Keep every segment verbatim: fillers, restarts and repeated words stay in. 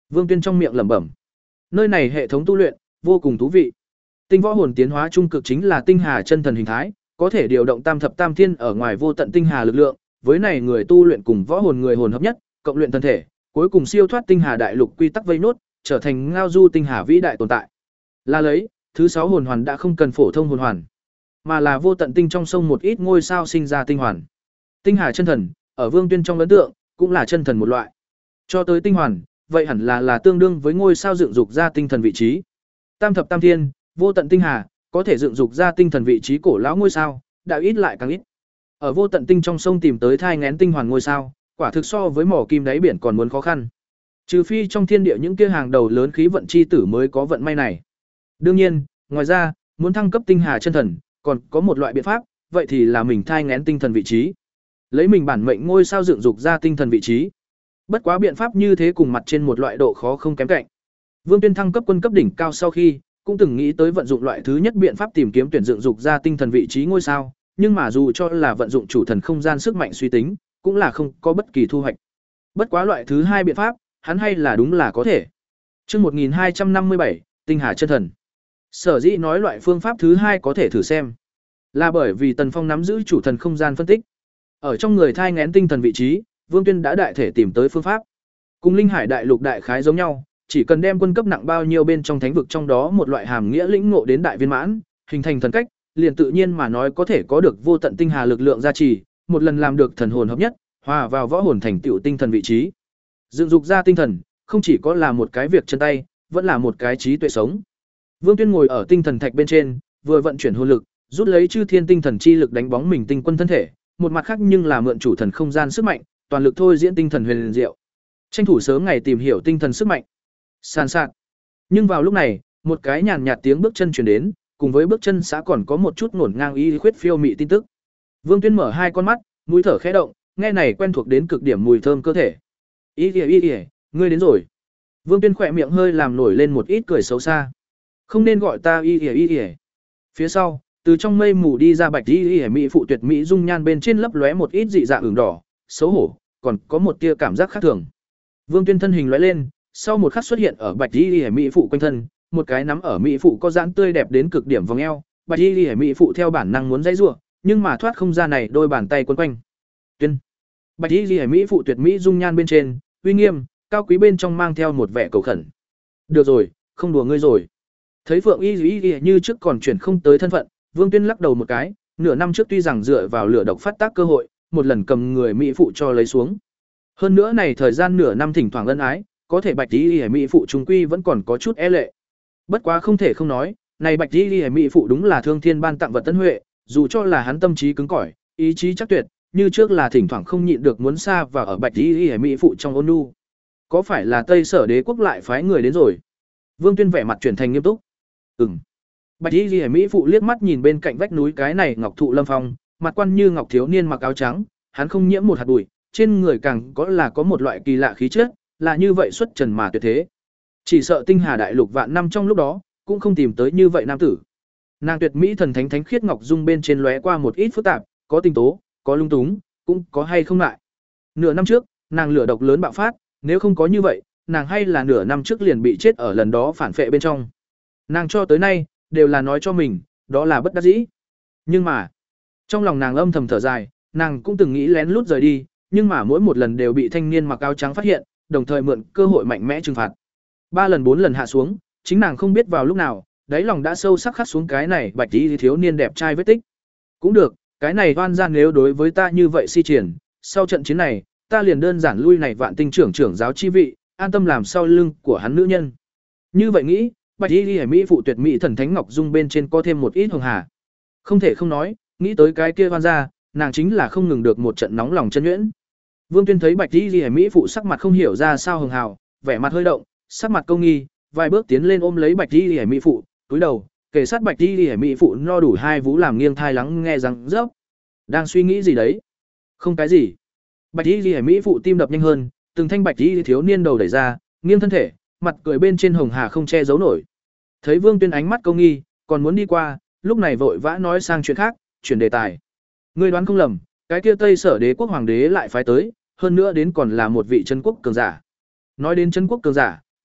Vương Tuyên trong miệng lẩm bẩm. Nơi này hệ thống tu luyện vô cùng thú vị. Tinh võ hồn tiến hóa trung cực chính là tinh hà chân thần hình thái, có thể điều động tam thập tam thiên ở ngoài vô tận tinh hà lực lượng, với này người tu luyện cùng võ hồn người hồn hợp nhất, cộng luyện thân thể, cuối cùng siêu thoát tinh hà đại lục quy tắc vây nốt, trở thành ngao du tinh hà vĩ đại tồn tại. Là lấy, thứ sáu hồn hoàn đã không cần phổ thông hồn hoàn, mà là vô tận tinh trong sông một ít ngôi sao sinh ra tinh hoàn. Tinh hà chân thần, ở Vương Tuyên trong ấn tượng, cũng là chân thần một loại. Cho tới tinh hoàn, vậy hẳn là là tương đương với ngôi sao dựng dục ra tinh thần vị trí. Tam thập tam thiên, vô tận tinh hà, có thể dựng dục ra tinh thần vị trí cổ lão ngôi sao, đã ít lại càng ít. Ở vô tận tinh trong sông tìm tới thai nghén tinh hoàn ngôi sao, quả thực so với mỏ kim đáy biển còn muốn khó khăn. Trừ phi trong thiên địa những kia hàng đầu lớn khí vận chi tử mới có vận may này. Đương nhiên, ngoài ra, muốn thăng cấp tinh hà chân thần, còn có một loại biện pháp, vậy thì là mình thai nghén tinh thần vị trí. Lấy mình bản mệnh ngôi sao dựng dục ra tinh thần vị trí. Bất quá biện pháp như thế cùng mặt trên một loại độ khó không kém cạnh. Vương Tuyên thăng cấp quân cấp đỉnh cao sau khi, cũng từng nghĩ tới vận dụng loại thứ nhất biện pháp tìm kiếm tuyển dựng dục ra tinh thần vị trí ngôi sao, nhưng mà dù cho là vận dụng chủ thần không gian sức mạnh suy tính, cũng là không có bất kỳ thu hoạch. Bất quá loại thứ hai biện pháp, hắn hay là đúng là có thể. Chương một nghìn hai trăm năm mươi bảy, Tinh Hà chân thần. Sở dĩ nói loại phương pháp thứ hai có thể thử xem, là bởi vì Tần Phong nắm giữ chủ thần không gian phân tích. Ở trong người thai nghén tinh thần vị trí, Vương Tuyên đã đại thể tìm tới phương pháp. Cùng Linh Hải đại lục đại khái giống nhau, chỉ cần đem quân cấp nặng bao nhiêu bên trong thánh vực trong đó một loại hàm nghĩa lĩnh ngộ đến đại viên mãn, hình thành thần cách, liền tự nhiên mà nói có thể có được vô tận tinh hà lực lượng gia trì, một lần làm được thần hồn hợp nhất, hòa vào võ hồn thành tựu tinh thần vị trí. Dựng dục ra tinh thần, không chỉ có là một cái việc chân tay, vẫn là một cái trí tuệ sống. Vương Tuyên ngồi ở tinh thần thạch bên trên, vừa vận chuyển hồn lực, rút lấy chư thiên tinh thần chi lực đánh bóng mình tinh quân thân thể, một mặt khác nhưng là mượn chủ thần không gian sức mạnh, toàn lực thôi diễn tinh thần huyền diệu. Tranh thủ sớm ngày tìm hiểu tinh thần sức mạnh. San sạc. Nhưng vào lúc này, một cái nhàn nhạt tiếng bước chân truyền đến, cùng với bước chân xã còn có một chút ngổn ngang y khuyết phiêu mị tin tức. Vương Tuyên mở hai con mắt, mũi thở khẽ động, nghe này quen thuộc đến cực điểm mùi thơm cơ thể. Ý kìa ý kìa, ngươi đến rồi. Vương Tuyên khỏe miệng hơi làm nổi lên một ít cười xấu xa. Không nên gọi ta y kìa y kìa. Phía sau, từ trong mây mù đi ra bạch y kìa mỹ phụ tuyệt mỹ dung nhan bên trên lấp lóe một ít dị dạng ửng đỏ, xấu hổ, còn có một tia cảm giác khác thường. Vương Tuyên thân hình lóe lên, sau một khắc xuất hiện ở bạch y kìa mỹ phụ quanh thân, một cái nắm ở mỹ phụ có dáng tươi đẹp đến cực điểm vòng eo, bạch y kìa mỹ phụ theo bản năng muốn dãy rủa, nhưng mà thoát không ra này đôi bàn tay quấn quanh. Tuyên. Bạch y kìa mỹ phụ tuyệt mỹ dung nhan bên trên, uy nghiêm, cao quý bên trong mang theo một vẻ cầu khẩn. Được rồi, không đùa ngươi rồi. Thấy Phượng Y Y Y như trước còn chuyển không tới thân phận, Vương Tuyên lắc đầu một cái, nửa năm trước tuy rằng dựa vào lửa độc phát tác cơ hội, một lần cầm người mỹ phụ cho lấy xuống. Hơn nữa này thời gian nửa năm thỉnh thoảng ân ái, có thể Bạch Y Y mỹ phụ trung quy vẫn còn có chút e lệ. Bất quá không thể không nói, này Bạch Y Y mỹ phụ đúng là thương thiên ban tặng vật tân huệ, dù cho là hắn tâm trí cứng cỏi, ý chí chắc tuyệt, như trước là thỉnh thoảng không nhịn được muốn xa vào ở Bạch Y Y mỹ phụ trong ôn nhu. Có phải là Tây Sở Đế quốc lại phái người đến rồi? Vương Tuyên vẻ mặt chuyển thành nghiêm túc. Ừm. Bạch Y Liễu mỹ phụ liếc mắt nhìn bên cạnh vách núi cái này ngọc thụ lâm phong, mặt quan như ngọc thiếu niên mặc áo trắng, hắn không nhiễm một hạt bụi, trên người càng có là có một loại kỳ lạ khí chất, là như vậy xuất trần mà tuyệt thế. Chỉ sợ tinh hà đại lục vạn năm trong lúc đó, cũng không tìm tới như vậy nam tử. Nàng tuyệt mỹ thần thánh thánh khiết ngọc dung bên trên lóe qua một ít phức tạp, có tình tố, có lung túng, cũng có hay không lại. Nửa năm trước, nàng lửa độc lớn bạo phát, nếu không có như vậy, nàng hay là nửa năm trước liền bị chết ở lần đó phản phệ bên trong. Nàng cho tới nay, đều là nói cho mình, đó là bất đắc dĩ. Nhưng mà, trong lòng nàng âm thầm thở dài, nàng cũng từng nghĩ lén lút rời đi, nhưng mà mỗi một lần đều bị thanh niên mặc áo trắng phát hiện, đồng thời mượn cơ hội mạnh mẽ trừng phạt. Ba lần bốn lần hạ xuống, chính nàng không biết vào lúc nào, đáy lòng đã sâu sắc khắc xuống cái này bạch tí thiếu niên đẹp trai vết tích. Cũng được, cái này oan gian nếu đối với ta như vậy si triển, sau trận chiến này, ta liền đơn giản lui này vạn tinh trưởng trưởng giáo chi vị, an tâm làm sau lưng của hắn nữ nhân. Như vậy nghĩ, bạch y liễu mỹ phụ tuyệt mỹ thần thánh ngọc dung bên trên có thêm một ít hường hà. Không thể không nói, nghĩ tới cái kia oan gia, nàng chính là không ngừng được một trận nóng lòng chân nhuyễn. Vương Tuyên thấy bạch y liễu mỹ phụ sắc mặt không hiểu ra sao hường hào, vẻ mặt hơi động, sắc mặt câu nghi, vài bước tiến lên ôm lấy bạch y liễu mỹ phụ, túi đầu, kề sát bạch y liễu mỹ phụ no đủ hai vú làm nghiêng thai lắng nghe rằng rớp. Đang suy nghĩ gì đấy? Không cái gì. Bạch y liễu mỹ phụ tim đập nhanh hơn, từng thanh bạch y thiếu niên đầu đẩy ra, nghiêng thân thể, mặt cười bên trên hồng hà không che giấu nổi. Thấy Vương Tuyên ánh mắt câu nghi, còn muốn đi qua, lúc này vội vã nói sang chuyện khác, chuyển đề tài. Ngươi đoán không lầm, cái kia Tây Sở Đế quốc hoàng đế lại phái tới, hơn nữa đến còn là một vị chân quốc cường giả. Nói đến chân quốc cường giả,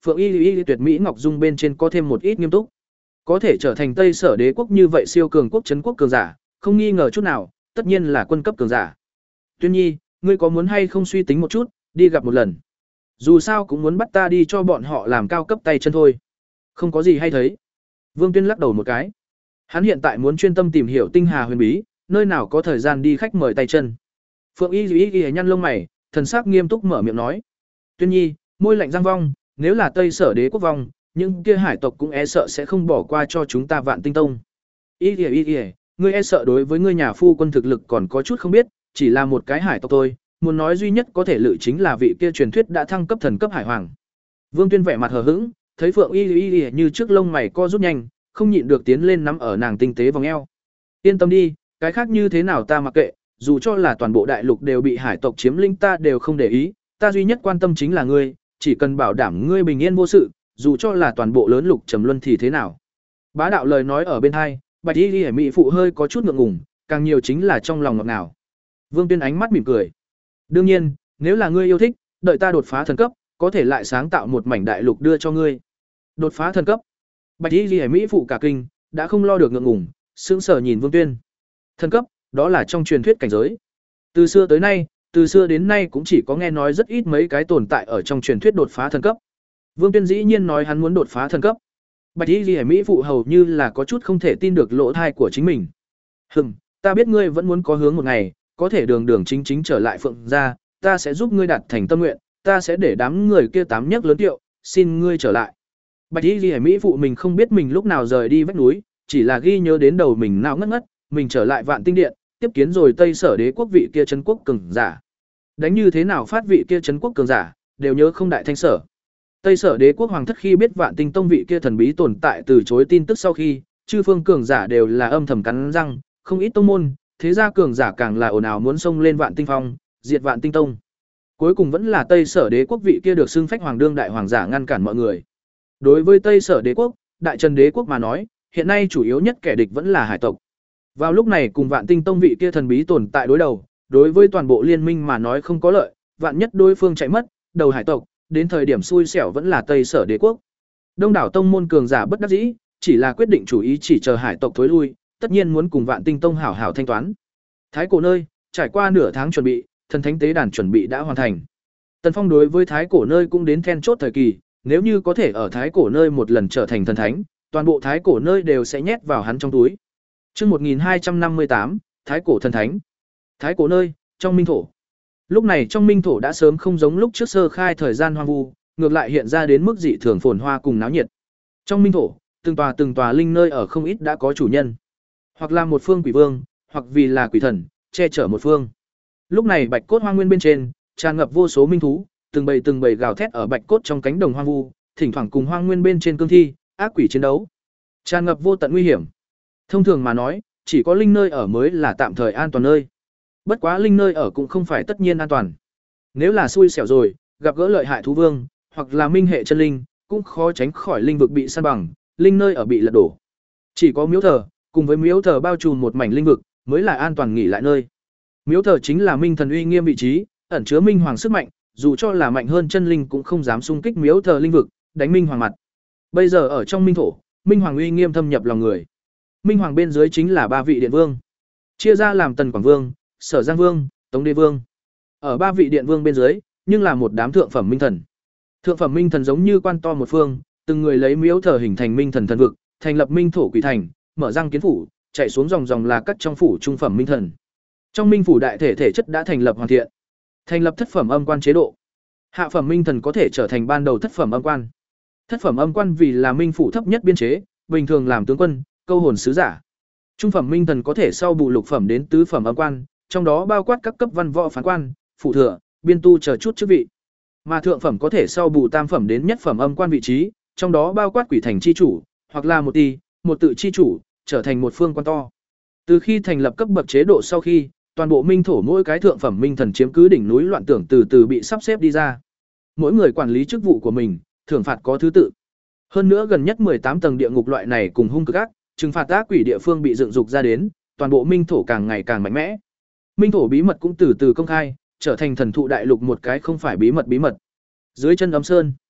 Phượng Y Y tuyệt mỹ ngọc dung bên trên có thêm một ít nghiêm túc. Có thể trở thành Tây Sở Đế quốc như vậy siêu cường quốc trấn quốc cường giả, không nghi ngờ chút nào, tất nhiên là quân cấp cường giả. Tuyên Nhi, ngươi có muốn hay không suy tính một chút, đi gặp một lần. Dù sao cũng muốn bắt ta đi cho bọn họ làm cao cấp tay chân thôi. Không có gì hay thấy. Vương Tuyên lắc đầu một cái. Hắn hiện tại muốn chuyên tâm tìm hiểu tinh hà huyền bí, nơi nào có thời gian đi khách mời tay chân. Phượng Y Y Y nhăn lông mày, thần sắc nghiêm túc mở miệng nói: "Tuyên Nhi, môi lạnh răng vong, nếu là Tây Sở Đế quốc vong, nhưng kia hải tộc cũng e sợ sẽ không bỏ qua cho chúng ta Vạn Tinh Tông. Y Y Y Y, ngươi e sợ đối với ngươi nhà phu quân thực lực còn có chút không biết, chỉ là một cái hải tộc thôi, muốn nói duy nhất có thể lự chính là vị kia truyền thuyết đã thăng cấp thần cấp hải hoàng." Vương Tuyên vẻ mặt hờ hững, thấy Phượng Y Y Y như trước lông mày co rút nhanh, không nhịn được tiến lên nắm ở nàng tinh tế vòng eo. "Yên tâm đi, cái khác như thế nào ta mặc kệ, dù cho là toàn bộ đại lục đều bị hải tộc chiếm lĩnh ta đều không để ý, ta duy nhất quan tâm chính là ngươi, chỉ cần bảo đảm ngươi bình yên vô sự, dù cho là toàn bộ lớn lục trầm luân thì thế nào." Bá đạo lời nói ở bên hai, Bạch Y Y mỹ phụ hơi có chút ngượng ngùng, càng nhiều chính là trong lòng ngọt ngào. Vương Tuyên ánh mắt mỉm cười. "Đương nhiên, nếu là ngươi yêu thích, đợi ta đột phá thần cấp, có thể lại sáng tạo một mảnh đại lục đưa cho ngươi." Đột phá thần cấp? Bạch Y Liễu mỹ phụ cả kinh, đã không lo được ngượng ngùng, sững sờ nhìn Vương Tuyên. Thần cấp, đó là trong truyền thuyết cảnh giới. Từ xưa tới nay, từ xưa đến nay cũng chỉ có nghe nói rất ít mấy cái tồn tại ở trong truyền thuyết đột phá thần cấp. Vương Tuyên dĩ nhiên nói hắn muốn đột phá thần cấp. Bạch Y Liễu mỹ phụ hầu như là có chút không thể tin được lỗ thai của chính mình. "Hừm, ta biết ngươi vẫn muốn có hướng một ngày, có thể đường đường chính chính trở lại Phượng gia, ta sẽ giúp ngươi đạt thành tâm nguyện, ta sẽ để đám người kia tám nhấc lớn tiệu, xin ngươi trở lại." Bạch Y Liễu mỹ phụ mình không biết mình lúc nào rời đi vách núi, chỉ là ghi nhớ đến đầu mình não ngất ngất, mình trở lại Vạn Tinh Điện, tiếp kiến rồi Tây Sở Đế quốc vị kia trấn quốc cường giả. Đánh như thế nào phát vị kia trấn quốc cường giả, đều nhớ không đại thanh sở. Tây Sở Đế quốc hoàng thất khi biết Vạn Tinh Tông vị kia thần bí tồn tại từ chối tin tức sau khi, chư phương cường giả đều là âm thầm cắn răng, không ít tông môn, thế gia cường giả càng là ồn ào muốn xông lên Vạn Tinh Phong, diệt Vạn Tinh Tông. Cuối cùng vẫn là Tây Sở Đế quốc vị kia được xưng phách hoàng đương đại hoàng giả ngăn cản mọi người. Đối với Tây Sở Đế quốc, Đại Trần Đế quốc mà nói, hiện nay chủ yếu nhất kẻ địch vẫn là hải tộc. Vào lúc này cùng Vạn Tinh Tông vị kia thần bí tồn tại đối đầu, đối với toàn bộ liên minh mà nói không có lợi, vạn nhất đối phương chạy mất, đầu hải tộc, đến thời điểm xui xẻo vẫn là Tây Sở Đế quốc. Đông đảo tông môn cường giả bất đắc dĩ, chỉ là quyết định chủ ý chỉ chờ hải tộc thối lui, tất nhiên muốn cùng Vạn Tinh Tông hảo hảo thanh toán. Thái cổ nơi, trải qua nửa tháng chuẩn bị, thần thánh tế đàn chuẩn bị đã hoàn thành. Tần Phong đối với Thái cổ nơi cũng đến then chốt thời kỳ, nếu như có thể ở Thái cổ nơi một lần trở thành thần thánh, toàn bộ Thái cổ nơi đều sẽ nhét vào hắn trong túi. Chương một nghìn hai trăm năm mươi tám, Thái cổ thần thánh. Thái cổ nơi, trong minh thổ. Lúc này trong minh thổ đã sớm không giống lúc trước sơ khai thời gian hoang vu, ngược lại hiện ra đến mức dị thường phồn hoa cùng náo nhiệt. Trong minh thổ, từng tòa từng tòa linh nơi ở không ít đã có chủ nhân, hoặc là một phương quỷ vương, hoặc vì là quỷ thần, che chở một phương. Lúc này bạch cốt hoang nguyên bên trên, tràn ngập vô số minh thú, từng bầy từng bầy gào thét ở bạch cốt trong cánh đồng hoang vu, thỉnh thoảng cùng hoang nguyên bên trên cương thi, ác quỷ chiến đấu. Tràn ngập vô tận nguy hiểm. Thông thường mà nói, chỉ có linh nơi ở mới là tạm thời an toàn nơi. Bất quá linh nơi ở cũng không phải tất nhiên an toàn. Nếu là xui xẻo rồi, gặp gỡ lợi hại thú vương, hoặc là minh hệ chân linh, cũng khó tránh khỏi linh vực bị san bằng, linh nơi ở bị lật đổ. Chỉ có miếu thờ, cùng với miếu thờ bao trùm một mảnh linh vực, mới là an toàn nghỉ lại nơi. Miếu thờ chính là minh thần uy nghiêm vị trí, ẩn chứa minh hoàng sức mạnh, dù cho là mạnh hơn chân linh cũng không dám xung kích miếu thờ linh vực, đánh minh hoàng mặt. Bây giờ ở trong minh thổ, minh hoàng uy nghiêm thâm nhập lòng người. Minh hoàng bên dưới chính là ba vị điện vương, chia ra làm Tần Quảng Vương, Sở Giang Vương, Tống Đế Vương. Ở ba vị điện vương bên dưới, nhưng là một đám thượng phẩm minh thần. Thượng phẩm minh thần giống như quan to một phương, từng người lấy miếu thờ hình thành minh thần thần vực, thành lập minh thổ quỷ thành, mở răng kiến phủ, chạy xuống dòng dòng là các trong phủ trung phẩm minh thần. Trong minh phủ đại thể thể chất đã thành lập hoàn thiện, thành lập thất phẩm âm quan chế độ. Hạ phẩm minh thần có thể trở thành ban đầu thất phẩm âm quan. Thất phẩm âm quan vì là minh phủ thấp nhất biên chế, bình thường làm tướng quân, câu hồn sứ giả. Trung phẩm minh thần có thể sau bù lục phẩm đến tứ phẩm âm quan, trong đó bao quát các cấp văn võ phán quan, phụ thừa, biên tu chờ chút chức vị. Mà thượng phẩm có thể sau bù tam phẩm đến nhất phẩm âm quan vị trí, trong đó bao quát quỷ thành chi chủ, hoặc là một tỳ, một tự chi chủ, trở thành một phương quan to. Từ khi thành lập cấp bậc chế độ sau khi, toàn bộ minh thổ mỗi cái thượng phẩm minh thần chiếm cứ đỉnh núi loạn tưởng từ từ bị sắp xếp đi ra. Mỗi người quản lý chức vụ của mình, thưởng phạt có thứ tự. Hơn nữa gần nhất mười tám tầng địa ngục loại này cùng hung cực ác, trừng phạt ác quỷ địa phương bị dựng dục ra đến, toàn bộ minh thổ càng ngày càng mạnh mẽ. Minh thổ bí mật cũng từ từ công khai, trở thành thần thụ đại lục một cái không phải bí mật bí mật. Dưới chân Âm Sơn,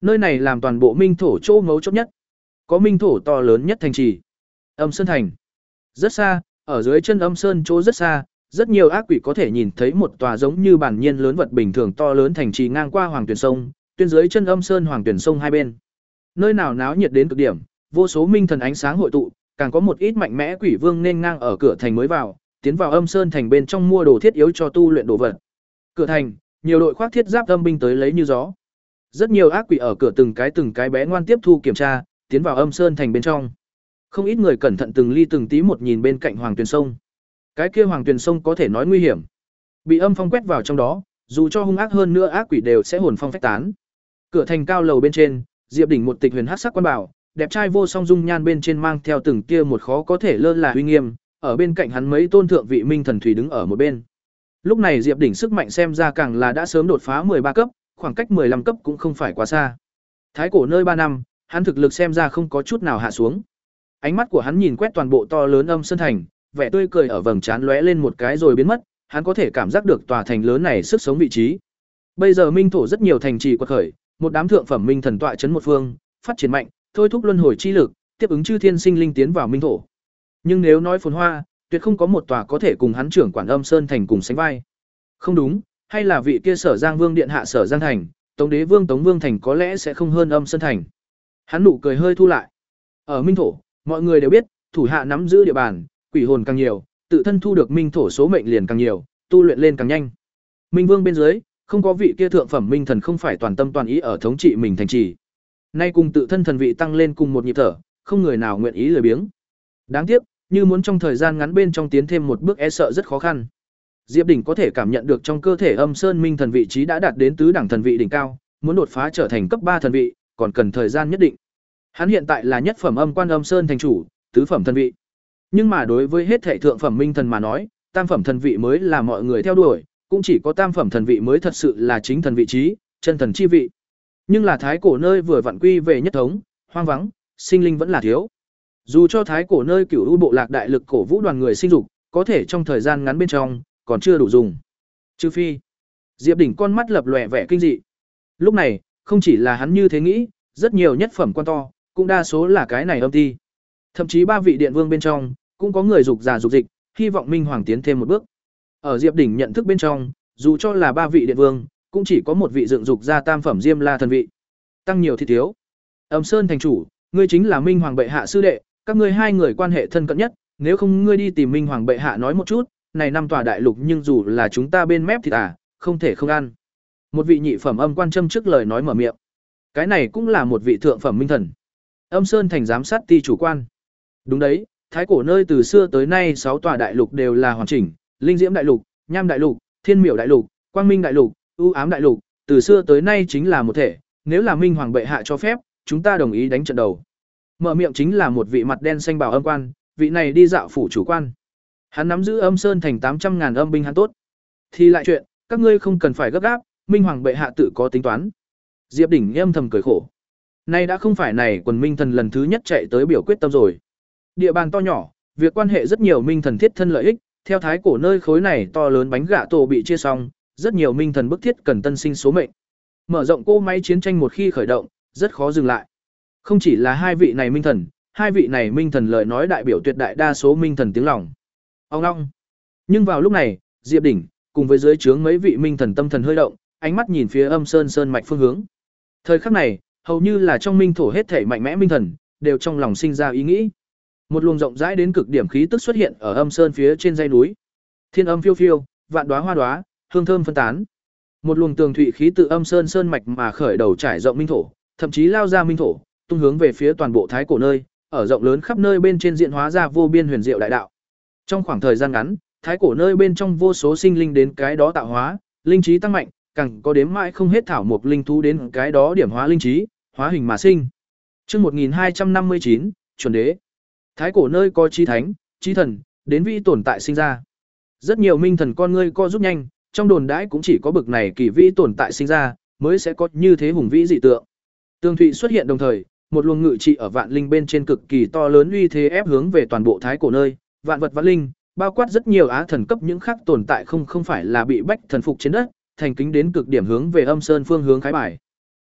Nơi này làm toàn bộ minh thổ chỗ ngấu chốt nhất, có minh thổ to lớn nhất thành trì. Âm Sơn thành. Rất xa, ở dưới chân Âm Sơn chỗ rất xa, rất nhiều ác quỷ có thể nhìn thấy một tòa giống như bản nhiên lớn vật bình thường to lớn thành trì ngang qua Hoàng Tuyển sông, tuyên dưới chân Âm Sơn Hoàng Tuyển sông hai bên. Nơi nào náo nhiệt đến cực điểm, vô số minh thần ánh sáng hội tụ, càng có một ít mạnh mẽ quỷ vương nên ngang ở cửa thành mới vào, tiến vào Âm Sơn thành bên trong mua đồ thiết yếu cho tu luyện đồ vật. Cửa thành, nhiều đội khoác thiết giáp âm binh tới lấy như gió. Rất nhiều ác quỷ ở cửa từng cái từng cái bé ngoan tiếp thu kiểm tra, tiến vào Âm Sơn thành bên trong. Không ít người cẩn thận từng ly từng tí một nhìn bên cạnh Hoàng Tuyền sông. Cái kia Hoàng Tuyền sông có thể nói nguy hiểm. Bị âm phong quét vào trong đó, dù cho hung ác hơn nữa ác quỷ đều sẽ hồn phong phách tán. Cửa thành cao lầu bên trên, Diệp Đỉnh một tịch huyền hắc sắc quan bảo, đẹp trai vô song dung nhan bên trên mang theo từng tia một khó có thể lơ là uy nghiêm, ở bên cạnh hắn mấy tôn thượng vị minh thần thủy đứng ở một bên. Lúc này Diệp Đỉnh sức mạnh xem ra càng là đã sớm đột phá mười ba cấp, khoảng cách mười lăm cấp cũng không phải quá xa. Thái cổ nơi ba năm, hắn thực lực xem ra không có chút nào hạ xuống. Ánh mắt của hắn nhìn quét toàn bộ to lớn Âm Sơn thành, vẻ tươi cười ở vầng trán lóe lên một cái rồi biến mất, hắn có thể cảm giác được tòa thành lớn này sức sống vị trí. Bây giờ minh thổ rất nhiều thành trì quật khởi, một đám thượng phẩm minh thần tọa trấn một phương, phát triển mạnh, thôi thúc luân hồi chi lực, tiếp ứng chư thiên sinh linh tiến vào minh thổ. Nhưng nếu nói phồn hoa, tuyệt không có một tòa có thể cùng hắn trưởng quản Âm Sơn thành cùng sánh vai. Không đúng, hay là vị kia Sở Giang Vương điện hạ Sở Giang thành, Tống Đế Vương Tống Vương thành có lẽ sẽ không hơn Âm Sơn thành. Hắn nụ cười hơi thu lại. Ở minh thổ, mọi người đều biết, thủ hạ nắm giữ địa bàn, quỷ hồn càng nhiều, tự thân thu được minh thổ số mệnh liền càng nhiều, tu luyện lên càng nhanh. Minh Vương bên dưới, không có vị kia thượng phẩm minh thần không phải toàn tâm toàn ý ở thống trị mình thành trì. Nay cùng tự thân thần vị tăng lên cùng một nhịp thở, không người nào nguyện ý lười biếng. Đáng tiếc, như muốn trong thời gian ngắn bên trong tiến thêm một bước e sợ rất khó khăn. Diệp Đỉnh có thể cảm nhận được trong cơ thể Âm Sơn Minh thần vị trí đã đạt đến tứ đẳng thần vị đỉnh cao, muốn đột phá trở thành cấp ba thần vị, còn cần thời gian nhất định. Hắn hiện tại là nhất phẩm âm quan Âm Sơn thành chủ, tứ phẩm thần vị. Nhưng mà đối với hết thảy thượng phẩm minh thần mà nói, tam phẩm thần vị mới là mọi người theo đuổi, cũng chỉ có tam phẩm thần vị mới thật sự là chính thần vị trí, chân thần chi vị. Nhưng là thái cổ nơi vừa vặn quy về nhất thống, hoang vắng, sinh linh vẫn là thiếu. Dù cho thái cổ nơi cửu u bộ lạc đại lực cổ vũ đoàn người sinh dục, có thể trong thời gian ngắn bên trong, còn chưa đủ dùng. Trừ phi, Diệp Đỉnh con mắt lập lòe vẻ kinh dị. Lúc này, không chỉ là hắn như thế nghĩ, rất nhiều nhất phẩm quan to, cũng đa số là cái này âm ti. Thậm chí ba vị điện vương bên trong, cũng có người dục giả dục dịch, hy vọng Minh Hoàng tiến thêm một bước. Ở Diệp Đỉnh nhận thức bên trong, dù cho là ba vị điện vương, cũng chỉ có một vị dựng dục ra tam phẩm Diêm La thần vị. Tăng nhiều thì thiếu. Âm Sơn thành chủ, ngươi chính là Minh Hoàng bệ hạ sư đệ, các ngươi hai người quan hệ thân cận nhất, nếu không ngươi đi tìm Minh Hoàng bệ hạ nói một chút, này năm tòa đại lục nhưng dù là chúng ta bên mép thì à, không thể không ăn. Một vị nhị phẩm âm quan châm trước lời nói mở miệng. Cái này cũng là một vị thượng phẩm minh thần. Âm Sơn thành giám sát ty chủ quan. Đúng đấy, thái cổ nơi từ xưa tới nay sáu tòa đại lục đều là hoàn chỉnh, Linh Diễm đại lục, Nham đại lục, Thiên Miểu đại lục, Quang Minh đại lục, U Ám đại lục, từ xưa tới nay chính là một thể, nếu là Minh Hoàng bệ hạ cho phép, chúng ta đồng ý đánh trận đầu. Mở miệng chính là một vị mặt đen xanh bào âm quan, vị này đi dạo phủ chủ quan. Hắn nắm giữ Âm Sơn thành tám trăm ngàn âm binh hắn tốt. Thì lại chuyện, các ngươi không cần phải gấp gáp, Minh Hoàng bệ hạ tự có tính toán. Diệp Đỉnh âm thầm cười khổ. Nay đã không phải này quần minh thần lần thứ nhất chạy tới biểu quyết tâm rồi. Địa bàn to nhỏ, việc quan hệ rất nhiều minh thần thiết thân lợi ích, theo thái cổ nơi khối này to lớn bánh gạ tổ bị chia xong, rất nhiều minh thần bức thiết cần tân sinh số mệnh. Mở rộng cỗ máy chiến tranh một khi khởi động, rất khó dừng lại. Không chỉ là hai vị này minh thần, hai vị này minh thần lời nói đại biểu tuyệt đại đa số minh thần tiếng lòng. Ông long. Nhưng vào lúc này, Diệp Đỉnh cùng với dưới trướng mấy vị minh thần tâm thần hơi động, ánh mắt nhìn phía Âm Sơn sơn mạch phương hướng. Thời khắc này, hầu như là trong minh thổ hết thể mạnh mẽ minh thần đều trong lòng sinh ra ý nghĩ. Một luồng rộng rãi đến cực điểm khí tức xuất hiện ở Âm Sơn phía trên dãy núi. Thiên âm phiêu phiêu, vạn đóa hoa đóa, hương thơm phân tán. Một luồng tường thụy khí tự Âm Sơn sơn mạch mà khởi đầu trải rộng minh thổ, thậm chí lao ra minh thổ, tung hướng về phía toàn bộ thái cổ nơi, ở rộng lớn khắp nơi bên trên diện hóa ra vô biên huyền diệu đại đạo. Trong khoảng thời gian ngắn, thái cổ nơi bên trong vô số sinh linh đến cái đó tạo hóa, linh trí tăng mạnh, càng có đếm mãi không hết thảo mục linh thú đến cái đó điểm hóa linh trí, hóa hình mà sinh. Chương một nghìn hai trăm năm mươi chín, chuẩn đế. Thái cổ nơi có chí thánh, chí thần, đến vi tồn tại sinh ra. Rất nhiều minh thần con ngươi co giúp nhanh, trong đồn đãi cũng chỉ có bực này kỳ vĩ tồn tại sinh ra, mới sẽ có như thế hùng vĩ dị tượng. Tường thụy xuất hiện đồng thời, một luồng ngự trị ở vạn linh bên trên cực kỳ to lớn uy thế ép hướng về toàn bộ thái cổ nơi, vạn vật vạn linh, bao quát rất nhiều á thần cấp những khác tồn tại không không phải là bị bách thần phục trên đất, thành kính đến cực điểm hướng về Âm Sơn phương hướng khái bài.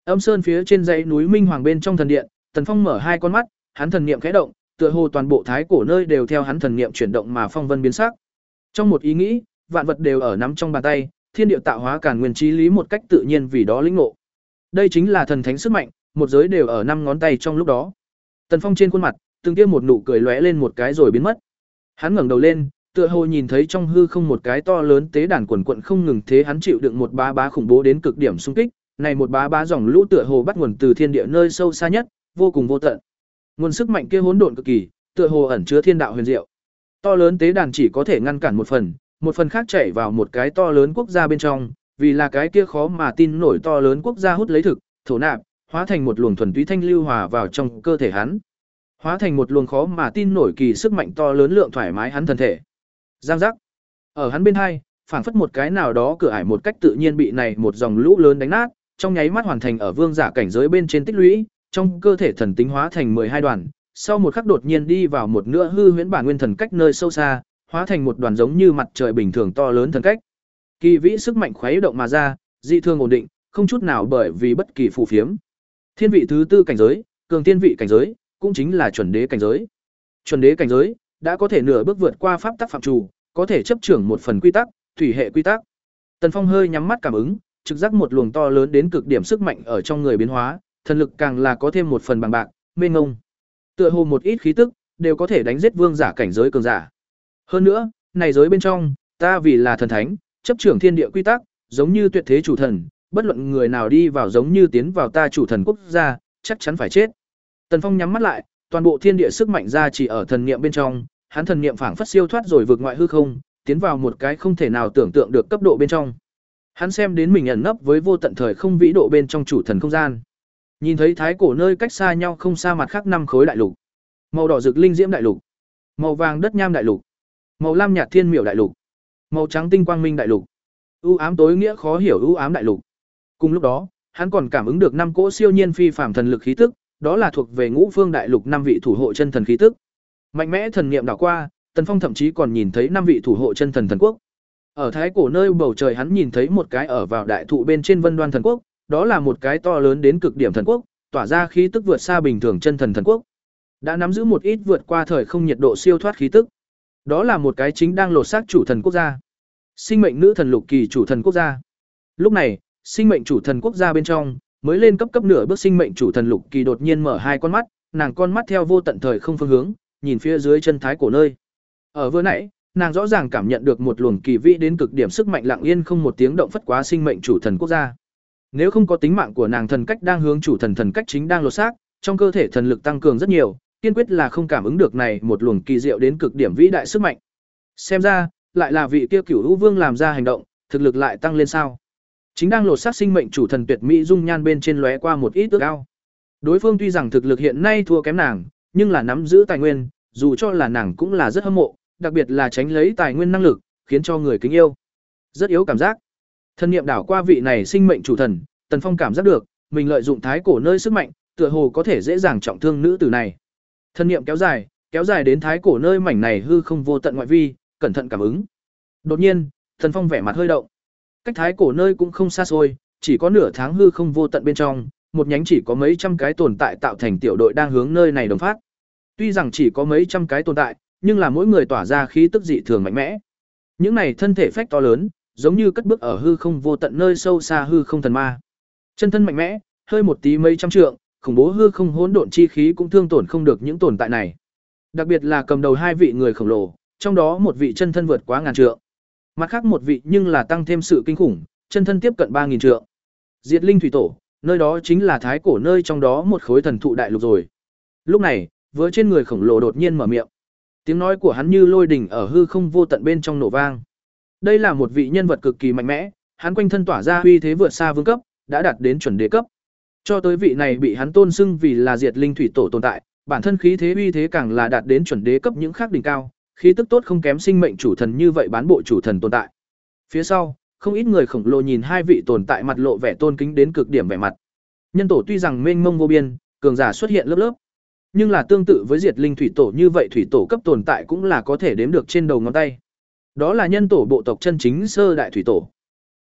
Âm sơn phía trên dãy núi Minh Hoàng bên trong thần điện, Tần Phong mở hai con mắt, hắn thần niệm khẽ động, tựa hồ toàn bộ thái cổ nơi đều theo hắn thần niệm chuyển động mà phong vân biến sắc. Trong một ý nghĩ, vạn vật đều ở nắm trong bàn tay, thiên địa tạo hóa càn nguyên trí lý một cách tự nhiên vì đó lĩnh ngộ. Đây chính là thần thánh sức mạnh, một giới đều ở năm ngón tay trong lúc đó. Tần Phong trên khuôn mặt, từng kia một nụ cười lóe lên một cái rồi biến mất. Hắn ngẩng đầu lên, tựa hồ nhìn thấy trong hư không một cái to lớn tế đàn quần quận không ngừng thế hắn chịu đựng một bá bá khủng bố đến cực điểm xung kích, này một bá bá dòng lũ tựa hồ bắt nguồn từ thiên địa nơi sâu xa nhất, vô cùng vô tận. Nguồn sức mạnh kia hỗn độn cực kỳ, tựa hồ ẩn chứa thiên đạo huyền diệu. To lớn tế đàn chỉ có thể ngăn cản một phần, một phần khác chảy vào một cái to lớn quốc gia bên trong, vì là cái kia khó mà tin nổi to lớn quốc gia hút lấy thực, thổ nạp, hóa thành một luồng thuần túy thanh lưu hòa vào trong cơ thể hắn. Hóa thành một luồng khó mà tin nổi kỳ sức mạnh to lớn lượng thoải mái hắn thân thể. Giang giác. Ở hắn bên hai, phảng phất một cái nào đó cửa ải một cách tự nhiên bị này một dòng lũ lớn đánh nát, trong nháy mắt hoàn thành ở vương giả cảnh giới bên trên tích lũy, trong cơ thể thần tính hóa thành mười hai đoàn, sau một khắc đột nhiên đi vào một nửa hư huyễn bản nguyên thần cách nơi sâu xa, hóa thành một đoàn giống như mặt trời bình thường to lớn thần cách. Kỳ vĩ sức mạnh khuấy động mà ra, dị thường ổn định, không chút nào bởi vì bất kỳ phù phiếm. Thiên vị thứ tư cảnh giới, cường tiên vị cảnh giới, cũng chính là chuẩn đế cảnh giới. Chuẩn đế cảnh giới đã có thể nửa bước vượt qua pháp tắc phạm trù, có thể chấp trưởng một phần quy tắc, thủy hệ quy tắc. Tần Phong hơi nhắm mắt cảm ứng, trực giác một luồng to lớn đến cực điểm sức mạnh ở trong người biến hóa, thần lực càng là có thêm một phần bằng bạc, mênh mông. Tựa hồ một ít khí tức đều có thể đánh giết vương giả cảnh giới cường giả. Hơn nữa, này giới bên trong, ta vì là thần thánh, chấp trưởng thiên địa quy tắc, giống như tuyệt thế chủ thần, bất luận người nào đi vào giống như tiến vào ta chủ thần quốc gia, chắc chắn phải chết. Tần Phong nhắm mắt lại, toàn bộ thiên địa sức mạnh ra chỉ ở thần niệm bên trong, hắn thần niệm phảng phất siêu thoát rồi vượt ngoại hư không, tiến vào một cái không thể nào tưởng tượng được cấp độ bên trong. Hắn xem đến mình ẩn nấp với vô tận thời không vĩ độ bên trong chủ thần không gian. Nhìn thấy thái cổ nơi cách xa nhau không xa mặt khác năm khối đại lục. Màu đỏ rực linh diễm đại lục, màu vàng đất nham đại lục, màu lam nhạt thiên miểu đại lục, màu trắng tinh quang minh đại lục, u ám tối nghĩa khó hiểu u ám đại lục. Cùng lúc đó, hắn còn cảm ứng được năm cỗ siêu nhiên phi phàm thần lực khí tức, đó là thuộc về Ngũ Phương đại lục năm vị thủ hộ chân thần khí tức. Mạnh mẽ thần niệm đảo qua, Tần Phong thậm chí còn nhìn thấy năm vị thủ hộ chân thần thần quốc. Ở thái cổ nơi bầu trời hắn nhìn thấy một cái ở vào đại thụ bên trên Vân Đoan thần quốc, đó là một cái to lớn đến cực điểm thần quốc, tỏa ra khí tức vượt xa bình thường chân thần thần quốc. Đã nắm giữ một ít vượt qua thời không nhiệt độ siêu thoát khí tức. Đó là một cái chính đang lột xác chủ thần quốc gia. Sinh mệnh nữ thần lục kỳ chủ thần quốc gia. Lúc này, sinh mệnh chủ thần quốc gia bên trong, mới lên cấp cấp nửa bước sinh mệnh chủ thần lục kỳ đột nhiên mở hai con mắt, nàng con mắt theo vô tận thời không phương hướng, nhìn phía dưới chân thái cổ nơi. Ở vừa nãy, nàng rõ ràng cảm nhận được một luồng kỳ vĩ đến cực điểm sức mạnh lặng yên không một tiếng động phất quá sinh mệnh chủ thần quốc gia. Nếu không có tính mạng của nàng thần cách đang hướng chủ thần thần cách chính đang lột xác, trong cơ thể thần lực tăng cường rất nhiều, kiên quyết là không cảm ứng được này một luồng kỳ diệu đến cực điểm vĩ đại sức mạnh. Xem ra, lại là vị kia Cửu Vũ Vương làm ra hành động, thực lực lại tăng lên sao? Chính đang lột xác sinh mệnh chủ thần tuyệt mỹ dung nhan bên trên lóe qua một ít ước ao. Đối phương tuy rằng thực lực hiện nay thua kém nàng, nhưng là nắm giữ tài nguyên, dù cho là nàng cũng là rất hâm mộ, đặc biệt là tránh lấy tài nguyên năng lực, khiến cho người kính yêu. Rất yếu cảm giác. Thân niệm đảo qua vị này sinh mệnh chủ thần, Tần Phong cảm giác được, mình lợi dụng thái cổ nơi sức mạnh, tựa hồ có thể dễ dàng trọng thương nữ tử này. Thân niệm kéo dài, kéo dài đến thái cổ nơi mảnh này hư không vô tận ngoại vi, cẩn thận cảm ứng. Đột nhiên, Tần Phong vẻ mặt hơi động. Cách thái cổ nơi cũng không xa xôi, chỉ có nửa tháng hư không vô tận bên trong, một nhánh chỉ có mấy trăm cái tồn tại tạo thành tiểu đội đang hướng nơi này đồng phát. Tuy rằng chỉ có mấy trăm cái tồn tại, nhưng là mỗi người tỏa ra khí tức dị thường mạnh mẽ. Những này thân thể phách to lớn, giống như cất bước ở hư không vô tận nơi sâu xa hư không thần ma. Chân thân mạnh mẽ, hơi một tí mấy trăm trượng, khủng bố hư không hỗn độn chi khí cũng thương tổn không được những tồn tại này. Đặc biệt là cầm đầu hai vị người khổng lồ, trong đó một vị chân thân vượt quá ngàn trượng. Mặt khác một vị nhưng là tăng thêm sự kinh khủng, chân thân tiếp cận ba nghìn trượng. Diệt Linh Thủy Tổ, nơi đó chính là thái cổ nơi trong đó một khối thần thụ đại lục rồi. Lúc này, với trên người khổng lồ đột nhiên mở miệng. Tiếng nói của hắn như lôi đỉnh ở hư không vô tận bên trong nổ vang. Đây là một vị nhân vật cực kỳ mạnh mẽ, hắn quanh thân tỏa ra uy thế vượt xa vương cấp, đã đạt đến chuẩn đế cấp. Cho tới vị này bị hắn tôn xưng vì là Diệt Linh Thủy Tổ tồn tại, bản thân khí thế uy thế càng là đạt đến chuẩn đế cấp những khác đỉnh cao, khí tức tốt không kém sinh mệnh chủ thần như vậy bán bộ chủ thần tồn tại. Phía sau, không ít người khổng lồ nhìn hai vị tồn tại mặt lộ vẻ tôn kính đến cực điểm vẻ mặt. Nhân tổ tuy rằng mênh mông vô biên, cường giả xuất hiện lớp lớp, nhưng là tương tự với Diệt Linh Thủy Tổ như vậy thủy tổ cấp tồn tại cũng là có thể đếm được trên đầu ngón tay. Đó là nhân tổ bộ tộc chân chính sơ đại thủy tổ.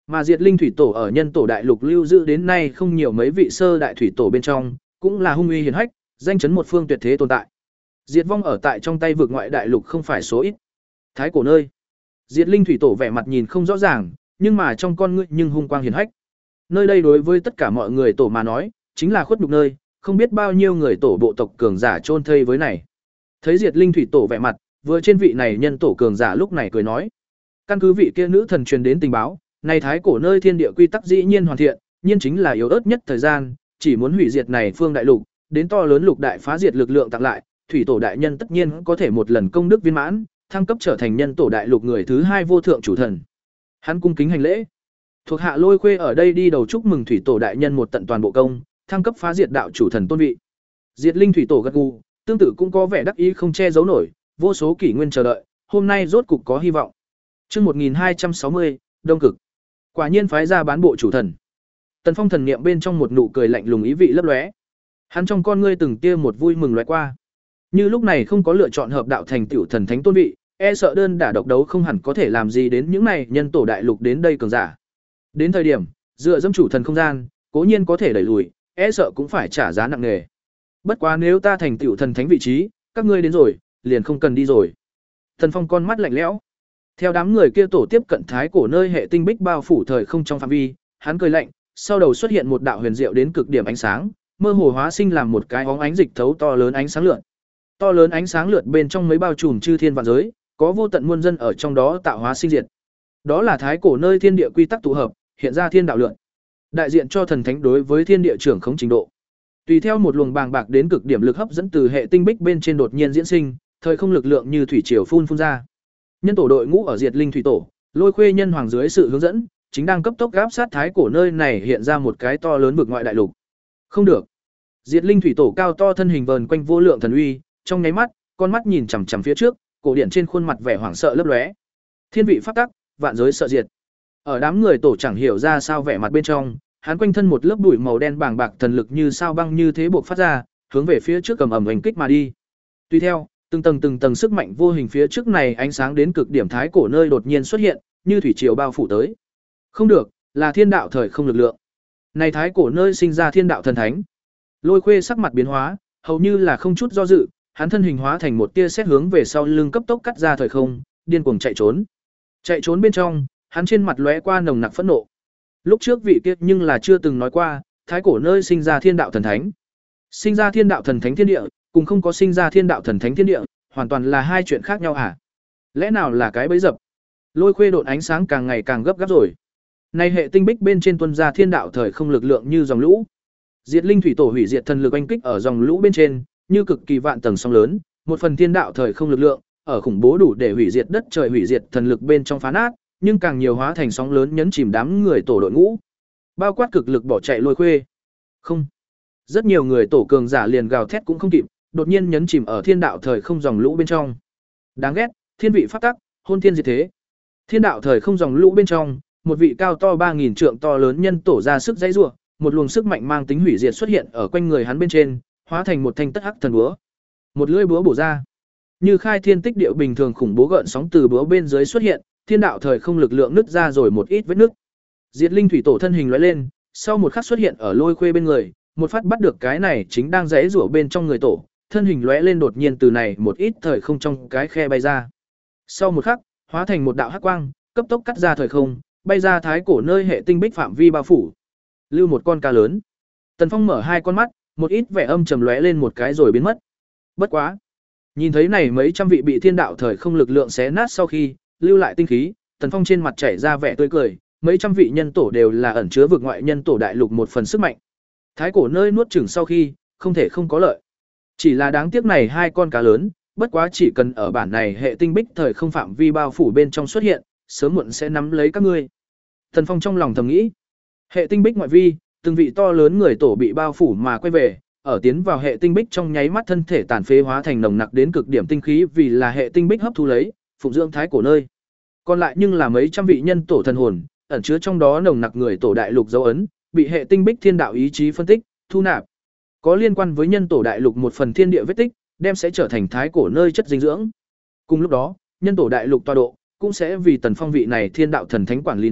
Mà Diệt Linh thủy tổ ở nhân tổ đại lục lưu giữ đến nay không nhiều mấy vị sơ đại thủy tổ bên trong, cũng là hung uy hiển hách, danh chấn một phương tuyệt thế tồn tại. Diệt vong ở tại trong tay vực ngoại đại lục không phải số ít. Thái cổ nơi. Diệt Linh thủy tổ vẻ mặt nhìn không rõ ràng, nhưng mà trong con ngươi nhưng hung quang hiển hách. Nơi đây đối với tất cả mọi người tổ mà nói, chính là khuất nhục nơi, không biết bao nhiêu người tổ bộ tộc cường giả chôn thây với này. Thấy Diệt Linh thủy tổ vẻ mặt, vừa trên vị này nhân tổ cường giả lúc này cười nói: căn cứ vị kia nữ thần truyền đến tình báo, này thái cổ nơi thiên địa quy tắc dĩ nhiên hoàn thiện, nhiên chính là yếu ớt nhất thời gian, chỉ muốn hủy diệt này phương đại lục, đến to lớn lục đại phá diệt lực lượng tặng lại, thủy tổ đại nhân tất nhiên có thể một lần công đức viên mãn, thăng cấp trở thành nhân tổ đại lục người thứ hai vô thượng chủ thần. Hắn cung kính hành lễ. Thuộc hạ Lôi Khuê ở đây đi đầu chúc mừng thủy tổ đại nhân một tận toàn bộ công, thăng cấp phá diệt đạo chủ thần tôn vị. Diệt Linh thủy tổ gật gù, tương tự cũng có vẻ đắc ý không che giấu nổi, vô số kỷ nguyên chờ đợi, hôm nay rốt cục có hy vọng. Chương một nghìn hai trăm sáu mươi, Đông Cực. Quả nhiên phái ra bán bộ chủ thần. Tần Phong thần niệm bên trong một nụ cười lạnh lùng ý vị lấp lóe. Hắn trong con ngươi từng tia một vui mừng lóe qua. Như lúc này không có lựa chọn hợp đạo thành tiểu thần thánh tôn vị, e sợ đơn đả độc đấu không hẳn có thể làm gì đến những này nhân tổ đại lục đến đây cường giả. Đến thời điểm, dựa dẫm chủ thần không gian, cố nhiên có thể đẩy lùi, e sợ cũng phải trả giá nặng nề. Bất quá nếu ta thành tiểu thần thánh vị trí, các ngươi đến rồi, liền không cần đi rồi. Tần Phong con mắt lạnh lẽo. Theo đám người kia tổ tiếp cận thái cổ nơi hệ tinh bích bao phủ thời không trong phạm vi, hắn cười lạnh, sau đầu xuất hiện một đạo huyền diệu đến cực điểm ánh sáng, mơ hồ hóa sinh làm một cái óng ánh dịch thấu to lớn ánh sáng lượn. To lớn ánh sáng lượn bên trong mấy bao trùm chư thiên vạn giới, có vô tận muôn dân ở trong đó tạo hóa sinh diệt. Đó là thái cổ nơi thiên địa quy tắc tụ hợp, hiện ra thiên đạo lượn. Đại diện cho thần thánh đối với thiên địa trưởng khống trình độ. Tùy theo một luồng bàng bạc đến cực điểm lực hấp dẫn từ hệ tinh bích bên trên đột nhiên diễn sinh, thời không lực lượng như thủy triều phun phun ra. Nhân tổ đội ngũ ở Diệt Linh thủy tổ, Lôi Khuê nhân hoàng dưới sự hướng dẫn, chính đang cấp tốc gáp sát thái cổ nơi này hiện ra một cái to lớn vực ngoại đại lục. Không được. Diệt Linh thủy tổ cao to thân hình vờn quanh vô lượng thần uy, trong nháy mắt, con mắt nhìn chằm chằm phía trước, cổ điển trên khuôn mặt vẻ hoảng sợ lấp lóe. Thiên vị pháp tắc, vạn giới sợ diệt. Ở đám người tổ chẳng hiểu ra sao vẻ mặt bên trong, hắn quanh thân một lớp bụi màu đen bàng bạc thần lực như sao băng như thế bộc phát ra, hướng về phía trước cầm ầm hành kích mà đi. Tuy theo, từng tầng từng tầng sức mạnh vô hình phía trước này ánh sáng đến cực điểm thái cổ nơi đột nhiên xuất hiện, như thủy triều bao phủ tới. Không được, là thiên đạo thời không lực lượng. Này thái cổ nơi sinh ra thiên đạo thần thánh. Lôi Khuê sắc mặt biến hóa, hầu như là không chút do dự, hắn thân hình hóa thành một tia sét hướng về sau lưng cấp tốc cắt ra thời không, điên cuồng chạy trốn. Chạy trốn bên trong, hắn trên mặt lóe qua nồng nặc phẫn nộ. Lúc trước vị kiếp nhưng là chưa từng nói qua, thái cổ nơi sinh ra thiên đạo thần thánh. Sinh ra thiên đạo thần thánh thiên địa, cùng không có sinh ra thiên đạo thần thánh thiên địa, hoàn toàn là hai chuyện khác nhau hả? Lẽ nào là cái bẫy dập? Lôi Khuê độn ánh sáng càng ngày càng gấp gáp rồi. Nay hệ tinh bích bên trên tuân ra thiên đạo thời không lực lượng như dòng lũ. Diệt Linh thủy tổ hủy diệt thần lực oanh kích ở dòng lũ bên trên, như cực kỳ vạn tầng sóng lớn, một phần thiên đạo thời không lực lượng, ở khủng bố đủ để hủy diệt đất trời hủy diệt thần lực bên trong phá nát, nhưng càng nhiều hóa thành sóng lớn nhấn chìm đám người tổ đội ngũ. Bao quát cực lực bỏ chạy Lôi Khuê. Không. Rất nhiều người tổ cường giả liền gào thét cũng không kịp, đột nhiên nhấn chìm ở thiên đạo thời không dòng lũ bên trong. Đáng ghét, thiên vị pháp tắc, hôn thiên diệt thế. Thiên đạo thời không dòng lũ bên trong, một vị cao to ba nghìn trượng to lớn nhân tổ ra sức dãy rủa, một luồng sức mạnh mang tính hủy diệt xuất hiện ở quanh người hắn bên trên, hóa thành một thanh tất hắc thần búa. Một lưỡi búa bổ ra, như khai thiên tích địa bình thường khủng bố gợn sóng từ búa bên dưới xuất hiện, thiên đạo thời không lực lượng nứt ra rồi một ít vết nứt. Diệt Linh thủy tổ thân hình lóe lên, sau một khắc xuất hiện ở Lôi Khuê bên người, một phát bắt được cái này chính đang rẽ rủa bên trong người tổ, thân hình lóe lên đột nhiên từ này một ít thời không trong cái khe bay ra. Sau một khắc, hóa thành một đạo hắc quang, cấp tốc cắt ra thời không, bay ra thái cổ nơi hệ tinh bích phạm vi bao phủ. Lưu một con cá lớn. Tần Phong mở hai con mắt, một ít vẻ âm trầm lóe lên một cái rồi biến mất. Bất quá, nhìn thấy này mấy trăm vị bị thiên đạo thời không lực lượng xé nát sau khi lưu lại tinh khí, Tần Phong trên mặt chảy ra vẻ tươi cười, mấy trăm vị nhân tổ đều là ẩn chứa vực ngoại nhân tổ đại lục một phần sức mạnh. Thái cổ nơi nuốt chửng sau khi, không thể không có lợi. Chỉ là đáng tiếc này hai con cá lớn, bất quá chỉ cần ở bản này hệ tinh bích thời không phạm vi bao phủ bên trong xuất hiện, sớm muộn sẽ nắm lấy các ngươi. Tần Phong trong lòng thầm nghĩ, hệ tinh bích ngoại vi, từng vị to lớn người tổ bị bao phủ mà quay về, ở tiến vào hệ tinh bích trong nháy mắt thân thể tàn phế hóa thành nồng nặc đến cực điểm tinh khí vì là hệ tinh bích hấp thu lấy, phụng dưỡng thái cổ nơi. Còn lại nhưng là mấy trăm vị nhân tổ thần hồn, ẩn chứa trong đó nồng nặc người tổ đại lục dấu ấn, bị hệ tinh bích thiên đạo ý chí phân tích, thu nạp. Có liên quan với nhân tổ đại lục một phần thiên địa vết tích, đem sẽ trở thành thái cổ nơi chất dinh dưỡng. Cùng lúc đó, nhân tổ đại lục tọa độ cũng sẽ vì Tần Phong vị này thiên đạo thần thánh quản lý nắm,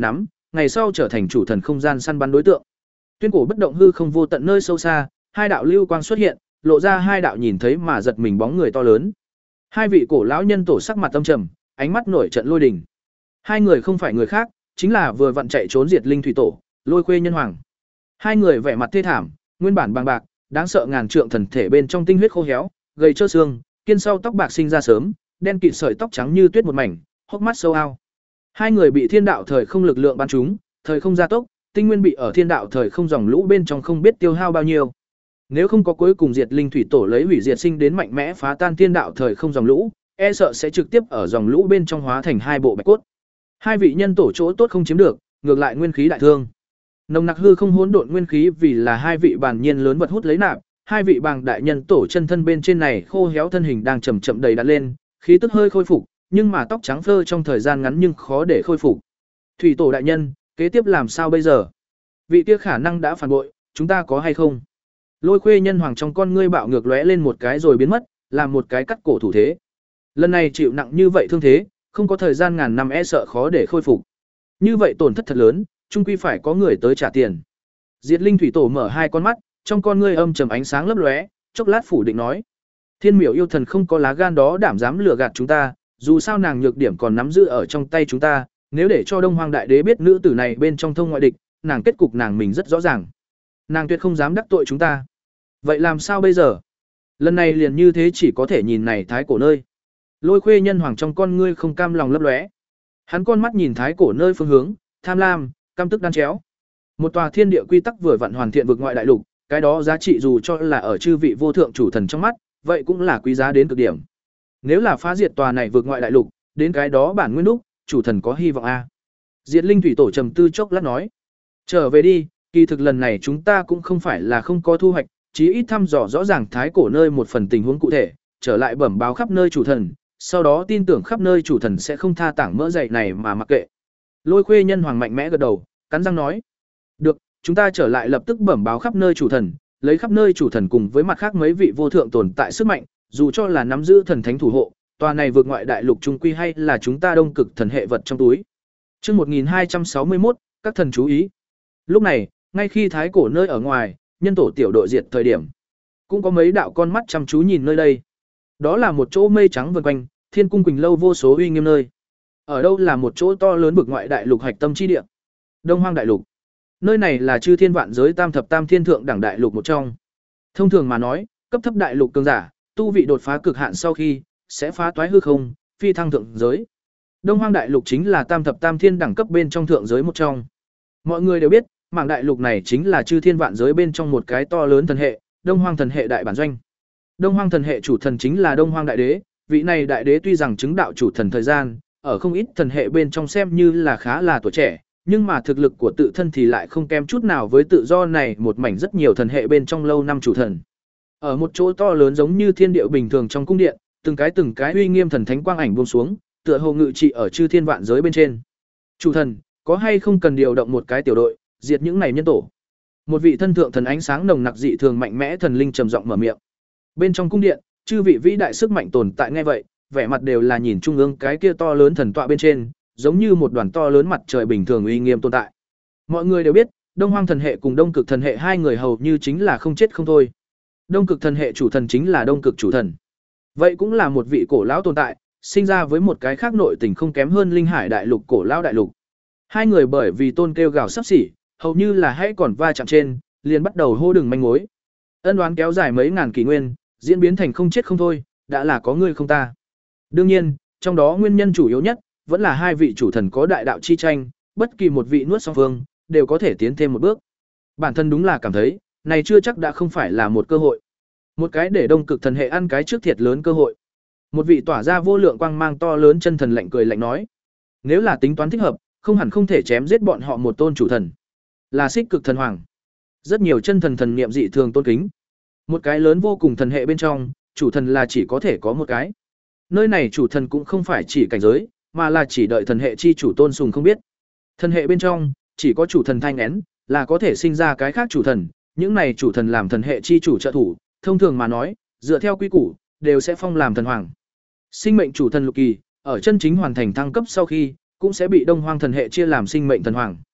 ngày sau trở thành chủ thần không gian săn bắn đối tượng. Tuyên cổ bất động hư không vô tận nơi sâu xa, hai đạo lưu quang xuất hiện, lộ ra hai đạo nhìn thấy mà giật mình bóng người to lớn. Hai vị cổ lão nhân tổ sắc mặt âm trầm, ánh mắt nổi trận lôi đình. Hai người không phải người khác, chính là vừa vặn chạy trốn diệt linh thủy tổ, Lôi Khuê Nhân Hoàng. Hai người vẻ mặt thê thảm, nguyên bản bằng bạc, đáng sợ ngàn trượng thần thể bên trong tinh huyết khô héo, gầy trơ xương, kiên sau tóc bạc sinh ra sớm, đen kịt sợi tóc trắng như tuyết một mảnh, hốc mắt sâu ao. Hai người bị thiên đạo thời không lực lượng bắn trúng, thời không gia tốc, tinh nguyên bị ở thiên đạo thời không dòng lũ bên trong không biết tiêu hao bao nhiêu. Nếu không có cuối cùng diệt linh thủy tổ lấy hủy diệt sinh đến mạnh mẽ phá tan thiên đạo thời không dòng lũ, e sợ sẽ trực tiếp ở dòng lũ bên trong hóa thành hai bộ bạch cốt. Hai vị nhân tổ chỗ tốt không chiếm được, ngược lại nguyên khí đại thương. Nồng nặc hư không hỗn độn nguyên khí vì là hai vị bản nhiên lớn vật hút lấy nạp, hai vị bàng đại nhân tổ chân thân bên trên này khô héo thân hình đang chậm chậm đầy đặn lên, khí tức hơi khôi phục, nhưng mà tóc trắng phơ trong thời gian ngắn nhưng khó để khôi phục. Thủy tổ đại nhân, kế tiếp làm sao bây giờ? Vị kia khả năng đã phản bội, chúng ta có hay không? Lôi Khuê Nhân Hoàng trong con ngươi bạo ngược lóe lên một cái rồi biến mất, làm một cái cắt cổ thủ thế. Lần này chịu nặng như vậy thương thế, không có thời gian ngàn năm e sợ khó để khôi phục. Như vậy tổn thất thật lớn, chung quy phải có người tới trả tiền. Diệt Linh Thủy Tổ mở hai con mắt, trong con ngươi âm trầm ánh sáng lấp lóe, chốc lát phủ định nói: Thiên Miểu yêu thần không có lá gan đó đảm dám lừa gạt chúng ta, dù sao nàng nhược điểm còn nắm giữ ở trong tay chúng ta, nếu để cho Đông Hoang đại đế biết nữ tử này bên trong thông ngoại địch, nàng kết cục nàng mình rất rõ ràng. Nàng tuyệt không dám đắc tội chúng ta. Vậy làm sao bây giờ? Lần này liền như thế chỉ có thể nhìn này thái cổ nơi. Lôi Khuê Nhân Hoàng trong con ngươi không cam lòng lấp lóe. Hắn con mắt nhìn thái cổ nơi phương hướng, tham lam, căm tức đan chéo. Một tòa thiên địa quy tắc vừa vặn hoàn thiện vực ngoại đại lục, cái đó giá trị dù cho là ở chư vị vô thượng chủ thần trong mắt, vậy cũng là quý giá đến cực điểm. Nếu là phá diệt tòa này vực ngoại đại lục, đến cái đó bản nguyên đúc, chủ thần có hy vọng a. Diệt Linh Thủy Tổ trầm tư chốc lát nói: "Trở về đi, kỳ thực lần này chúng ta cũng không phải là không có thu hoạch, chí ít thăm dò rõ ràng thái cổ nơi một phần tình huống cụ thể, trở lại bẩm báo khắp nơi chủ thần, sau đó tin tưởng khắp nơi chủ thần sẽ không tha tảng mỡ dày này mà mặc kệ." Lôi Khuê Nhân Hoàng mạnh mẽ gật đầu, cắn răng nói: "Được, chúng ta trở lại lập tức bẩm báo khắp nơi chủ thần, lấy khắp nơi chủ thần cùng với mặt khác mấy vị vô thượng tồn tại sức mạnh, dù cho là nắm giữ thần thánh thủ hộ, tòa này vượt ngoại đại lục trung quy hay là chúng ta đông cực thần hệ vật trong túi." Chương một nghìn hai trăm sáu mươi mốt, các thần chú ý. Lúc này, ngay khi thái cổ nơi ở ngoài, nhân tổ tiểu đội diệt thời điểm, cũng có mấy đạo con mắt chăm chú nhìn nơi đây. Đó là một chỗ mây trắng vần quanh, thiên cung quỳnh lâu vô số uy nghiêm nơi. Ở đâu là một chỗ to lớn vực ngoại đại lục hạch tâm chi địa. Đông Hoang đại lục. Nơi này là chư thiên vạn giới tam thập tam thiên thượng đẳng đại lục một trong. Thông thường mà nói, cấp thấp đại lục cường giả, tu vị đột phá cực hạn sau khi sẽ phá toái hư không, phi thăng thượng giới. Đông Hoang đại lục chính là tam thập tam thiên đẳng cấp bên trong thượng giới một trong. Mọi người đều biết, mảng đại lục này chính là chư thiên vạn giới bên trong một cái to lớn thần hệ, Đông Hoang thần hệ đại bản doanh. Đông Hoang thần hệ chủ thần chính là Đông Hoang đại đế, vị này đại đế tuy rằng chứng đạo chủ thần thời gian, ở không ít thần hệ bên trong xem như là khá là tuổi trẻ, nhưng mà thực lực của tự thân thì lại không kém chút nào với tự do này một mảnh rất nhiều thần hệ bên trong lâu năm chủ thần. Ở một chỗ to lớn giống như thiên địa bình thường trong cung điện, từng cái từng cái uy nghiêm thần thánh quang ảnh buông xuống, tựa hồ ngự trị ở chư thiên vạn giới bên trên. Chủ thần, có hay không cần điều động một cái tiểu đội, diệt những này nhân tổ? Một vị thân thượng thần ánh sáng nồng nặc dị thường mạnh mẽ thần linh trầm giọng mở miệng. Bên trong cung điện, chư vị vĩ đại sức mạnh tồn tại nghe vậy, vẻ mặt đều là nhìn trung ương cái kia to lớn thần tọa bên trên, giống như một đoàn to lớn mặt trời bình thường uy nghiêm tồn tại. Mọi người đều biết, Đông Hoang thần hệ cùng Đông Cực thần hệ hai người hầu như chính là không chết không thôi. Đông Cực thần hệ chủ thần chính là Đông Cực chủ thần. Vậy cũng là một vị cổ lão tồn tại, sinh ra với một cái khác nội tình không kém hơn Linh Hải đại lục cổ lão đại lục. Hai người bởi vì tôn kêu gào sắp xỉ, hầu như là hãy còn va chạm trên, liền bắt đầu hô đừng manh mối. Ân oán kéo dài mấy ngàn kỷ nguyên, diễn biến thành không chết không thôi, đã là có người không ta. Đương nhiên, trong đó nguyên nhân chủ yếu nhất vẫn là hai vị chủ thần có đại đạo chi tranh, bất kỳ một vị nuốt song phương đều có thể tiến thêm một bước. Bản thân đúng là cảm thấy, này chưa chắc đã không phải là một cơ hội. Một cái để Đông Cực thần hệ ăn cái trước thiệt lớn cơ hội. Một vị tỏa ra vô lượng quang mang to lớn chân thần lạnh cười lạnh nói: "Nếu là tính toán thích hợp, không hẳn không thể chém giết bọn họ một tôn chủ thần, là Xích Cực thần hoàng." Rất nhiều chân thần thần niệm dị thường tôn kính. Một cái lớn vô cùng thần hệ bên trong, chủ thần là chỉ có thể có một cái. Nơi này chủ thần cũng không phải chỉ cảnh giới, mà là chỉ đợi thần hệ chi chủ tôn sùng không biết. Thần hệ bên trong, chỉ có chủ thần thanh én, là có thể sinh ra cái khác chủ thần, những này chủ thần làm thần hệ chi chủ trợ thủ, thông thường mà nói, dựa theo quy củ, đều sẽ phong làm thần hoàng. Sinh mệnh chủ thần lục kỳ, ở chân chính hoàn thành thăng cấp sau khi, cũng sẽ bị Đông Hoang thần hệ chia làm sinh mệnh thần hoàng.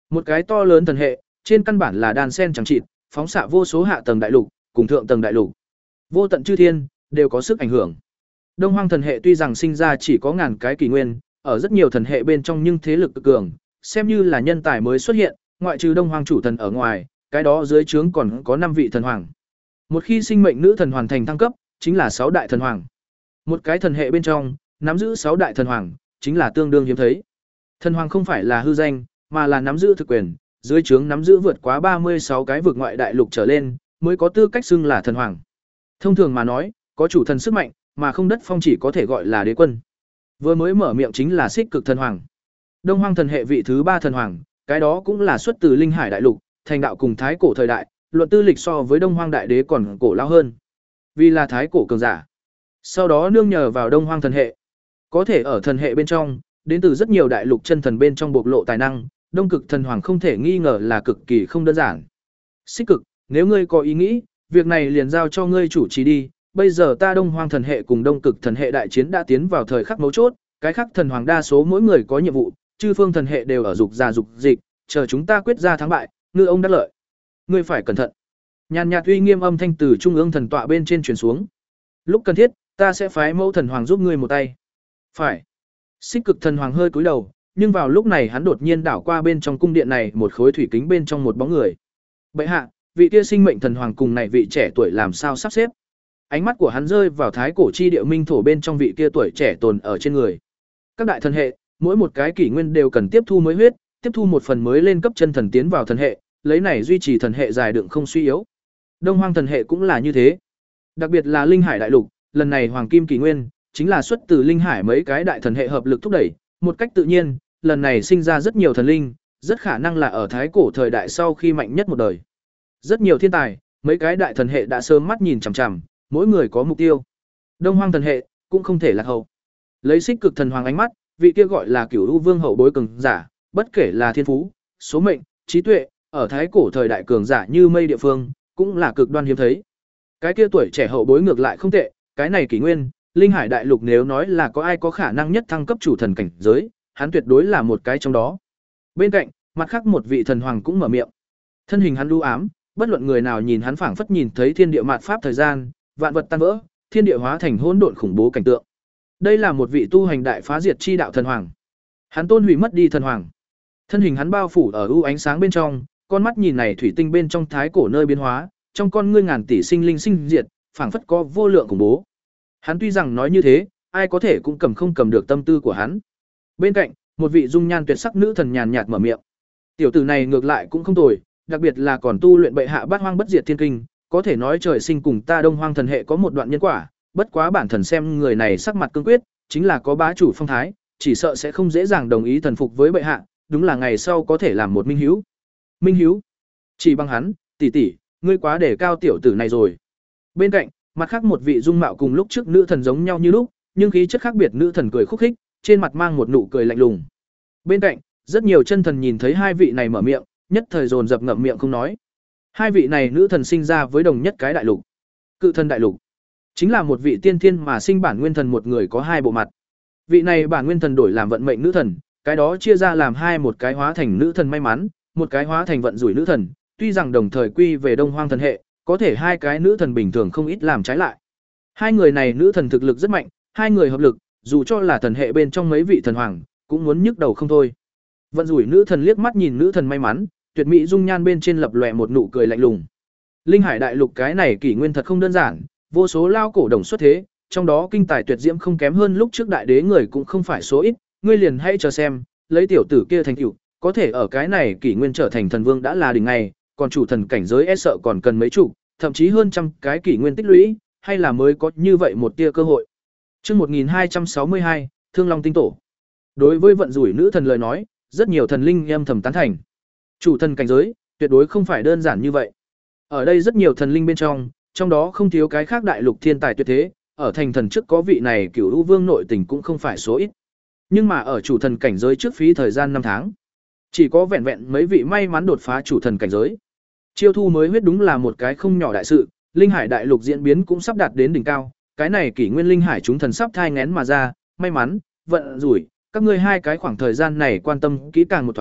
Một cái to lớn thần hệ, trên căn bản là đan sen chẳng chịt, phóng xạ vô số hạ tầng đại lục, cùng thượng tầng đại lục. Vô tận chư thiên đều có sức ảnh hưởng. Đông Hoang thần hệ tuy rằng sinh ra chỉ có ngàn cái kỷ nguyên, ở rất nhiều thần hệ bên trong nhưng thế lực cực cường, xem như là nhân tài mới xuất hiện, ngoại trừ Đông Hoang chủ thần ở ngoài, cái đó dưới trướng còn có năm vị thần hoàng. Một khi sinh mệnh nữ thần hoàn thành thăng cấp, chính là sáu đại thần hoàng. Một cái thần hệ bên trong, nắm giữ sáu đại thần hoàng, chính là tương đương hiếm thấy. Thần hoàng không phải là hư danh, mà là nắm giữ thực quyền, dưới trướng nắm giữ vượt quá ba mươi sáu cái vực ngoại đại lục trở lên, mới có tư cách xưng là thần hoàng. Thông thường mà nói, có chủ thần sức mạnh, mà không đất phong chỉ có thể gọi là đế quân. Vừa mới mở miệng chính là Xích Cực thần hoàng. Đông Hoang thần hệ vị thứ ba thần hoàng, cái đó cũng là xuất từ Linh Hải đại lục, thành đạo cùng thái cổ thời đại, luận tư lịch so với Đông Hoang đại đế còn cổ lão hơn. Vì là thái cổ cường giả. Sau đó nương nhờ vào Đông Hoang thần hệ, có thể ở thần hệ bên trong, đến từ rất nhiều đại lục chân thần bên trong bộc lộ tài năng, Đông Cực thần hoàng không thể nghi ngờ là cực kỳ không đơn giản. Xích Cực, nếu ngươi có ý nghĩ, việc này liền giao cho ngươi chủ trì đi, bây giờ ta Đông Hoang thần hệ cùng Đông Cực thần hệ đại chiến đã tiến vào thời khắc mấu chốt, cái khác thần hoàng đa số mỗi người có nhiệm vụ, chư phương thần hệ đều ở dục già dục dịch, chờ chúng ta quyết ra thắng bại, ngư ông đắc lợi. Ngươi phải cẩn thận. Nhàn nhạt uy nghiêm âm thanh từ trung ương thần tọa bên trên truyền xuống. Lúc cần thiết, ta sẽ phái mẫu thần hoàng giúp ngươi một tay. Phải. Xích Cực thần hoàng hơi cúi đầu, nhưng vào lúc này hắn đột nhiên đảo qua bên trong cung điện này một khối thủy kính bên trong một bóng người. Bệ hạ, vị kia sinh mệnh thần hoàng cùng này vị trẻ tuổi làm sao sắp xếp? Ánh mắt của hắn rơi vào thái cổ chi địa minh thổ bên trong vị kia tuổi trẻ tồn ở trên người. Các đại thần hệ, mỗi một cái kỷ nguyên đều cần tiếp thu mới huyết, tiếp thu một phần mới lên cấp chân thần tiến vào thần hệ, lấy này duy trì thần hệ dài đựng không suy yếu. Đông Hoang thần hệ cũng là như thế. Đặc biệt là Linh Hải đại lục, lần này hoàng kim kỷ nguyên chính là xuất từ Linh Hải mấy cái đại thần hệ hợp lực thúc đẩy, một cách tự nhiên, lần này sinh ra rất nhiều thần linh, rất khả năng là ở thái cổ thời đại sau khi mạnh nhất một đời. Rất nhiều thiên tài, mấy cái đại thần hệ đã sớm mắt nhìn chằm chằm, mỗi người có mục tiêu. Đông Hoang thần hệ cũng không thể lạc hậu. Lấy Xích Cực thần hoàng ánh mắt, vị kia gọi là Cửu U Vương hậu bối cường giả, bất kể là thiên phú, số mệnh, trí tuệ, ở thái cổ thời đại cường giả như mây địa phương, cũng là cực đoan hiếm thấy. Cái kia tuổi trẻ hậu bối ngược lại không tệ, cái này kỷ nguyên, Linh Hải đại lục nếu nói là có ai có khả năng nhất thăng cấp chủ thần cảnh giới, hắn tuyệt đối là một cái trong đó. Bên cạnh, mặt khác một vị thần hoàng cũng mở miệng. Thân hình hắn u ám, bất luận người nào nhìn hắn phảng phất nhìn thấy thiên địa mạt pháp thời gian, vạn vật tan vỡ, thiên địa hóa thành hỗn độn khủng bố cảnh tượng. Đây là một vị tu hành đại phá diệt chi đạo thần hoàng. Hắn tôn hủy mất đi thần hoàng. Thân hình hắn bao phủ ở u ánh sáng bên trong, con mắt nhìn này thủy tinh bên trong thái cổ nơi biến hóa, trong con ngươi ngàn tỷ sinh linh sinh diệt, phảng phất có vô lượng khủng bố. Hắn tuy rằng nói như thế, ai có thể cũng cầm không cầm được tâm tư của hắn. Bên cạnh, một vị dung nhan tuyệt sắc nữ thần nhàn nhạt mở miệng. Tiểu tử này ngược lại cũng không tồi, đặc biệt là còn tu luyện bệ hạ bát hoang bất diệt thiên kinh, có thể nói trời sinh cùng ta Đông Hoang thần hệ có một đoạn nhân quả, bất quá bản thần xem người này sắc mặt cương quyết, chính là có bá chủ phong thái, chỉ sợ sẽ không dễ dàng đồng ý thần phục với bệ hạ, đúng là ngày sau có thể làm một minh hiếu. Minh hiếu? Chỉ bằng hắn, tỷ tỷ, ngươi quá để cao tiểu tử này rồi. Bên cạnh, mặt khác một vị dung mạo cùng lúc trước nữ thần giống nhau như lúc, nhưng khí chất khác biệt nữ thần cười khúc khích, trên mặt mang một nụ cười lạnh lùng. Bên cạnh, rất nhiều chân thần nhìn thấy hai vị này mở miệng, nhất thời dồn dập ngậm miệng không nói. Hai vị này nữ thần sinh ra với đồng nhất cái đại lục. Cự thần đại lục chính là một vị tiên thiên mà sinh bản nguyên thần, một người có hai bộ mặt. Vị này bản nguyên thần đổi làm vận mệnh nữ thần, cái đó chia ra làm hai, một cái hóa thành nữ thần may mắn, một cái hóa thành vận rủi nữ thần, tuy rằng đồng thời quy về Đông Hoang thần hệ, có thể hai cái nữ thần bình thường không ít làm trái lại. Hai người này nữ thần thực lực rất mạnh, hai người hợp lực, dù cho là thần hệ bên trong mấy vị thần hoàng, cũng muốn nhức đầu không thôi. Vận rủi nữ thần liếc mắt nhìn nữ thần may mắn, tuyệt mỹ dung nhan bên trên lập lòe một nụ cười lạnh lùng. Linh Hải đại lục cái này kỷ nguyên thật không đơn giản, vô số lao cổ đồng xuất thế, trong đó kinh tài tuyệt diễm không kém hơn lúc trước đại đế người cũng không phải số ít, ngươi liền hãy chờ xem, lấy tiểu tử kia thành tựu, có thể ở cái này kỷ nguyên trở thành thần vương đã là đỉnh ngày, còn chủ thần cảnh giới e sợ còn cần mấy chục, thậm chí hơn trăm cái kỷ nguyên tích lũy, hay là mới có như vậy một tia cơ hội. Chương một nghìn hai trăm sáu mươi hai, Thương Long tinh tổ. Đối với vận rủi nữ thần lời nói, rất nhiều thần linh âm thầm tán thành. Chủ thần cảnh giới, tuyệt đối không phải đơn giản như vậy. Ở đây rất nhiều thần linh bên trong, trong đó không thiếu cái khác đại lục thiên tài tuyệt thế, ở thành thần trước có vị này Cửu U Vương nội tình cũng không phải số ít. Nhưng mà ở chủ thần cảnh giới trước phí thời gian năm tháng, chỉ có vẹn vẹn mấy vị may mắn đột phá chủ thần cảnh giới. Chiêu thu mới huyết đúng là một cái không nhỏ đại sự, Linh Hải đại lục diễn biến cũng sắp đạt đến đỉnh cao, cái này kỷ nguyên Linh Hải chúng thần sắp thai nghén mà ra, may mắn, vận rủi, các ngươi hai cái khoảng thời gian này quan tâm kỹ càng một thoáng,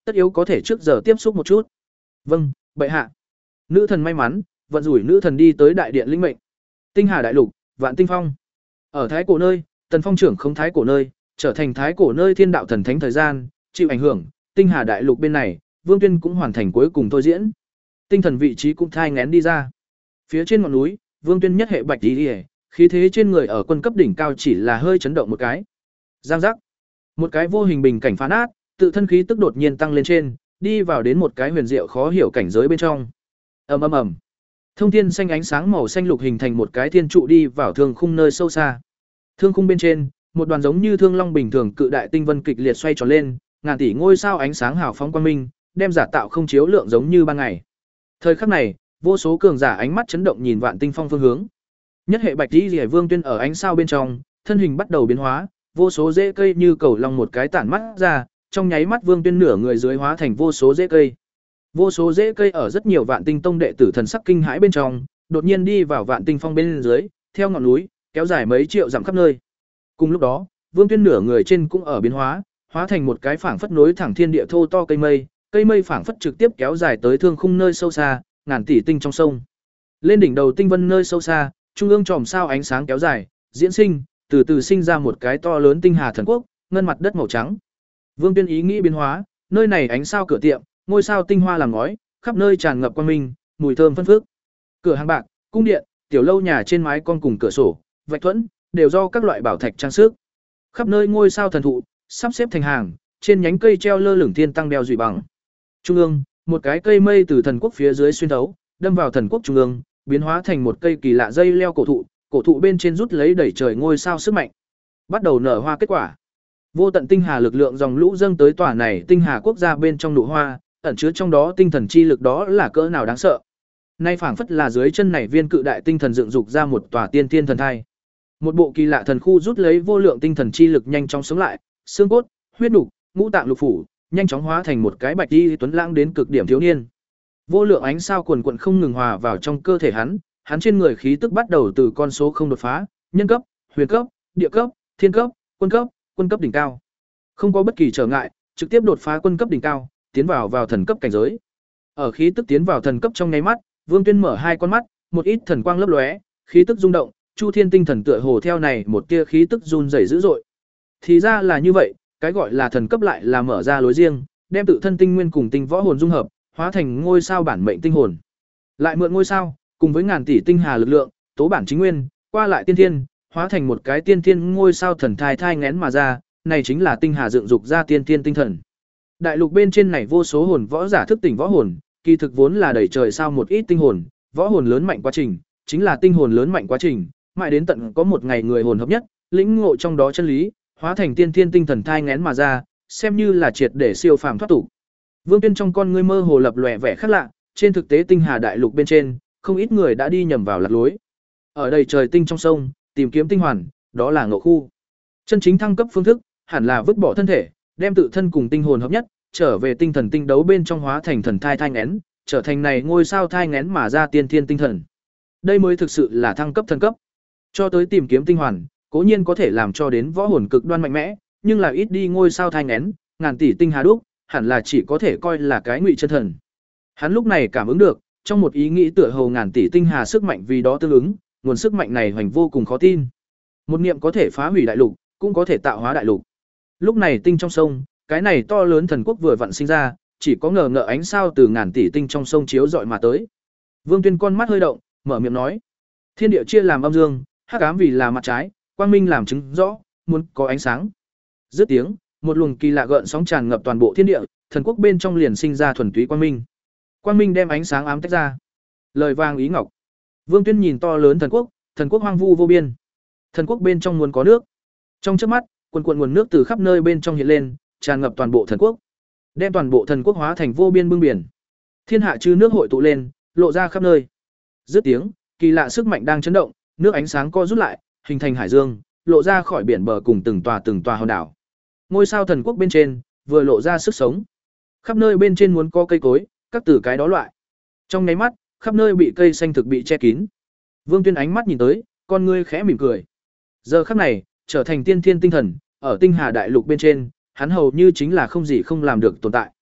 tất yếu có thể trước giờ tiếp xúc một chút. Vâng, bệ hạ. Nữ thần may mắn, vận rủi nữ thần đi tới đại điện lĩnh mệnh. Tinh Hà đại lục, Vạn Tinh Phong. Ở Thái Cổ nơi, Tần Phong trưởng không Thái Cổ nơi, trở thành Thái Cổ nơi thiên đạo thần thánh thời gian, chịu ảnh hưởng, Tinh Hà đại lục bên này, Vương Tuyên cũng hoàn thành cuối cùng thôi diễn. Tinh thần vị trí cũng thai nghén đi ra. Phía trên ngọn núi, Vương Tuyên nhất hệ bạch y, khí thế trên người ở quân cấp đỉnh cao chỉ là hơi chấn động một cái. Giang giác. Một cái vô hình bình cảnh phá nát, tự thân khí tức đột nhiên tăng lên trên, đi vào đến một cái huyền diệu khó hiểu cảnh giới bên trong. Ầm ầm ầm. Thông thiên xanh ánh sáng màu xanh lục hình thành một cái thiên trụ đi vào thương khung nơi sâu xa. Thương khung bên trên, một đoàn giống như thương long bình thường cự đại tinh vân kịch liệt xoay tròn lên, ngàn tỷ ngôi sao ánh sáng hào phóng quang minh, đem giả tạo không chiếu lượng giống như ban ngày. Thời khắc này, vô số cường giả ánh mắt chấn động nhìn Vạn Tinh Phong phương hướng. Nhất hệ bạch y Liễu Vương Tuyên ở ánh sao bên trong, thân hình bắt đầu biến hóa, vô số rễ cây như cầu long một cái tản mắt ra, trong nháy mắt Vương Tuyên nửa người dưới hóa thành vô số rễ cây. Vô số rễ cây ở rất nhiều Vạn Tinh Tông đệ tử thần sắc kinh hãi bên trong, đột nhiên đi vào Vạn Tinh Phong bên dưới, theo ngọn núi, kéo dài mấy triệu dặm khắp nơi. Cùng lúc đó, Vương Tuyên nửa người trên cũng ở biến hóa, hóa thành một cái phảng phất nối thẳng thiên địa thô to cây mây, cây mây phảng phất trực tiếp kéo dài tới thương khung nơi sâu xa, ngàn tỷ tinh trong sông. Lên đỉnh đầu tinh vân nơi sâu xa, trung ương chòm sao ánh sáng kéo dài, diễn sinh, từ từ sinh ra một cái to lớn tinh hà thần quốc, ngân mặt đất màu trắng. Vương Tuyên ý nghĩ biến hóa, nơi này ánh sao cửa tiệm, ngôi sao tinh hoa làm ngói, khắp nơi tràn ngập quang minh, mùi thơm phân phước. Cửa hàng bạc, cung điện, tiểu lâu nhà trên mái con cùng cửa sổ, vạch thuẫn, đều do các loại bảo thạch trang sức. Khắp nơi ngôi sao thần thụ, sắp xếp thành hàng, trên nhánh cây treo lơ lửng thiên tăng đeo dụy bằng. Trung ương, một cái cây mây từ thần quốc phía dưới xuyên thấu, đâm vào thần quốc trung ương, biến hóa thành một cây kỳ lạ dây leo cổ thụ, cổ thụ bên trên rút lấy đẩy trời ngôi sao sức mạnh, bắt đầu nở hoa kết quả. Vô tận tinh hà lực lượng dòng lũ dâng tới tòa này tinh hà quốc gia bên trong nụ hoa, ẩn chứa trong đó tinh thần chi lực đó là cỡ nào đáng sợ. Nay phảng phất là dưới chân này viên cự đại tinh thần dựng dục ra một tòa tiên tiên thần thai. Một bộ kỳ lạ thần khu rút lấy vô lượng tinh thần chi lực nhanh chóng sống lại, xương cốt, huyết nục, ngũ tạng lục phủ, nhanh chóng hóa thành một cái bạch y tuấn lãng đến cực điểm thiếu niên. Vô lượng ánh sao quần quần không ngừng hòa vào trong cơ thể hắn, hắn trên người khí tức bắt đầu từ con số không đột phá, nhân cấp, huyền cấp, địa cấp, thiên cấp, quân cấp, quân cấp đỉnh cao. Không có bất kỳ trở ngại, trực tiếp đột phá quân cấp đỉnh cao, tiến vào vào thần cấp cảnh giới. Ở khí tức tiến vào thần cấp trong nháy mắt, Vương Tuyên mở hai con mắt, một ít thần quang lấp lóe, khí tức rung động, Chu Thiên tinh thần tựa hồ theo này một tia khí tức run rẩy dữ dội. Thì ra là như vậy, cái gọi là thần cấp lại là mở ra lối riêng, đem tự thân tinh nguyên cùng tinh võ hồn dung hợp, hóa thành ngôi sao bản mệnh tinh hồn. Lại mượn ngôi sao, cùng với ngàn tỷ tinh hà lực lượng, tố bản chính nguyên, qua lại tiên thiên, hóa thành một cái tiên thiên ngôi sao thần thai thai nghén mà ra, này chính là tinh hà dựng dục ra tiên thiên tinh thần. Đại lục bên trên này vô số hồn võ giả thức tỉnh võ hồn, kỳ thực vốn là đầy trời sao một ít tinh hồn, võ hồn lớn mạnh quá trình, chính là tinh hồn lớn mạnh quá trình, mãi đến tận có một ngày người hồn hợp nhất, lĩnh ngộ trong đó chân lý, hóa thành tiên thiên tinh thần thai nghén mà ra, xem như là triệt để siêu phàm thoát tục. Vương Tuyên trong con ngươi mơ hồ lập lòe vẻ khác lạ, trên thực tế tinh hà đại lục bên trên, không ít người đã đi nhầm vào lạc lối. Ở đây trời tinh trong sông, tìm kiếm tinh hoàn, đó là ngộ khu. Chân chính thăng cấp phương thức, hẳn là vứt bỏ thân thể, đem tự thân cùng tinh hồn hợp nhất, trở về tinh thần tinh đấu bên trong hóa thành thần thai thai nghén, trở thành này ngôi sao thai nghén mà ra tiên thiên tinh thần. Đây mới thực sự là thăng cấp thần cấp. Cho tới tìm kiếm tinh hoàn, cố nhiên có thể làm cho đến võ hồn cực đoan mạnh mẽ, nhưng là ít đi ngôi sao thai nghén, ngàn tỷ tinh hà đúc, hẳn là chỉ có thể coi là cái ngụy chân thần. Hắn lúc này cảm ứng được, trong một ý nghĩ tựa hồ ngàn tỷ tinh hà sức mạnh vì đó tương ứng, nguồn sức mạnh này hoành vô cùng khó tin. Một niệm có thể phá hủy đại lục, cũng có thể tạo hóa đại lục. Lúc này tinh trong sông, cái này to lớn thần quốc vừa vặn sinh ra, chỉ có ngờ ngợ ánh sao từ ngàn tỷ tinh trong sông chiếu dọi mà tới. Vương Tuyên con mắt hơi động, mở miệng nói: "Thiên địa chia làm âm dương, hắc ám vì là mặt trái, quang minh làm chứng rõ, muốn có ánh sáng." Dứt tiếng, một luồng kỳ lạ gợn sóng tràn ngập toàn bộ thiên địa, thần quốc bên trong liền sinh ra thuần túy quang minh. Quang minh đem ánh sáng ám tách ra. Lời vàng ý ngọc. Vương Tuyên nhìn to lớn thần quốc, thần quốc hoang vu vô biên. Thần quốc bên trong muốn có nước. Trong chớp mắt, quần quần nguồn nước từ khắp nơi bên trong hiện lên, tràn ngập toàn bộ thần quốc, đem toàn bộ thần quốc hóa thành vô biên bưng biển. Thiên hạ chư nước hội tụ lên, lộ ra khắp nơi. Dứt tiếng, kỳ lạ sức mạnh đang chấn động, nước ánh sáng co rút lại, hình thành hải dương, lộ ra khỏi biển bờ cùng từng tòa từng tòa hòn đảo. Ngôi sao thần quốc bên trên vừa lộ ra sức sống. Khắp nơi bên trên muốn có cây cối, các tử cái đó loại. Trong nháy mắt, khắp nơi bị cây xanh thực bị che kín. Vương Tuyên ánh mắt nhìn tới, con ngươi khẽ mỉm cười. Giờ khắc này, trở thành tiên thiên tinh thần, ở tinh hà đại lục bên trên, hắn hầu như chính là không gì không làm được tồn tại.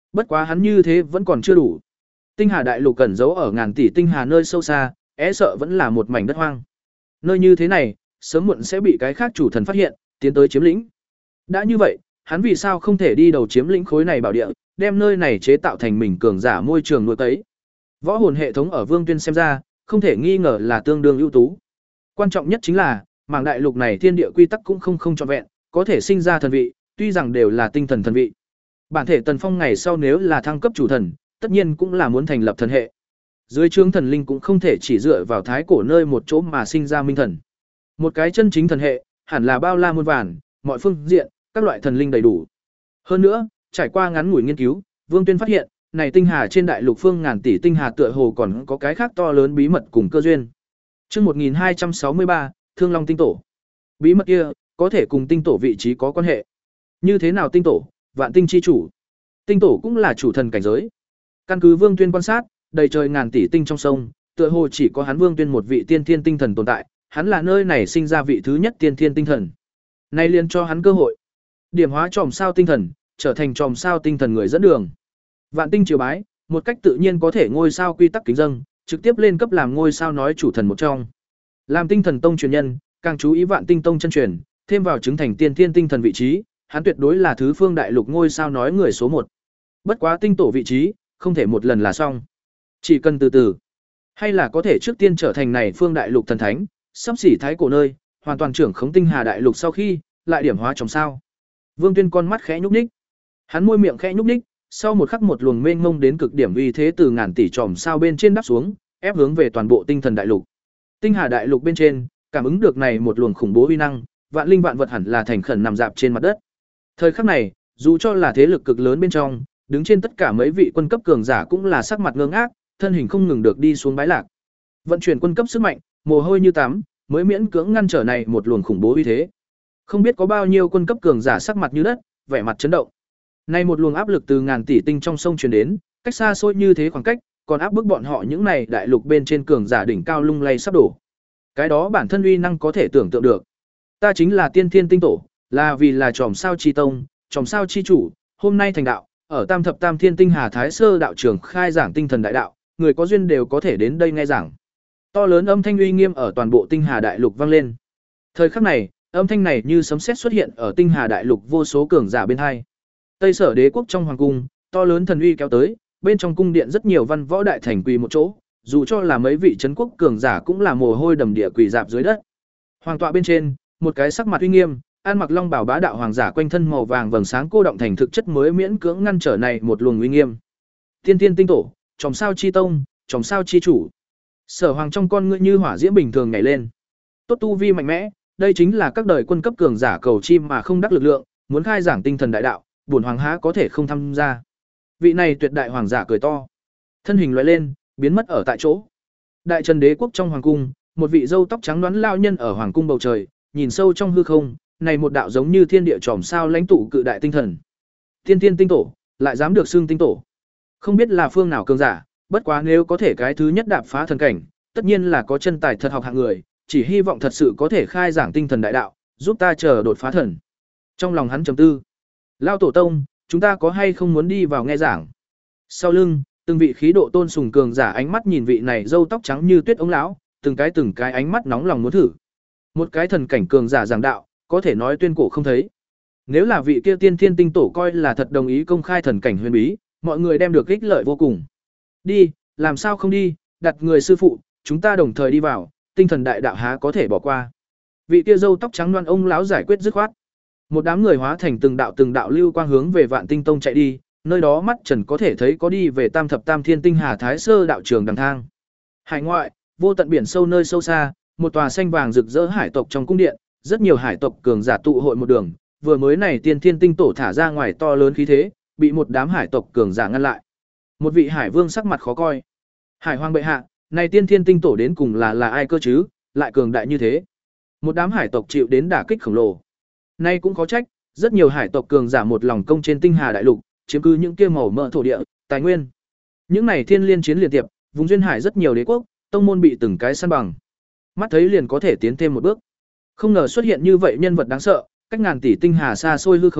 Bất quá hắn như thế vẫn còn chưa đủ. Tinh Hà đại lục cẩn giấu ở ngàn tỷ tinh hà nơi sâu xa, é sợ vẫn là một mảnh đất hoang. Nơi như thế này, sớm muộn sẽ bị cái khác chủ thần phát hiện, tiến tới chiếm lĩnh. Đã như vậy, hắn vì sao không thể đi đầu chiếm lĩnh khối này bảo địa, đem nơi này chế tạo thành mình cường giả môi trường nuôi cấy. Võ hồn hệ thống ở Vương Tuyên xem ra, không thể nghi ngờ là tương đương ưu tú. Quan trọng nhất chính là, mảng đại lục này thiên địa quy tắc cũng không không trọn vẹn, có thể sinh ra thần vị, tuy rằng đều là tinh thần thần vị. Bản thể Tần Phong ngày sau nếu là thăng cấp chủ thần, tất nhiên cũng là muốn thành lập thần hệ. Dưới trướng thần linh cũng không thể chỉ dựa vào thái cổ nơi một chỗ mà sinh ra minh thần. Một cái chân chính thần hệ, hẳn là bao la muôn vàn, mọi phương diện, các loại thần linh đầy đủ. Hơn nữa, trải qua ngắn ngủi nghiên cứu, Vương Tuyên phát hiện, này tinh hà trên đại lục phương ngàn tỷ tinh hà tựa hồ còn có cái khác to lớn bí mật cùng cơ duyên. Chương một nghìn hai trăm sáu mươi ba, Thương Long tinh tổ. Bí mật kia có thể cùng tinh tổ vị trí có quan hệ. Như thế nào tinh tổ? Vạn tinh chi chủ. Tinh tổ cũng là chủ thần cảnh giới. Căn cứ Vương Tuyên quan sát, đầy trời ngàn tỷ tinh trong sông, tựa hồ chỉ có hắn Vương Tuyên một vị tiên thiên tinh thần tồn tại, hắn là nơi này sinh ra vị thứ nhất tiên thiên tinh thần. Nay liền cho hắn cơ hội, điểm hóa chòm sao tinh thần, trở thành chòm sao tinh thần người dẫn đường. Vạn tinh triều bái, một cách tự nhiên có thể ngôi sao quy tắc kính dâng, trực tiếp lên cấp làm ngôi sao nói chủ thần một trong. Làm tinh thần tông truyền nhân, càng chú ý vạn tinh tông chân truyền, thêm vào chứng thành tiên thiên tinh thần vị trí, hắn tuyệt đối là thứ phương đại lục ngôi sao nói người số một. Bất quá tinh tổ vị trí, không thể một lần là xong. Chỉ cần từ từ, hay là có thể trước tiên trở thành này phương đại lục thần thánh, sắp xỉ thái cổ nơi, hoàn toàn trưởng khống tinh hà đại lục sau khi, lại điểm hóa trong sao. Vương Tuyên con mắt khẽ nhúc nhích. Hắn môi miệng khẽ nhúc nhích, sau một khắc một luồng mênh mông đến cực điểm uy thế từ ngàn tỷ chòm sao bên trên đắp xuống, ép hướng về toàn bộ tinh thần đại lục. Tinh hà đại lục bên trên, cảm ứng được này một luồng khủng bố uy năng, vạn linh vạn vật hẳn là thành khẩn nằm dạp trên mặt đất. Thời khắc này, dù cho là thế lực cực lớn bên trong, đứng trên tất cả mấy vị quân cấp cường giả cũng là sắc mặt ngơ ngác, thân hình không ngừng được đi xuống bái lạc. Vận chuyển quân cấp sức mạnh, mồ hôi như tắm, mới miễn cưỡng ngăn trở này một luồng khủng bố uy thế. Không biết có bao nhiêu quân cấp cường giả sắc mặt như đất, vẻ mặt chấn động. Nay một luồng áp lực từ ngàn tỷ tinh trong sông truyền đến, cách xa xôi như thế khoảng cách, còn áp bức bọn họ những này đại lục bên trên cường giả đỉnh cao lung lay sắp đổ. Cái đó bản thân uy năng có thể tưởng tượng được. Ta chính là tiên thiên tinh tổ, là vì là chòm sao chi tông, chòm sao chi chủ, hôm nay thành đạo, ở Tam thập Tam Thiên Tinh Hà Thái Sơ đạo trường khai giảng tinh thần đại đạo, người có duyên đều có thể đến đây nghe giảng. To lớn âm thanh uy nghiêm ở toàn bộ Tinh Hà đại lục vang lên. Thời khắc này, âm thanh này như sấm sét xuất hiện ở Tinh Hà đại lục vô số cường giả bên hai. Tây Sở Đế quốc trong hoàng cung, to lớn thần uy kéo tới, bên trong cung điện rất nhiều văn võ đại thành quỳ một chỗ, dù cho là mấy vị trấn quốc cường giả cũng là mồ hôi đầm địa quỳ dạp dưới đất. Hoàng tọa bên trên, một cái sắc mặt uy nghiêm, ăn mặc long bào bá đạo hoàng giả quanh thân màu vàng vầng sáng cô động thành thực chất mới miễn cưỡng ngăn trở này một luồng uy nghiêm. Tiên tiên tinh tổ, chòm sao chi tông, chòm sao chi chủ. Sở Hoàng trong con ngươi như hỏa diễm bình thường nhảy lên. Tốt tu vi mạnh mẽ, đây chính là các đời quân cấp cường giả cầu chim mà không đắc lực lượng, muốn khai giảng tinh thần đại đạo, bổn hoàng há có thể không tham gia. Vị này tuyệt đại hoàng giả cười to, thân hình lóe lên, biến mất ở tại chỗ. Đại Trần Đế quốc trong hoàng cung, một vị râu tóc trắng đoán lao nhân ở hoàng cung bầu trời, nhìn sâu trong hư không, này một đạo giống như thiên địa tròm sao lãnh tụ cự đại tinh thần. Tiên tiên tinh tổ, lại dám được xưng tinh tổ. Không biết là phương nào cường giả, bất quá nếu có thể cái thứ nhất đạp phá thần cảnh, tất nhiên là có chân tài thật học hạng người, chỉ hy vọng thật sự có thể khai giảng tinh thần đại đạo, giúp ta chờ đột phá thần. Trong lòng hắn trầm tư, lao tổ tông, chúng ta có hay không muốn đi vào nghe giảng? Sau lưng, từng vị khí độ tôn sùng cường giả ánh mắt nhìn vị này râu tóc trắng như tuyết ông lão, từng cái từng cái ánh mắt nóng lòng muốn thử. Một cái thần cảnh cường giả giảng đạo, có thể nói tuyên cổ không thấy. Nếu là vị kia tiên thiên tinh tổ coi là thật đồng ý công khai thần cảnh huyền bí, mọi người đem được ích lợi vô cùng. Đi, làm sao không đi, đặt người sư phụ, chúng ta đồng thời đi vào, tinh thần đại đạo há có thể bỏ qua. Vị kia râu tóc trắng đoan ông lão giải quyết dứt khoát. Một đám người hóa thành từng đạo từng đạo lưu quang hướng về Vạn Tinh Tông chạy đi, nơi đó mắt trần có thể thấy có đi về Tam thập Tam Thiên Tinh Hà Thái Sơ đạo trường đằng thang. Hải ngoại, vô tận biển sâu nơi sâu xa, một tòa xanh vàng rực rỡ hải tộc trong cung điện, rất nhiều hải tộc cường giả tụ hội một đường, vừa mới này tiên thiên tinh tổ thả ra ngoài to lớn khí thế, bị một đám hải tộc cường giả ngăn lại. Một vị hải vương sắc mặt khó coi. Hải hoàng bệ hạ, này tiên thiên tinh tổ đến cùng là là ai cơ chứ, lại cường đại như thế. Một đám hải tộc chịu đến đả kích khổng lồ. Nay cũng khó trách, rất nhiều hải tộc cường giả một lòng công trên tinh hà đại lục, chiếm cứ những kia màu mỡ thổ địa, tài nguyên. Những này thiên liên chiến liên tiệp, vùng duyên hải rất nhiều đế quốc, tông môn bị từng cái săn bằng. Mắt thấy liền có thể tiến thêm một bước. Không ngờ xuất hiện như vậy nhân vật đáng sợ, cách ngàn tỷ tinh hà xa xôi hư không,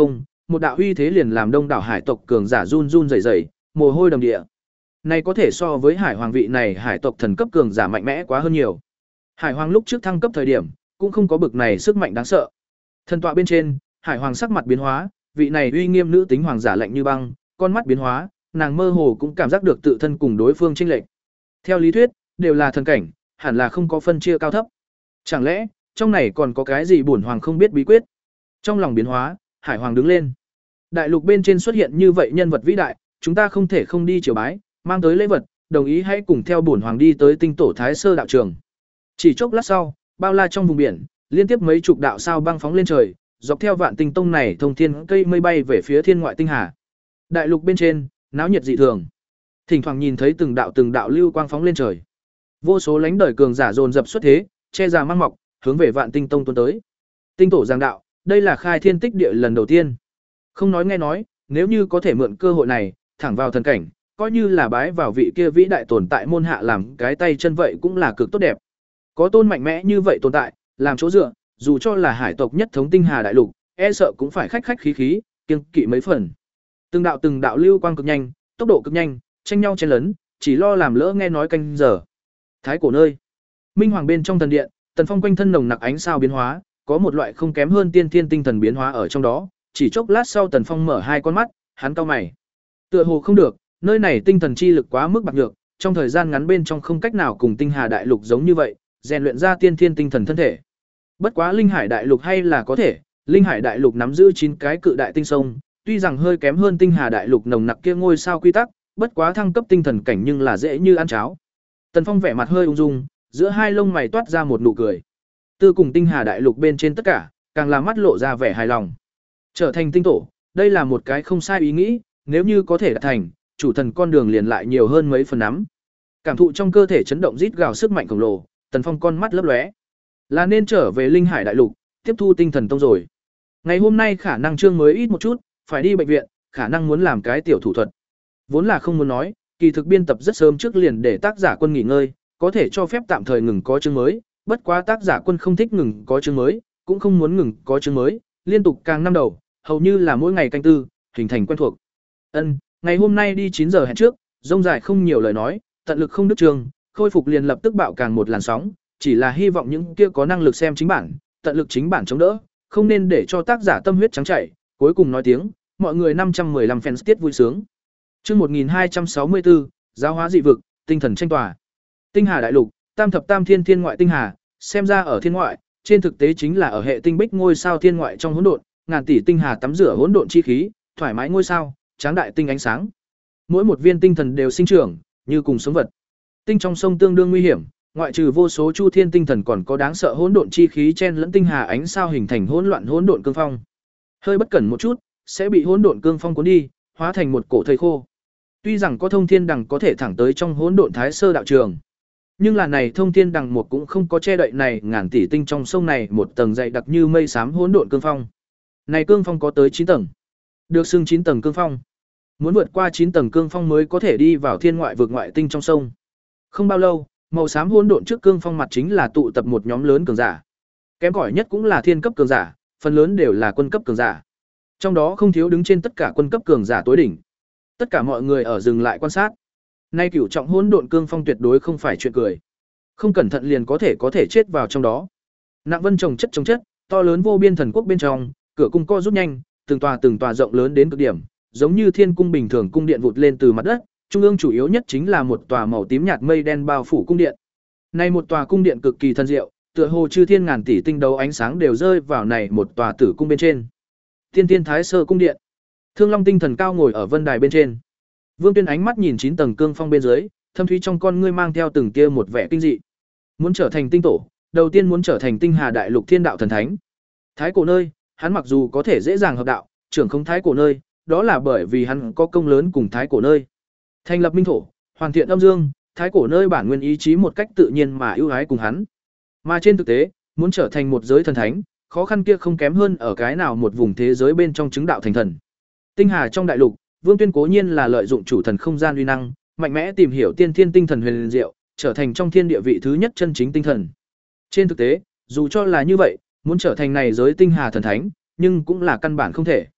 một đạo uy thế liền làm đông đảo hải tộc cường giả run run rẩy rẩy, mồ hôi đầm địa. Này có thể so với Hải Hoàng vị này hải tộc thần cấp cường giả mạnh mẽ quá hơn nhiều. Hải Hoàng lúc trước thăng cấp thời điểm, cũng không có bực này sức mạnh đáng sợ. Thần tọa bên trên, Hải Hoàng sắc mặt biến hóa, vị này uy nghiêm nữ tính hoàng giả lạnh như băng, con mắt biến hóa, nàng mơ hồ cũng cảm giác được tự thân cùng đối phương chênh lệch. Theo lý thuyết, đều là thần cảnh, hẳn là không có phân chia cao thấp. Chẳng lẽ, trong này còn có cái gì bổn hoàng không biết bí quyết? Trong lòng biến hóa, Hải Hoàng đứng lên. Đại lục bên trên xuất hiện như vậy nhân vật vĩ đại, chúng ta không thể không đi triều bái, mang tới lễ vật, đồng ý hãy cùng theo bổn hoàng đi tới tinh tổ Thái Sơ đạo trường. Chỉ chốc lát sau, bao la trong vùng biển, liên tiếp mấy chục đạo sao băng phóng lên trời, dọc theo Vạn Tinh Tông này thông thiên cây mây bay về phía thiên ngoại tinh hà. Đại lục bên trên, náo nhiệt dị thường. Thỉnh thoảng nhìn thấy từng đạo từng đạo lưu quang phóng lên trời. Vô số lãnh đời cường giả dồn dập xuất thế, che già mang mọc, hướng về Vạn Tinh Tông tuôn tới. Tinh tổ giảng đạo, đây là khai thiên tích địa lần đầu tiên. Không nói nghe nói, nếu như có thể mượn cơ hội này, thẳng vào thần cảnh, coi như là bái vào vị kia vĩ đại tồn tại môn hạ làm cái tay chân vậy cũng là cực tốt đẹp. Có tôn mạnh mẽ như vậy tồn tại, làm chỗ dựa, dù cho là hải tộc nhất thống tinh hà đại lục, e sợ cũng phải khách khách khí khí, kiêng kỵ mấy phần. Từng đạo từng đạo lưu quang cực nhanh, tốc độ cực nhanh, tranh nhau chen lấn, chỉ lo làm lỡ nghe nói canh giờ. Thái cổ nơi, Minh Hoàng bên trong thần điện, Tần Phong quanh thân nồng nặc ánh sao biến hóa, có một loại không kém hơn tiên thiên tinh thần biến hóa ở trong đó, chỉ chốc lát sau Tần Phong mở hai con mắt, hắn cau mày. Tựa hồ không được, nơi này tinh thần chi lực quá mức bạc nhược, trong thời gian ngắn bên trong không cách nào cùng tinh hà đại lục giống như vậy, rèn luyện ra tiên thiên tinh thần thân thể. Bất quá linh hải đại lục hay là có thể, linh hải đại lục nắm giữ chín cái cự đại tinh sông, tuy rằng hơi kém hơn tinh hà đại lục nồng nặc kia ngôi sao quy tắc, bất quá thăng cấp tinh thần cảnh nhưng là dễ như ăn cháo. Tần Phong vẻ mặt hơi ung dung, giữa hai lông mày toát ra một nụ cười. Tư cùng tinh hà đại lục bên trên tất cả, càng làm mắt lộ ra vẻ hài lòng. Trở thành tinh tổ, đây là một cái không sai ý nghĩ, nếu như có thể đạt thành, chủ thần con đường liền lại nhiều hơn mấy phần nắm. Cảm thụ trong cơ thể chấn động rít gào sức mạnh khổng lồ, Tần Phong con mắt lấp lóe. Là nên trở về linh hải đại lục, tiếp thu tinh thần tông rồi. Ngày hôm nay khả năng chương mới ít một chút, phải đi bệnh viện, khả năng muốn làm cái tiểu thủ thuật. Vốn là không muốn nói, kỳ thực biên tập rất sớm trước liền để tác giả quân nghỉ ngơi, có thể cho phép tạm thời ngừng có chương mới, bất quá tác giả quân không thích ngừng có chương mới, cũng không muốn ngừng có chương mới, liên tục càng năm đầu, hầu như là mỗi ngày canh tư, hình thành quen thuộc. Ân, ngày hôm nay đi chín giờ hẹn trước, rông dài không nhiều lời nói, tận lực không đứt trường, khôi phục liền lập tức bạo càng một làn sóng, chỉ là hy vọng những kia có năng lực xem chính bản, tận lực chính bản chống đỡ, không nên để cho tác giả tâm huyết trắng chảy, cuối cùng nói tiếng, mọi người năm trăm mười lăm fans tiết vui sướng. Chương một nghìn hai trăm sáu mươi tư, giáo hóa dị vực, tinh thần tranh tòa. Tinh Hà đại lục, tam thập tam thiên thiên ngoại tinh hà, xem ra ở thiên ngoại, trên thực tế chính là ở hệ tinh bích ngôi sao thiên ngoại trong hỗn độn, ngàn tỷ tinh hà tắm rửa hỗn độn chi khí, thoải mái ngôi sao, tráng đại tinh ánh sáng. Mỗi một viên tinh thần đều sinh trưởng, như cùng sống vật. Tinh trong sông tương đương nguy hiểm, ngoại trừ vô số chu thiên tinh thần còn có đáng sợ hỗn độn chi khí chen lẫn tinh hà ánh sao hình thành hỗn loạn hỗn độn cương phong. Hơi bất cẩn một chút, sẽ bị hỗn độn cương phong cuốn đi, hóa thành một cổ thây khô. Tuy rằng có thông thiên đằng có thể thẳng tới trong hỗn độn thái sơ đạo trường, nhưng là này thông thiên đằng một cũng không có che đậy này ngàn tỷ tinh trong sông này một tầng dày đặc như mây xám hỗn độn cương phong. Này cương phong có tới chín tầng, được xưng chín tầng cương phong. Muốn vượt qua chín tầng cương phong mới có thể đi vào thiên ngoại vực ngoại tinh trong sông. Không bao lâu, màu xám hỗn độn trước cương phong mặt chính là tụ tập một nhóm lớn cường giả. Kém cỏi nhất cũng là thiên cấp cường giả, phần lớn đều là quân cấp cường giả. Trong đó không thiếu đứng trên tất cả quân cấp cường giả tối đỉnh. Tất cả mọi người ở dừng lại quan sát. Nay cửu trọng hỗn độn cương phong tuyệt đối không phải chuyện cười. Không cẩn thận liền có thể có thể chết vào trong đó. Nặng vân trồng chất trồng chất, to lớn vô biên thần quốc bên trong, cửa cung co rút nhanh, từng tòa từng tòa rộng lớn đến cực điểm, giống như thiên cung bình thường cung điện vụt lên từ mặt đất, trung ương chủ yếu nhất chính là một tòa màu tím nhạt mây đen bao phủ cung điện. Này một tòa cung điện cực kỳ thần diệu, tựa hồ chư thiên ngàn tỷ tinh đấu ánh sáng đều rơi vào này một tòa tử cung bên trên. Tiên Tiên Thái Sơ cung điện. Thương Long tinh thần cao ngồi ở vân đài bên trên. Vương Tuyên ánh mắt nhìn chín tầng cương phong bên dưới, thâm thúy trong con ngươi mang theo từng tia một vẻ kinh dị. Muốn trở thành tinh tổ, đầu tiên muốn trở thành tinh hà đại lục thiên đạo thần thánh. Thái cổ nơi, hắn mặc dù có thể dễ dàng hợp đạo, trưởng không thái cổ nơi, đó là bởi vì hắn có công lớn cùng thái cổ nơi. Thành lập minh thổ, hoàn thiện âm dương, thái cổ nơi bản nguyên ý chí một cách tự nhiên mà ưu ái cùng hắn. Mà trên thực tế, muốn trở thành một giới thần thánh, khó khăn kia không kém hơn ở cái nào một vùng thế giới bên trong chứng đạo thành thần. Tinh hà trong đại lục, Vương Tuyên cố nhiên là lợi dụng chủ thần không gian uy năng, mạnh mẽ tìm hiểu tiên thiên tinh thần huyền diệu, trở thành trong thiên địa vị thứ nhất chân chính tinh thần. Trên thực tế, dù cho là như vậy, muốn trở thành này giới tinh hà thần thánh, nhưng cũng là căn bản không thể.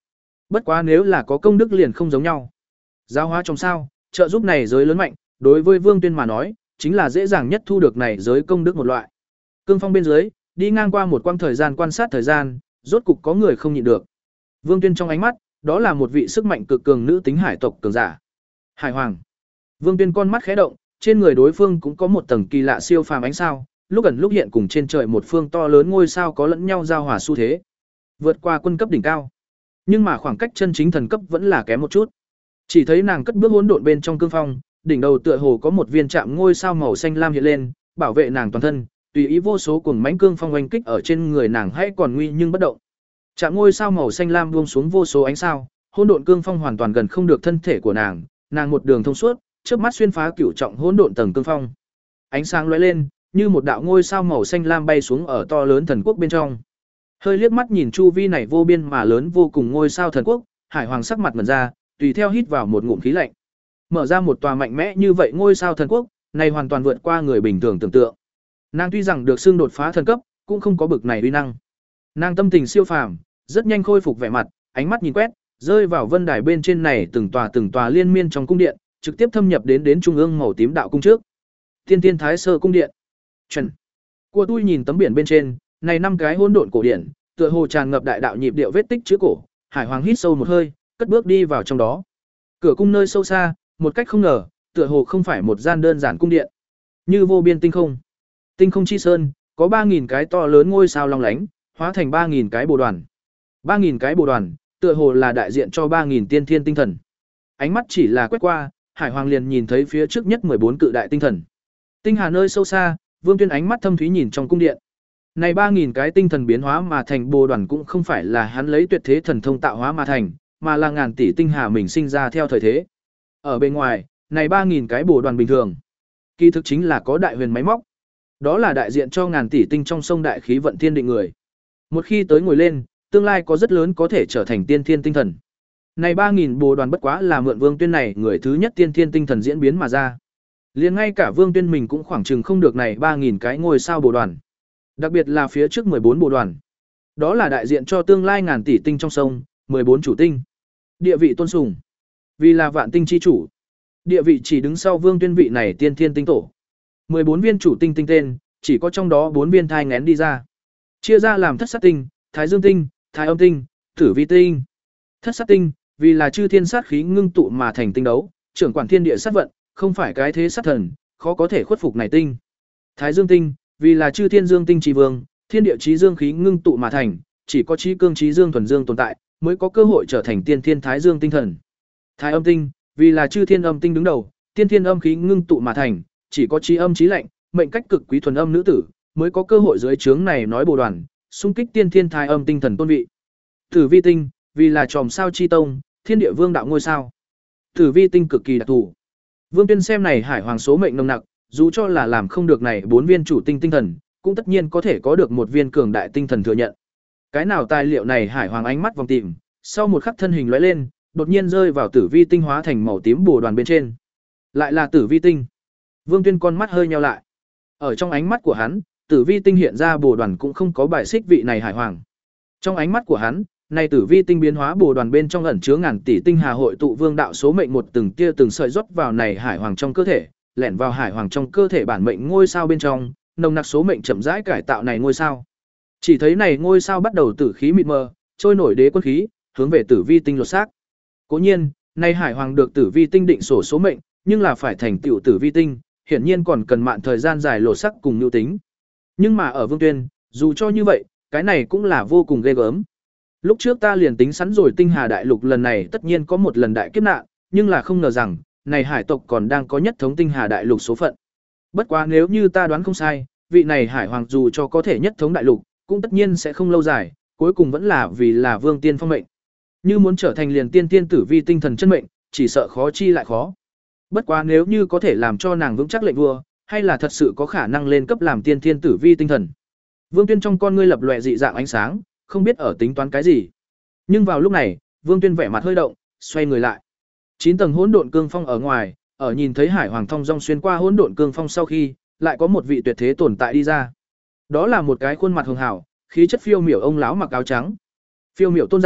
Bất quá nếu là có công đức liền không giống nhau. Giáo hóa trong sao, trợ giúp này giới lớn mạnh, đối với Vương Tuyên mà nói, chính là dễ dàng nhất thu được này giới công đức một loại. Cương phong bên dưới, đi ngang qua một quãng thời gian quan sát thời gian, rốt cục có người không nhịn được. Vương Tuyên trong ánh mắt, đó là một vị sức mạnh cực cường nữ tính hải tộc cường giả. Hải Hoàng. Vương Tuyên con mắt khẽ động, trên người đối phương cũng có một tầng kỳ lạ siêu phàm ánh sao, lúc ẩn lúc hiện cùng trên trời một phương to lớn ngôi sao có lẫn nhau giao hòa xu thế. Vượt qua quân cấp đỉnh cao. Nhưng mà khoảng cách chân chính thần cấp vẫn là kém một chút. Chỉ thấy nàng cất bước hỗn độn bên trong cương phong, đỉnh đầu tựa hồ có một viên chạm ngôi sao màu xanh lam hiện lên, bảo vệ nàng toàn thân, tùy ý vô số cuồng mãnh cương phong oanh kích ở trên người nàng hay còn nguy nhưng bất động. Chạm ngôi sao màu xanh lam buông xuống vô số ánh sao, hỗn độn cương phong hoàn toàn gần không được thân thể của nàng, nàng một đường thông suốt, trước mắt xuyên phá cửu trọng hỗn độn tầng cương phong. Ánh sáng lóe lên, như một đạo ngôi sao màu xanh lam bay xuống ở to lớn thần quốc bên trong. Hơi liếc mắt nhìn chu vi này vô biên mà lớn vô cùng ngôi sao thần quốc, Hải Hoàng sắc mặt ngẩn ra, tùy theo hít vào một ngụm khí lạnh. Mở ra một tòa mạnh mẽ như vậy ngôi sao thần quốc, này hoàn toàn vượt qua người bình thường tưởng tượng. Nàng tuy rằng được xưng đột phá thần cấp, cũng không có bực này uy năng. Nàng tâm tình siêu phàm, rất nhanh khôi phục vẻ mặt, ánh mắt nhìn quét, rơi vào vân đài bên trên này từng tòa từng tòa liên miên trong cung điện, trực tiếp thâm nhập đến đến trung ương màu tím đạo cung trước. Tiên Tiên Thái Sơ cung điện. Chuẩn. Của tôi nhìn tấm biển bên trên, này năm cái hỗn độn cổ điển, tựa hồ tràn ngập đại đạo nhịp điệu vết tích chữ cổ, Hải Hoàng hít sâu một hơi, cất bước đi vào trong đó. Cửa cung nơi sâu xa, một cách không ngờ, tựa hồ không phải một gian đơn giản cung điện, như vô biên tinh không. Tinh không chi sơn, có ba nghìn cái to lớn ngôi sao long lánh, hóa thành ba nghìn cái bồ đoàn. ba nghìn cái bồ đoàn, tựa hồ là đại diện cho ba nghìn tiên thiên tinh thần. Ánh mắt chỉ là quét qua, Hải Hoàng liền nhìn thấy phía trước nhất mười bốn cự đại tinh thần. Tinh hà nơi sâu xa, Vương Tuyên ánh mắt thâm thúy nhìn trong cung điện. Này ba nghìn cái tinh thần biến hóa mà thành bồ đoàn cũng không phải là hắn lấy tuyệt thế thần thông tạo hóa mà thành, mà là ngàn tỷ tinh hà mình sinh ra theo thời thế. Ở bên ngoài, này ba nghìn cái bồ đoàn bình thường, kỳ thực chính là có đại huyền máy móc. Đó là đại diện cho ngàn tỷ tinh trong sông đại khí vận thiên định người. Một khi tới ngồi lên, tương lai có rất lớn có thể trở thành tiên thiên tinh thần. Này ba nghìn bồ đoàn bất quá là mượn Vương Tuyên này người thứ nhất tiên thiên tinh thần diễn biến mà ra. Liền ngay cả Vương Tuyên mình cũng khoảng chừng không được này ba nghìn cái ngôi sao bồ đoàn. Đặc biệt là phía trước mười bốn bồ đoàn. Đó là đại diện cho tương lai ngàn tỷ tinh trong sông, mười bốn chủ tinh. Địa vị tôn sùng. Vì là vạn tinh chi chủ. Địa vị chỉ đứng sau Vương Tuyên vị này tiên thiên tinh tổ. mười bốn viên chủ tinh tinh tên, chỉ có trong đó bốn viên thai ngén đi ra. Chia ra làm thất sát tinh, thái dương tinh, thái âm tinh, tử vi tinh. Thất sát tinh, vì là chư thiên sát khí ngưng tụ mà thành tinh đấu, trưởng quản thiên địa sát vận, không phải cái thế sát thần, khó có thể khuất phục này tinh. Thái dương tinh, vì là chư thiên dương tinh trì vương, thiên địa chí dương khí ngưng tụ mà thành, chỉ có chí cương chí dương thuần dương tồn tại, mới có cơ hội trở thành tiên thiên thái dương tinh thần. Thái âm tinh, vì là chư thiên âm tinh đứng đầu, tiên thiên âm khí ngưng tụ mà thành, chỉ có chí âm chí lạnh, mệnh cách cực quý thuần âm nữ tử, mới có cơ hội dưới trướng này nói bồ đoàn, xung kích tiên thiên thái âm tinh thần tôn vị. Tử vi tinh, vì là chòm sao chi tông, thiên địa vương đạo ngôi sao. Tử vi tinh cực kỳ đặc thù. Vương Tuyên xem này Hải Hoàng số mệnh nồng nặc, dù cho là làm không được này bốn viên chủ tinh tinh thần, cũng tất nhiên có thể có được một viên cường đại tinh thần thừa nhận. Cái nào tài liệu này Hải Hoàng ánh mắt vòng tìm, sau một khắc thân hình lóe lên, đột nhiên rơi vào tử vi tinh hóa thành màu tím bồ đoàn bên trên. Lại là tử vi tinh. Vương Tuyên con mắt hơi nheo lại. Ở trong ánh mắt của hắn, tử vi tinh hiện ra bồ đoàn cũng không có bài xích vị này Hải Hoàng. Trong ánh mắt của hắn, này tử vi tinh biến hóa bồ đoàn bên trong ẩn chứa ngàn tỷ tinh hà hội tụ vương đạo số mệnh một từng tia từng sợi rót vào này Hải Hoàng trong cơ thể, lẻn vào Hải Hoàng trong cơ thể bản mệnh ngôi sao bên trong, nồng nặc số mệnh chậm rãi cải tạo này ngôi sao. Chỉ thấy này ngôi sao bắt đầu tử khí mịt mờ, trôi nổi đế quân khí, hướng về tử vi tinh lột xác. Cố nhiên, này Hải Hoàng được tử vi tinh định sổ số mệnh, nhưng là phải thành tựu tử vi tinh, hiển nhiên còn cần mạn thời gian dài lột xác cùng nhu tính. Nhưng mà ở Vương Tuyên, dù cho như vậy, cái này cũng là vô cùng ghê gớm. Lúc trước ta liền tính sẵn rồi tinh hà đại lục lần này tất nhiên có một lần đại kiếp nạn, nhưng là không ngờ rằng, này hải tộc còn đang có nhất thống tinh hà đại lục số phận. Bất quá nếu như ta đoán không sai, vị này hải hoàng dù cho có thể nhất thống đại lục, cũng tất nhiên sẽ không lâu dài, cuối cùng vẫn là vì là vương tiên phong mệnh. Như muốn trở thành liền tiên tiên tử vi tinh thần chân mệnh, chỉ sợ khó chi lại khó. Bất quá nếu như có thể làm cho nàng vững chắc lệnh vua, hay là thật sự có khả năng lên cấp làm tiên tiên tử vi tinh thần. Vương Tuyên trong con ngươi lập lòe dị dạng ánh sáng, không biết ở tính toán cái gì. Nhưng vào lúc này, Vương Tuyên vẻ mặt hơi động, xoay người lại. Chín tầng hỗn độn cương phong ở ngoài, ở nhìn thấy Hải Hoàng thông dong xuyên qua hỗn độn cương phong sau khi, lại có một vị tuyệt thế tồn tại đi ra. Đó là một cái khuôn mặt hường hảo, khí chất phiêu miểu ông lão mặc áo trắng. Phiêu miểu tôn giả,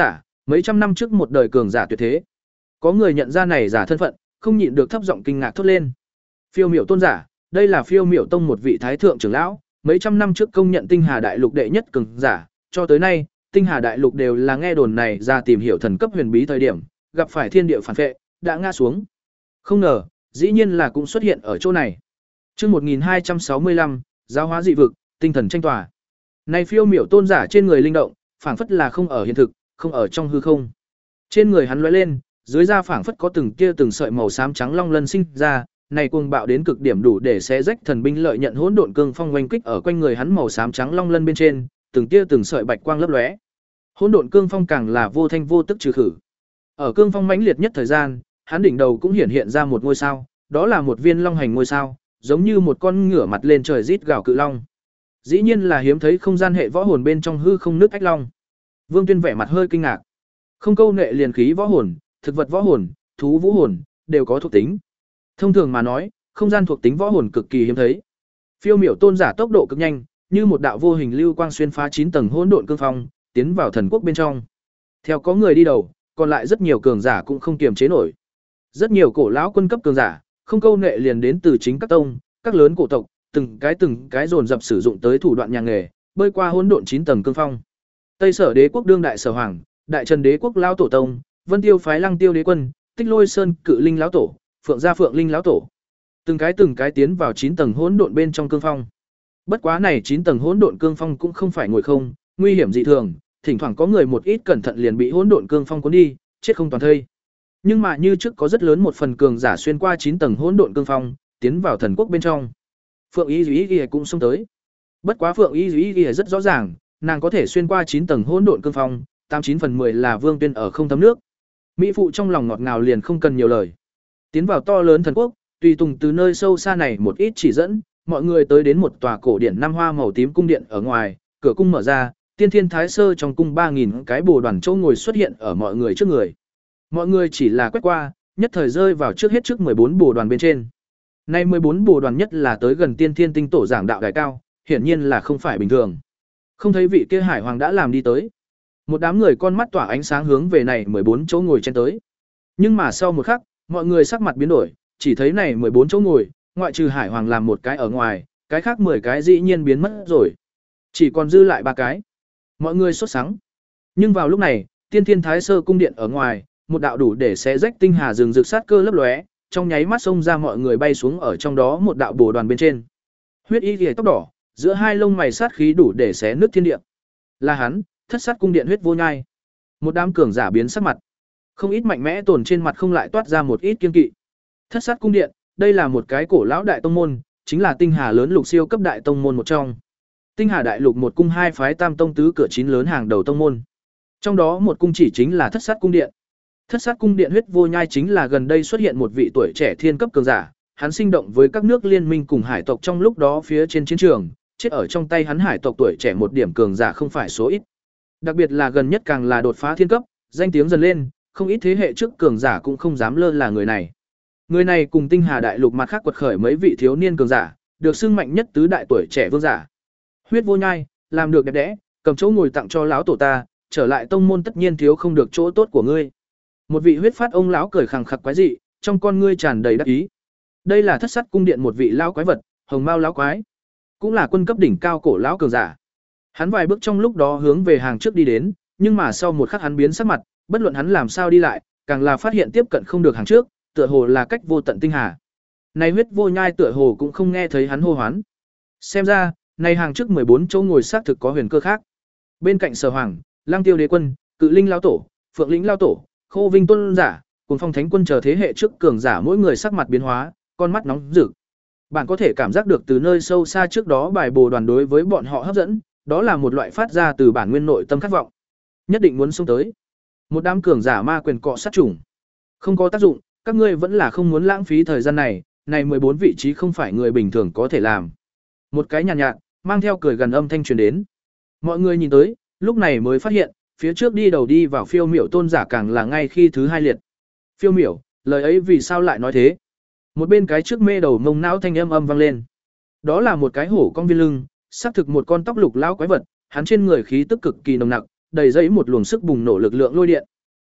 mấy trăm năm trước một đời cường giả tuyệt thế. Có người nhận ra này giả thân phận, không nhịn được thấp giọng kinh ngạc thốt lên. Phiêu Miểu tôn giả, đây là Phiêu Miểu tông một vị thái thượng trưởng lão, mấy trăm năm trước công nhận Tinh Hà đại lục đệ nhất cường giả, cho tới nay, Tinh Hà đại lục đều là nghe đồn này ra tìm hiểu thần cấp huyền bí thời điểm, gặp phải thiên địa phản vệ, đã ngã xuống. Không ngờ, dĩ nhiên là cũng xuất hiện ở chỗ này. Chương một nghìn hai trăm sáu mươi lăm, giáo hóa dị vực, tinh thần tranh tỏa. Này Phiêu Miểu tôn giả trên người linh động, phảng phất là không ở hiện thực, không ở trong hư không. Trên người hắn lóe lên, dưới da phảng phất có từng tia từng sợi màu xám trắng long lân sinh ra, này cuồng bạo đến cực điểm đủ để xé rách thần binh lợi nhận hỗn độn cương phong oanh kích ở quanh người hắn màu xám trắng long lân bên trên, từng tia từng sợi bạch quang lấp lóe. Hỗn độn cương phong càng là vô thanh vô tức trừ khử. Ở cương phong mãnh liệt nhất thời gian, hắn đỉnh đầu cũng hiển hiện ra một ngôi sao, đó là một viên long hành ngôi sao, giống như một con ngửa mặt lên trời rít gào cự long. Dĩ nhiên là hiếm thấy không gian hệ võ hồn bên trong hư không nước ách long. Vương Tuyên vẻ mặt hơi kinh ngạc. Không câu nệ liền khí võ hồn, thực vật võ hồn, thú vũ hồn đều có thuộc tính. Thông thường mà nói, không gian thuộc tính võ hồn cực kỳ hiếm thấy. Phiêu Miểu tôn giả tốc độ cực nhanh, như một đạo vô hình lưu quang xuyên phá chín tầng hỗn độn cương phong, tiến vào thần quốc bên trong. Theo có người đi đầu, còn lại rất nhiều cường giả cũng không kiềm chế nổi. Rất nhiều cổ lão quân cấp cường giả, không câu nệ liền đến từ chính các tông, các lớn cổ tộc, từng cái từng cái dồn dập sử dụng tới thủ đoạn nhà nghề, bơi qua hỗn độn chín tầng cương phong. Tây Sở Đế quốc đương đại sở hoàng, Đại Trần Đế quốc lão tổ tông, Vân Tiêu phái Lăng Tiêu đế quân, Tích Lôi Sơn Cự Linh lão tổ, Phượng Gia Phượng Linh lão tổ. Từng cái từng cái tiến vào chín tầng hỗn độn bên trong cương phong. Bất quá này chín tầng hỗn độn cương phong cũng không phải ngồi không, nguy hiểm dị thường, thỉnh thoảng có người một ít cẩn thận liền bị hỗn độn cương phong cuốn đi, chết không toàn thây. Nhưng mà như trước có rất lớn một phần cường giả xuyên qua chín tầng hỗn độn cương phong, tiến vào thần quốc bên trong. Phượng Y Dĩ Y cũng xông tới. Bất quá Phượng Y Dĩ Y rất rõ ràng, nàng có thể xuyên qua chín tầng hỗn độn cương phong, tám chín phần mười là Vương Tuyên ở không thấm nước. Mỹ phụ trong lòng ngọt ngào liền không cần nhiều lời. Tiến vào to lớn thần quốc, tùy tùng từ nơi sâu xa này một ít chỉ dẫn, mọi người tới đến một tòa cổ điển năm hoa màu tím cung điện ở ngoài, cửa cung mở ra, Tiên Thiên Thái Sơ trong cung ba nghìn cái bồ đoàn châu ngồi xuất hiện ở mọi người trước người. Mọi người chỉ là quét qua, nhất thời rơi vào trước hết trước mười bốn bồ đoàn bên trên. Nay mười bốn bồ đoàn nhất là tới gần Tiên Thiên Tinh Tổ giảng đạo đài cao, hiển nhiên là không phải bình thường. Không thấy vị kia Hải Hoàng đã làm đi tới. Một đám người con mắt tỏa ánh sáng hướng về này mười bốn chỗ ngồi trên tới. Nhưng mà sau một khắc, mọi người sắc mặt biến đổi, chỉ thấy này mười bốn chỗ ngồi, ngoại trừ Hải Hoàng làm một cái ở ngoài, cái khác mười cái dĩ nhiên biến mất rồi. Chỉ còn dư lại ba cái. Mọi người sốt sắng. Nhưng vào lúc này, Tiên Thiên Thái Sơ cung điện ở ngoài, một đạo đủ để xé rách tinh hà rừng rực sát cơ lấp lóe, trong nháy mắt xông ra mọi người bay xuống ở trong đó một đạo bồ đoàn bên trên. Huyết y liễu tóc đỏ, giữa hai lông mày sát khí đủ để xé nứt thiên địa. Là hắn, Thất Sát cung điện Huyết Vô Nhai. Một đám cường giả biến sắc mặt. Không ít mạnh mẽ tồn trên mặt không lại toát ra một ít kiên kỵ. Thất Sát cung điện, đây là một cái cổ lão đại tông môn, chính là tinh hà lớn lục siêu cấp đại tông môn một trong. Tinh hà đại lục một cung hai phái tam tông tứ cửa chín lớn hàng đầu tông môn. Trong đó một cung chỉ chính là Thất Sát cung điện. Thất Sát cung điện Huyết Vô Nhai chính là gần đây xuất hiện một vị tuổi trẻ thiên cấp cường giả, hắn sinh động với các nước liên minh cùng hải tộc trong lúc đó phía trên chiến trường, chết ở trong tay hắn hải tộc tuổi trẻ một điểm cường giả không phải số ít. Đặc biệt là gần nhất càng là đột phá thiên cấp, danh tiếng dần lên, không ít thế hệ trước cường giả cũng không dám lơ là người này. Người này cùng tinh hà đại lục mặt khác quật khởi mấy vị thiếu niên cường giả, được xưng mạnh nhất tứ đại tuổi trẻ vương giả. Huyết Vô Nhai, làm được đẹp đẽ, cầm chỗ ngồi tặng cho lão tổ ta, trở lại tông môn tất nhiên thiếu không được chỗ tốt của ngươi. Một vị huyết phát ông lão cười khằng khặc quái dị, trong con ngươi tràn đầy đắc ý. Đây là Thất Sát cung điện một vị lão quái vật, hồng mao lão quái, cũng là quân cấp đỉnh cao cổ lão cường giả. Hắn vài bước trong lúc đó hướng về hàng trước đi đến, nhưng mà sau một khắc hắn biến sắc mặt, bất luận hắn làm sao đi lại, càng là phát hiện tiếp cận không được hàng trước, tựa hồ là cách vô tận tinh hà. Này Huyết Vô Nhai tựa hồ cũng không nghe thấy hắn hô hoán. Xem ra, này hàng trước mười bốn chỗ ngồi xác thực có huyền cơ khác. Bên cạnh Sở Hoàng, Lăng Tiêu đế quân, Cự Linh lão tổ, Phượng Lĩnh lão tổ, Khô Vinh tôn giả, cùng Phong Thánh quân chờ thế hệ trước cường giả mỗi người sắc mặt biến hóa, con mắt nóng rực. Bạn có thể cảm giác được từ nơi sâu xa trước đó bài bồ đoàn đối với bọn họ hấp dẫn, đó là một loại phát ra từ bản nguyên nội tâm khát vọng. Nhất định muốn xông tới. Một đám cường giả ma quyền cọ sát chủng. Không có tác dụng, các ngươi vẫn là không muốn lãng phí thời gian này, này mười bốn vị trí không phải người bình thường có thể làm. Một cái nhàn nhạt, nhạt, mang theo cười gần âm thanh truyền đến. Mọi người nhìn tới, lúc này mới phát hiện, phía trước đi đầu đi vào Phiêu Miểu tôn giả càng là ngay khi thứ hai liệt. Phiêu Miểu, lời ấy vì sao lại nói thế? Một bên cái trước mê đầu mông não thanh âm âm vang lên. Đó là một cái hổ con viên lưng, xác thực một con tóc lục lão quái vật, hắn trên người khí tức cực kỳ nồng nặc, đầy dẫy một luồng sức bùng nổ lực lượng lôi điện.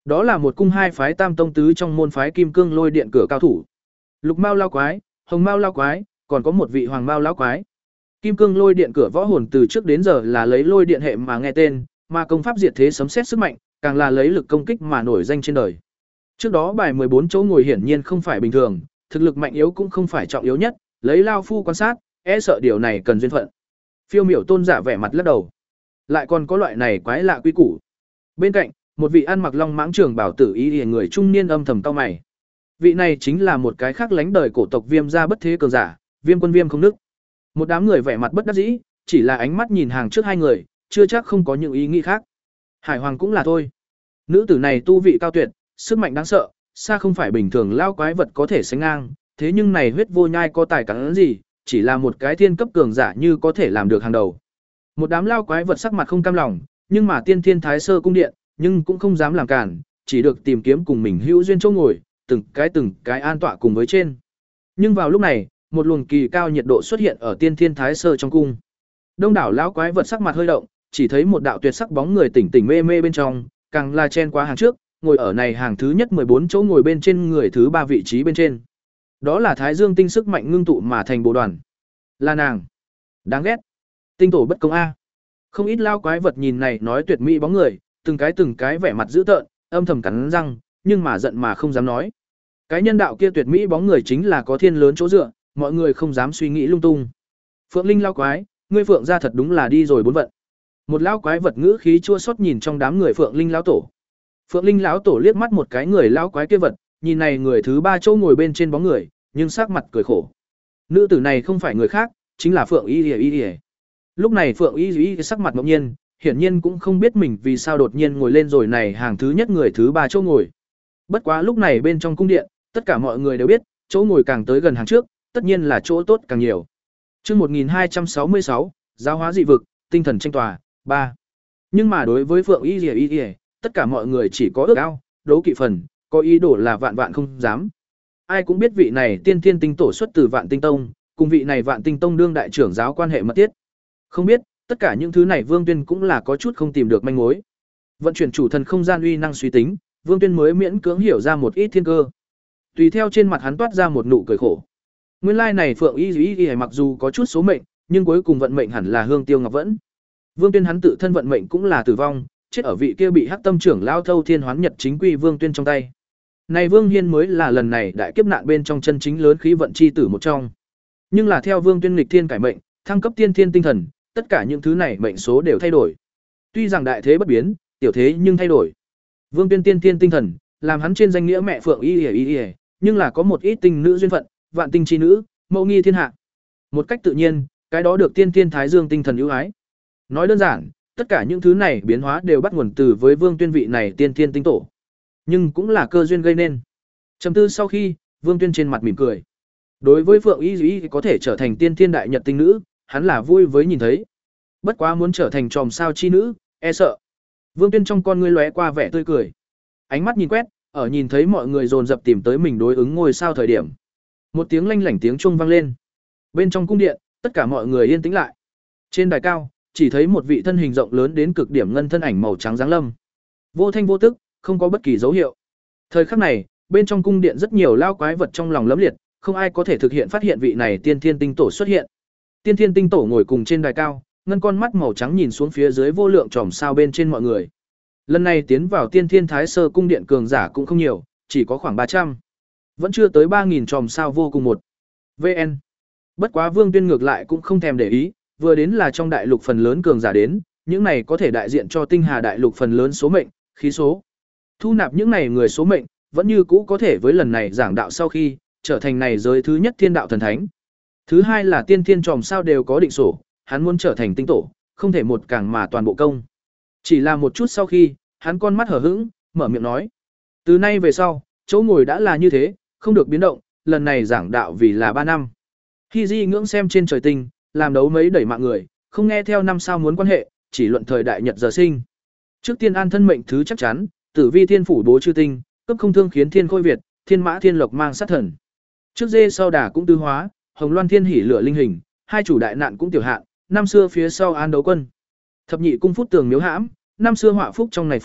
Đó là một cung hai phái tam tông tứ trong môn phái Kim Cương Lôi Điện cửa cao thủ. Lục Mao lao quái, Hồng Mao lao quái, còn có một vị Hoàng Mao lão quái. Kim Cương Lôi Điện cửa võ hồn từ trước đến giờ là lấy lôi điện hệ mà nghe tên, mà công pháp diệt thế sấm sét sức mạnh, càng là lấy lực công kích mà nổi danh trên đời. Trước đó bài mười bốn chỗ ngồi hiển nhiên không phải bình thường, thực lực mạnh yếu cũng không phải trọng yếu nhất, lấy lao phu quan sát, e sợ điều này cần duyên phận. Phiêu Miểu Tôn giả vẻ mặt lắc đầu. Lại còn có loại này quái lạ quy củ. Bên cạnh, một vị ăn mặc long mãng trường bảo tử y người trung niên âm thầm cau mày. Vị này chính là một cái khác lánh đời cổ tộc Viêm gia bất thế cường giả, Viêm Quân Viêm không nức. Một đám người vẻ mặt bất đắc dĩ, chỉ là ánh mắt nhìn hàng trước hai người, chưa chắc không có những ý nghĩ khác. Hải Hoàng cũng là thôi. Nữ tử này tu vị cao tuyệt, sức mạnh đáng sợ, xa không phải bình thường lao quái vật có thể sánh ngang, thế nhưng này huyết vô nhai có tài cắn gì, chỉ là một cái thiên cấp cường giả như có thể làm được hàng đầu. Một đám lao quái vật sắc mặt không cam lòng, nhưng mà Tiên Thiên Thái Sơ cung điện, nhưng cũng không dám làm cản, chỉ được tìm kiếm cùng mình hữu duyên chỗ ngồi, từng cái từng cái an tọa cùng với trên. Nhưng vào lúc này, một luồng kỳ cao nhiệt độ xuất hiện ở Tiên Thiên Thái Sơ trong cung. Đông đảo lão quái vật sắc mặt hơi động, chỉ thấy một đạo tuyệt sắc bóng người tỉnh tỉnh mê mê bên trong, càng là chen qua hàng trước, ngồi ở này hàng thứ nhất mười bốn chỗ ngồi bên trên người thứ ba vị trí bên trên. Đó là Thái Dương tinh sức mạnh ngưng tụ mà thành bộ đoàn. Là nàng. Đáng ghét. Tinh tổ bất công a. Không ít lao quái vật nhìn này nói tuyệt mỹ bóng người, từng cái từng cái vẻ mặt dữ tợn, âm thầm cắn răng, nhưng mà giận mà không dám nói. Cái nhân đạo kia tuyệt mỹ bóng người chính là có thiên lớn chỗ dựa, mọi người không dám suy nghĩ lung tung. Phượng Linh lao quái, ngươi Phượng gia thật đúng là đi rồi bốn vận. Một lao quái vật ngữ khí chua xót nhìn trong đám người Phượng Linh lão tổ. Phượng Linh lão tổ liếc mắt một cái người lao quái kia vật, nhìn này người thứ ba chỗ ngồi bên trên bóng người, nhưng sắc mặt cười khổ. Nữ tử này không phải người khác, chính là Phượng Y Y Y. Lúc này Phượng Y Y sắc mặt ngẫu nhiên, hiển nhiên cũng không biết mình vì sao đột nhiên ngồi lên rồi này hàng thứ nhất người thứ ba chỗ ngồi. Bất quá lúc này bên trong cung điện, tất cả mọi người đều biết, chỗ ngồi càng tới gần hàng trước, tất nhiên là chỗ tốt càng nhiều. Chương một nghìn hai trăm sáu mươi sáu, giáo hóa dị vực, tinh thần tranh tòa, ba. Nhưng mà đối với Phượng Y Y Y, tất cả mọi người chỉ có ước ao, đố kỵ phần, có ý đồ là vạn vạn không dám. Ai cũng biết vị này tiên thiên tinh tổ xuất từ Vạn Tinh Tông, cùng vị này Vạn Tinh Tông đương đại trưởng giáo quan hệ mật thiết. Không biết, tất cả những thứ này Vương Tuyên cũng là có chút không tìm được manh mối. Vận chuyển chủ thần không gian uy năng suy tính, Vương Tuyên mới miễn cưỡng hiểu ra một ít thiên cơ. Tùy theo trên mặt hắn toát ra một nụ cười khổ. Nguyên lai này Phượng Y Y Y mặc dù có chút số mệnh, nhưng cuối cùng vận mệnh hẳn là Hương Tiêu Ngọc Vẫn. Vương Tuyên hắn tự thân vận mệnh cũng là tử vong, chết ở vị kia bị Hắc Tâm trưởng lao Thâu Thiên Hoán Nhật chính quy Vương Tuyên trong tay. Này Vương Hiên mới là lần này đại kiếp nạn bên trong chân chính lớn khí vận chi tử một trong. Nhưng là theo Vương Tuyên nghịch thiên cải mệnh, thăng cấp tiên thiên tinh thần, tất cả những thứ này mệnh số đều thay đổi. Tuy rằng đại thế bất biến, tiểu thế nhưng thay đổi. Vương Tuyên tiên thiên tinh thần, làm hắn trên danh nghĩa mẹ Phượng Y Y Y, nhưng là có một ít tinh nữ duyên phận, vạn tinh chi nữ, mẫu nghi thiên hạ. Một cách tự nhiên, cái đó được tiên thiên thái dương tinh thần ưu ái. Nói đơn giản, tất cả những thứ này biến hóa đều bắt nguồn từ với Vương Tuyên vị này tiên thiên tinh tổ. Nhưng cũng là cơ duyên gây nên. Trầm tư sau khi, Vương Tuyên trên mặt mỉm cười. Đối với Phượng Y Y có thể trở thành tiên thiên đại nhật tinh nữ, hắn là vui với nhìn thấy. Bất quá muốn trở thành tròm sao chi nữ, e sợ. Vương Tuyên trong con ngươi lóe qua vẻ tươi cười. Ánh mắt nhìn quét, ở nhìn thấy mọi người dồn dập tìm tới mình đối ứng ngôi sao thời điểm. Một tiếng lanh lảnh tiếng chuông vang lên. Bên trong cung điện, tất cả mọi người yên tĩnh lại. Trên đài cao, chỉ thấy một vị thân hình rộng lớn đến cực điểm ngân thân ảnh màu trắng giáng lâm. Vô thanh vô tức, không có bất kỳ dấu hiệu. Thời khắc này, bên trong cung điện rất nhiều lao quái vật trong lòng lấm liệt, không ai có thể thực hiện phát hiện vị này tiên thiên tinh tổ xuất hiện. Tiên thiên tinh tổ ngồi cùng trên đài cao, ngân con mắt màu trắng nhìn xuống phía dưới vô lượng chòm sao bên trên mọi người. Lần này tiến vào tiên thiên thái sơ cung điện cường giả cũng không nhiều, chỉ có khoảng ba trăm. Vẫn chưa tới ba nghìn chòm sao vô cùng một. vê en. Bất quá Vương Tuyên ngược lại cũng không thèm để ý, vừa đến là trong đại lục phần lớn cường giả đến, những này có thể đại diện cho tinh hà đại lục phần lớn số mệnh, khí số. Thu nạp những này người số mệnh, vẫn như cũ có thể với lần này giảng đạo sau khi, trở thành này giới thứ nhất thiên đạo thần thánh. Thứ hai là tiên thiên chòm sao đều có định sổ, hắn muốn trở thành tinh tổ, không thể một càng mà toàn bộ công. Chỉ là một chút sau khi, hắn con mắt hở hững, mở miệng nói. Từ nay về sau, chỗ ngồi đã là như thế, không được biến động, lần này giảng đạo vì là ba năm. Khi di ngưỡng xem trên trời tinh, làm đấu mấy đẩy mạng người, không nghe theo năm sao muốn quan hệ, chỉ luận thời đại nhật giờ sinh. Trước tiên an thân mệnh thứ chắc chắn, tử vi thiên phủ bố chư tinh, cấp không thương khiến thiên khôi Việt, thiên mã thiên lộc mang sát thần. Trước dê sau đà cũng tư hóa, hồng loan thiên hỉ lửa linh hình, hai chủ đại nạn cũng tiểu hạn, năm xưa phía sau an đấu quân. Thập nhị cung phút tường miếu hãm, năm xưa họa phúc trong này phút,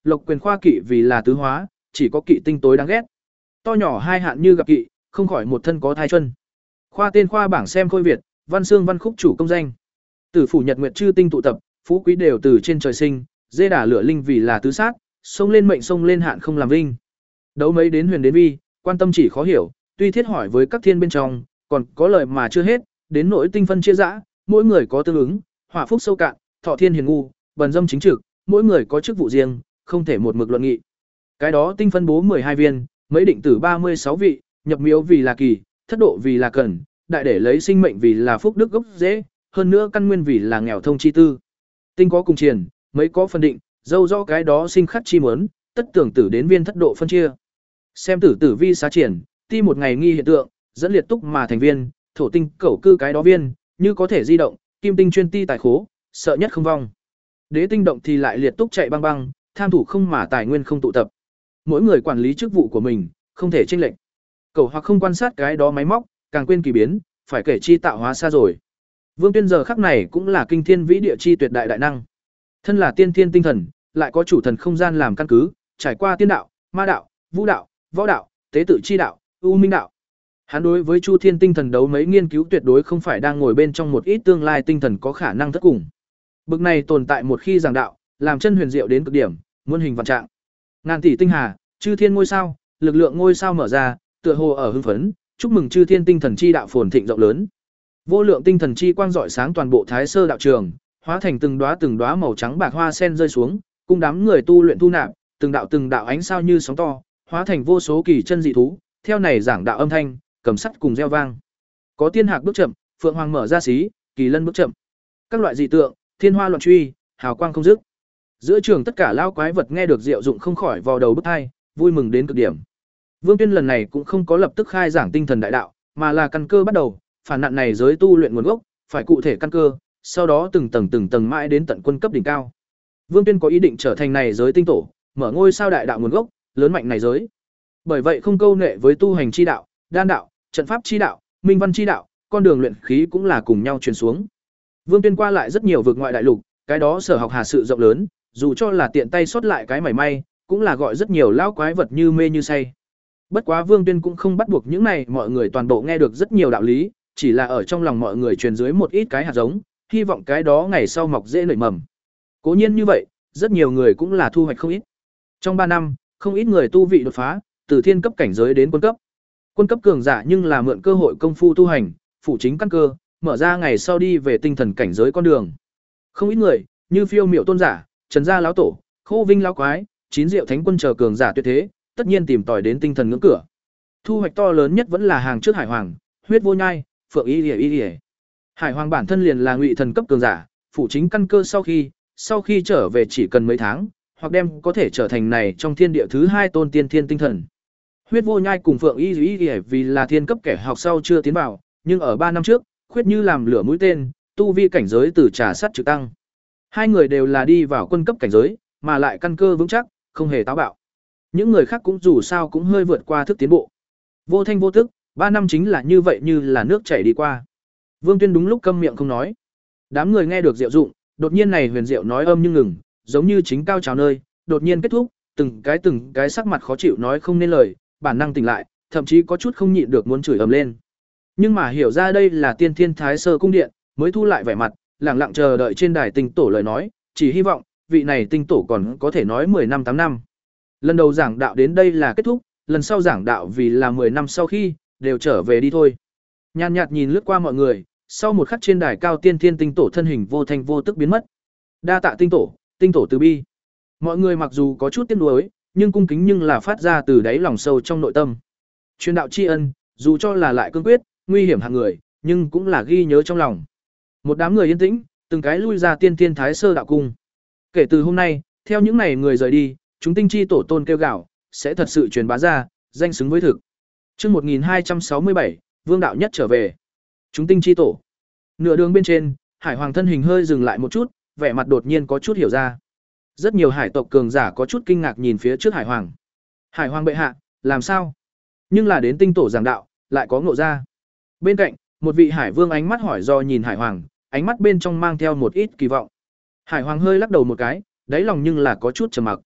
Lộc quyền khoa kỵ vì là tứ hóa, chỉ có kỵ tinh tối đáng ghét. To nhỏ hai hạn như gặp kỵ, không khỏi một thân có thai chân. Khoa tên khoa bảng xem khôi Việt, văn xương văn khúc chủ công danh. Tử phủ nhật nguyệt chư tinh tụ tập, phú quý đều từ trên trời sinh, dê đả lửa linh vì là tứ sát, sông lên mệnh sông lên hạn không làm vinh. Đấu mấy đến huyền đến vi, quan tâm chỉ khó hiểu, tuy thiết hỏi với các thiên bên trong, còn có lời mà chưa hết, đến nỗi tinh phân chia dã, mỗi người có tương ứng, hỏa phúc sâu cạn, thọ thiên hiền ngu, bần dâm chính trực, mỗi người có chức vụ riêng, không thể một mực luận nghị. Cái đó tinh phân bố mười hai viên, mấy định tử ba mươi sáu vị, nhập miếu vì là kỳ, thất độ vì là cần, đại để lấy sinh mệnh vì là phúc đức gốc dễ, hơn nữa căn nguyên vì là nghèo thông chi tư. Tinh có cùng triền, mấy có phân định, dâu rõ cái đó sinh khắc chi muốn, tất tưởng tử đến viên thất độ phân chia. Xem tử tử vi xá triển, ti một ngày nghi hiện tượng, dẫn liệt túc mà thành viên, thổ tinh cẩu cư cái đó viên, như có thể di động, kim tinh chuyên ti tài khố, sợ nhất không vong. Đế tinh động thì lại liệt túc chạy băng băng, tham thủ không mà tài nguyên không tụ tập. Mỗi người quản lý chức vụ của mình, không thể chênh lệch. Cẩu hoặc không quan sát cái đó máy móc, càng quên kỳ biến, phải kể chi tạo hóa xa rồi. Vương Tuyên giờ khắc này cũng là kinh thiên vĩ địa chi tuyệt đại đại năng. Thân là tiên thiên tinh thần, lại có chủ thần không gian làm căn cứ, trải qua tiên đạo, ma đạo, vũ đạo, võ đạo, tế tự chi đạo, u minh đạo. Hắn đối với Chu Thiên tinh thần đấu mấy nghiên cứu tuyệt đối không phải đang ngồi bên trong một ít tương lai tinh thần có khả năng thất cùng. Bực này tồn tại một khi giảng đạo, làm chân huyền diệu đến cực điểm, muôn hình vạn trạng. Ngàn tỷ tinh hà, chư thiên ngôi sao, lực lượng ngôi sao mở ra, tựa hồ ở hưng phấn, chúc mừng chư thiên tinh thần chi đạo phồn thịnh rộng lớn. Vô lượng tinh thần chi quang rọi sáng toàn bộ Thái Sơ đạo trường, hóa thành từng đóa từng đóa màu trắng bạc hoa sen rơi xuống, cung đám người tu luyện thu nạp, từng đạo từng đạo ánh sao như sóng to, hóa thành vô số kỳ chân dị thú, theo này giảng đạo âm thanh, cầm sắt cùng reo vang. Có tiên hạc bước chậm, phượng hoàng mở ra xí, kỳ lân bước chậm. Các loại dị tượng, thiên hoa loạn truy, hào quang không dứt. Giữa trường tất cả lao quái vật nghe được diệu dụng không khỏi vào đầu bức hai, vui mừng đến cực điểm. Vương Tuyên lần này cũng không có lập tức khai giảng tinh thần đại đạo, mà là căn cơ bắt đầu, phản nạn này giới tu luyện nguồn gốc, phải cụ thể căn cơ, sau đó từng tầng từng tầng mãi đến tận quân cấp đỉnh cao. Vương Tuyên có ý định trở thành này giới tinh tổ, mở ngôi sao đại đạo nguồn gốc, lớn mạnh này giới. Bởi vậy không câu nệ với tu hành chi đạo, đan đạo, trận pháp chi đạo, minh văn chi đạo, con đường luyện khí cũng là cùng nhau truyền xuống. Vương Tuyên qua lại rất nhiều vực ngoại đại lục, cái đó sở học hà sự rộng lớn, dù cho là tiện tay sót lại cái mảy may, cũng là gọi rất nhiều lão quái vật như mê như say. Bất quá Vương Tuyên cũng không bắt buộc những này mọi người toàn bộ nghe được rất nhiều đạo lý, chỉ là ở trong lòng mọi người truyền dưới một ít cái hạt giống, hy vọng cái đó ngày sau mọc dễ nảy mầm. Cố nhiên như vậy, rất nhiều người cũng là thu hoạch không ít. Trong ba năm, không ít người tu vị đột phá, từ thiên cấp cảnh giới đến quân cấp. Quân cấp cường giả nhưng là mượn cơ hội công phu tu hành, phụ chính căn cơ, mở ra ngày sau đi về tinh thần cảnh giới con đường. Không ít người, như Phiêu Miểu tôn giả, Trần gia lão tổ, Khô Vinh lão quái, Chín Diệu thánh quân chờ cường giả tuyệt thế, tất nhiên tìm tòi đến tinh thần ngưỡng cửa. Thu hoạch to lớn nhất vẫn là hàng trước Hải Hoàng, Huyết Vô Nhai, Phượng Y Liễu Y Liễu. Hải Hoàng bản thân liền là ngụy thần cấp cường giả, phụ chính căn cơ sau khi, sau khi trở về chỉ cần mấy tháng, hoặc đem có thể trở thành này trong thiên địa thứ hai tôn tiên thiên tinh thần. Huyết Vô Nhai cùng Phượng Y Liễu Y Liễu vì là thiên cấp kẻ học sau chưa tiến vào, nhưng ở ba năm trước, khuyết như làm lửa mũi tên, tu vi cảnh giới từ trà sắt trực tăng. Hai người đều là đi vào quân cấp cảnh giới, mà lại căn cơ vững chắc, không hề táo bạo. Những người khác cũng dù sao cũng hơi vượt qua thức tiến bộ. Vô thanh vô tức, ba năm chính là như vậy như là nước chảy đi qua. Vương Tuyên đúng lúc câm miệng không nói. Đám người nghe được diệu dụng, đột nhiên này huyền diệu nói âm nhưng ngừng, giống như chính cao trào nơi, đột nhiên kết thúc, từng cái từng cái sắc mặt khó chịu nói không nên lời, bản năng tỉnh lại, thậm chí có chút không nhịn được muốn chửi ầm lên. Nhưng mà hiểu ra đây là Tiên Thiên Thái Sơ cung điện, mới thu lại vẻ mặt, lặng lặng chờ đợi trên đài tinh tổ lời nói, chỉ hy vọng vị này tinh tổ còn có thể nói mười năm tám năm. Lần đầu giảng đạo đến đây là kết thúc, lần sau giảng đạo vì là mười năm sau khi đều trở về đi thôi. Nhàn nhạt nhìn lướt qua mọi người, sau một khắc trên đài cao Tiên Thiên tinh tổ thân hình vô thanh vô tức biến mất. Đa tạ tinh tổ, tinh tổ từ bi. Mọi người mặc dù có chút tiếc nuối, nhưng cung kính nhưng là phát ra từ đáy lòng sâu trong nội tâm. Truyền đạo tri ân, dù cho là lại cương quyết, nguy hiểm hạng người, nhưng cũng là ghi nhớ trong lòng. Một đám người yên tĩnh, từng cái lui ra Tiên Thiên Thái Sơ đạo cung. Kể từ hôm nay, theo những này người rời đi, chúng tinh chi tổ tôn kêu gào, sẽ thật sự truyền bá ra, danh xứng với thực. Chương một nghìn hai trăm sáu mươi bảy, Vương đạo nhất trở về. Chúng tinh chi tổ. Nửa đường bên trên, Hải Hoàng thân hình hơi dừng lại một chút, vẻ mặt đột nhiên có chút hiểu ra. Rất nhiều hải tộc cường giả có chút kinh ngạc nhìn phía trước Hải Hoàng. Hải Hoàng bệ hạ, làm sao? Nhưng là đến tinh tổ giảng đạo, lại có ngộ ra. Bên cạnh, một vị hải vương ánh mắt hỏi do nhìn Hải Hoàng, ánh mắt bên trong mang theo một ít kỳ vọng. Hải Hoàng hơi lắc đầu một cái, đáy lòng nhưng là có chút trầm mặc.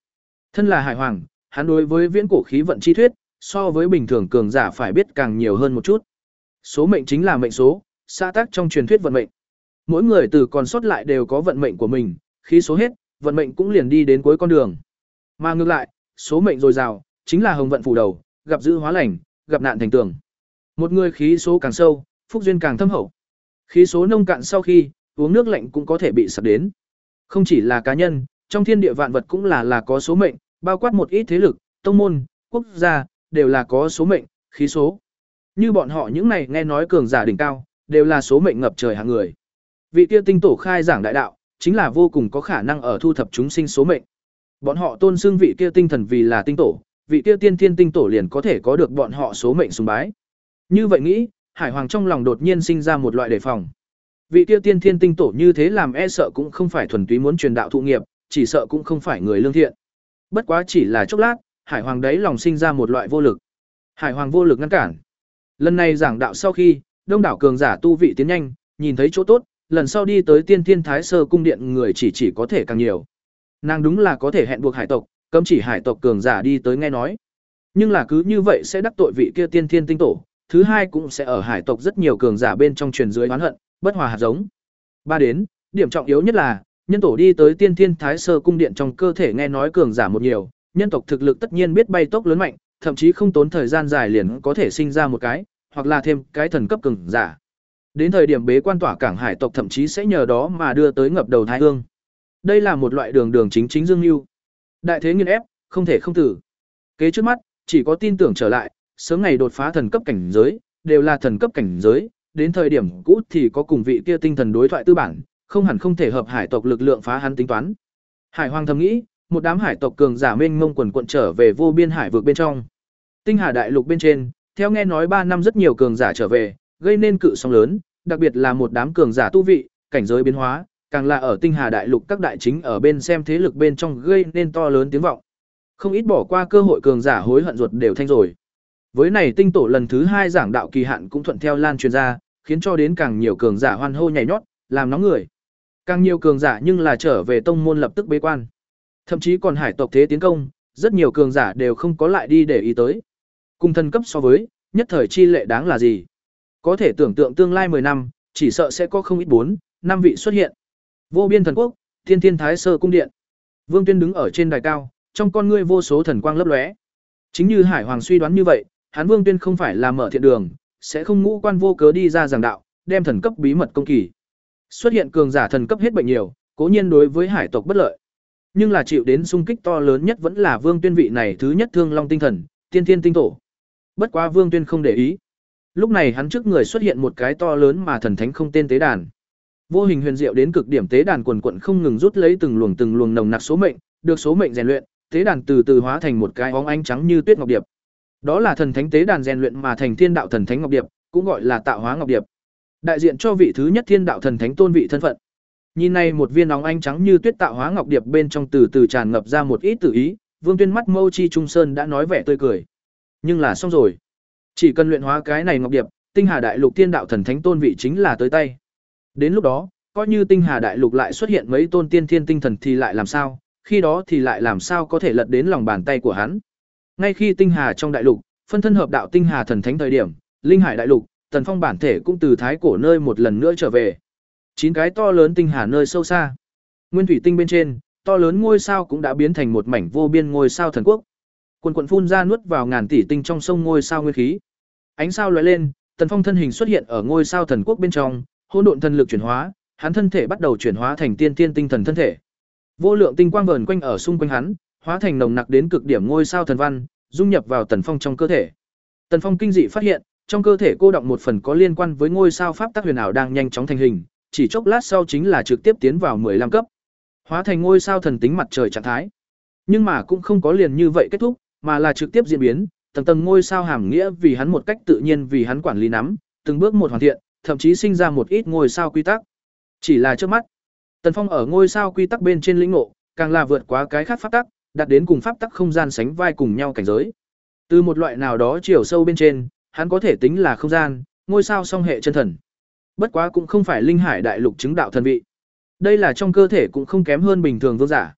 Thân là hải hoàng, hắn đối với viễn cổ khí vận chi thuyết, so với bình thường cường giả phải biết càng nhiều hơn một chút. Số mệnh chính là mệnh số, xã tác trong truyền thuyết vận mệnh. Mỗi người từ còn sót lại đều có vận mệnh của mình, khi số hết, vận mệnh cũng liền đi đến cuối con đường. Mà ngược lại, số mệnh dồi dào, chính là hồng vận phủ đầu, gặp dữ hóa lành, gặp nạn thành tường. Một người khí số càng sâu, phúc duyên càng thâm hậu. Khí số nông cạn sau khi, uống nước lạnh cũng có thể bị sập đến. Không chỉ là cá nhân, trong thiên địa vạn vật cũng là là có số mệnh, bao quát một ít thế lực, tông môn, quốc gia, đều là có số mệnh, khí số. Như bọn họ những này nghe nói cường giả đỉnh cao, đều là số mệnh ngập trời hạng người. Vị kia tinh tổ khai giảng đại đạo, chính là vô cùng có khả năng ở thu thập chúng sinh số mệnh. Bọn họ tôn xưng vị kia tinh thần vì là tinh tổ, vị kia tiên thiên tinh tổ liền có thể có được bọn họ số mệnh sùng bái. Như vậy nghĩ, Hải Hoàng trong lòng đột nhiên sinh ra một loại đề phòng. Vị kia tiên thiên tinh tổ như thế làm e sợ cũng không phải thuần túy muốn truyền đạo thụ nghiệp, chỉ sợ cũng không phải người lương thiện. Bất quá chỉ là chốc lát, Hải Hoàng đấy lòng sinh ra một loại vô lực. Hải Hoàng vô lực ngăn cản. Lần này giảng đạo sau khi, đông đảo cường giả tu vị tiến nhanh, nhìn thấy chỗ tốt, lần sau đi tới Tiên Thiên Thái Sơ cung điện người chỉ chỉ có thể càng nhiều. Nàng đúng là có thể hẹn buộc hải tộc, cấm chỉ hải tộc cường giả đi tới nghe nói. Nhưng là cứ như vậy sẽ đắc tội vị kia Tiên Thiên tinh tổ, thứ hai cũng sẽ ở hải tộc rất nhiều cường giả bên trong truyền dưới oán hận, bất hòa hạt giống. Ba đến, điểm trọng yếu nhất là, nhân tổ đi tới Tiên Thiên Thái Sơ cung điện trong cơ thể nghe nói cường giả một nhiều, nhân tộc thực lực tất nhiên biết bay tốc lớn mạnh, thậm chí không tốn thời gian dài liền có thể sinh ra một cái, hoặc là thêm cái thần cấp cường giả. Đến thời điểm bế quan tỏa cảng hải tộc thậm chí sẽ nhờ đó mà đưa tới ngập đầu thái hương. Đây là một loại đường đường chính chính dương lưu. Đại thế nghiên ép, không thể không tử. Kế trước mắt, chỉ có tin tưởng trở lại, sớm ngày đột phá thần cấp cảnh giới, đều là thần cấp cảnh giới, đến thời điểm cũ thì có cùng vị kia tinh thần đối thoại tư bản, không hẳn không thể hợp hải tộc lực lượng phá hắn tính toán. Hải Hoàng thầm nghĩ, một đám hải tộc cường giả mênh mông quần quận trở về vô biên hải vực bên trong. Tinh Hà đại lục bên trên, theo nghe nói ba năm rất nhiều cường giả trở về, gây nên cự sóng lớn, đặc biệt là một đám cường giả tu vị, cảnh giới biến hóa, càng là ở Tinh Hà đại lục các đại chính ở bên xem thế lực bên trong gây nên to lớn tiếng vọng. Không ít bỏ qua cơ hội cường giả hối hận ruột đều thanh rồi. Với này tinh tổ lần thứ hai giảng đạo kỳ hạn cũng thuận theo lan truyền ra, khiến cho đến càng nhiều cường giả hoan hô nhảy nhót, làm nóng người. Càng nhiều cường giả nhưng là trở về tông môn lập tức bế quan. Thậm chí còn hải tộc thế tiến công, rất nhiều cường giả đều không có lại đi để ý tới. Cùng thân cấp so với, nhất thời chi lệ đáng là gì? Có thể tưởng tượng tương lai mười năm, chỉ sợ sẽ có không ít bốn, năm vị xuất hiện. Vô biên thần quốc, Tiên Thiên Thái Sơ cung điện. Vương Tuyên đứng ở trên đài cao, trong con ngươi vô số thần quang lấp lóe. Chính như Hải Hoàng suy đoán như vậy, hắn Vương Tuyên không phải là mở thiện đường, sẽ không ngũ quan vô cớ đi ra giảng đạo, đem thần cấp bí mật công kỳ. Xuất hiện cường giả thần cấp hết bệnh nhiều, cố nhiên đối với hải tộc bất lợi. Nhưng là chịu đến xung kích to lớn nhất vẫn là Vương Tuyên vị này thứ nhất Thương Long tinh thần, Tiên Thiên tinh tổ. Bất quá Vương Tuyên không để ý. Lúc này hắn trước người xuất hiện một cái to lớn mà thần thánh không tên tế đàn. Vô hình huyền diệu đến cực điểm tế đàn quần quần không ngừng rút lấy từng luồng từng luồng nồng nặc số mệnh, được số mệnh rèn luyện, tế đàn từ từ hóa thành một cái óng ánh trắng như tuyết ngọc điệp. Đó là thần thánh tế đàn rèn luyện mà thành thiên đạo thần thánh ngọc điệp, cũng gọi là tạo hóa ngọc điệp. Đại diện cho vị thứ nhất thiên đạo thần thánh tôn vị thân phận. Nhìn này một viên óng ánh trắng như tuyết tạo hóa ngọc điệp bên trong từ từ tràn ngập ra một ít tự ý, Vương Tuyên mắt mâu chi trung sơn đã nói vẻ tươi cười. Nhưng là xong rồi. Chỉ cần luyện hóa cái này ngọc điệp, Tinh Hà đại lục thiên đạo thần thánh tôn vị chính là tới tay. Đến lúc đó, coi như Tinh Hà đại lục lại xuất hiện mấy tôn tiên thiên tinh thần thì lại làm sao, khi đó thì lại làm sao có thể lật đến lòng bàn tay của hắn. Ngay khi Tinh Hà trong đại lục, phân thân hợp đạo Tinh Hà thần thánh thời điểm, Linh Hải đại lục, Tần Phong bản thể cũng từ thái cổ nơi một lần nữa trở về. Chín cái to lớn tinh hà nơi sâu xa. Nguyên thủy tinh bên trên, to lớn ngôi sao cũng đã biến thành một mảnh vô biên ngôi sao thần quốc. Quần quần phun ra nuốt vào ngàn tỷ tinh trong sông ngôi sao nguyên khí. Ánh sao lóe lên, Tần Phong thân hình xuất hiện ở ngôi sao thần quốc bên trong, hỗn độn thần lực chuyển hóa, hắn thân thể bắt đầu chuyển hóa thành tiên tiên tinh thần thân thể. Vô lượng tinh quang vờn quanh ở xung quanh hắn, hóa thành nồng nặc đến cực điểm ngôi sao thần văn, dung nhập vào Tần Phong trong cơ thể. Tần Phong kinh dị phát hiện, trong cơ thể cô động một phần có liên quan với ngôi sao pháp tắc huyền ảo đang nhanh chóng thành hình, chỉ chốc lát sau chính là trực tiếp tiến vào mười lăm cấp, hóa thành ngôi sao thần tính mặt trời trạng thái. Nhưng mà cũng không có liền như vậy kết thúc, mà là trực tiếp diễn biến, tầng tầng ngôi sao hàm nghĩa vì hắn một cách tự nhiên vì hắn quản lý nắm, từng bước một hoàn thiện, thậm chí sinh ra một ít ngôi sao quy tắc. Chỉ là trước mắt, Tần Phong ở ngôi sao quy tắc bên trên lĩnh ngộ, càng là vượt quá cái khác pháp tắc, đạt đến cùng pháp tắc không gian sánh vai cùng nhau cảnh giới. Từ một loại nào đó chiều sâu bên trên, hắn có thể tính là không gian, ngôi sao song hệ chân thần. Bất quá cũng không phải Linh Hải đại lục chứng đạo thần vị. Đây là trong cơ thể cũng không kém hơn bình thường vương giả.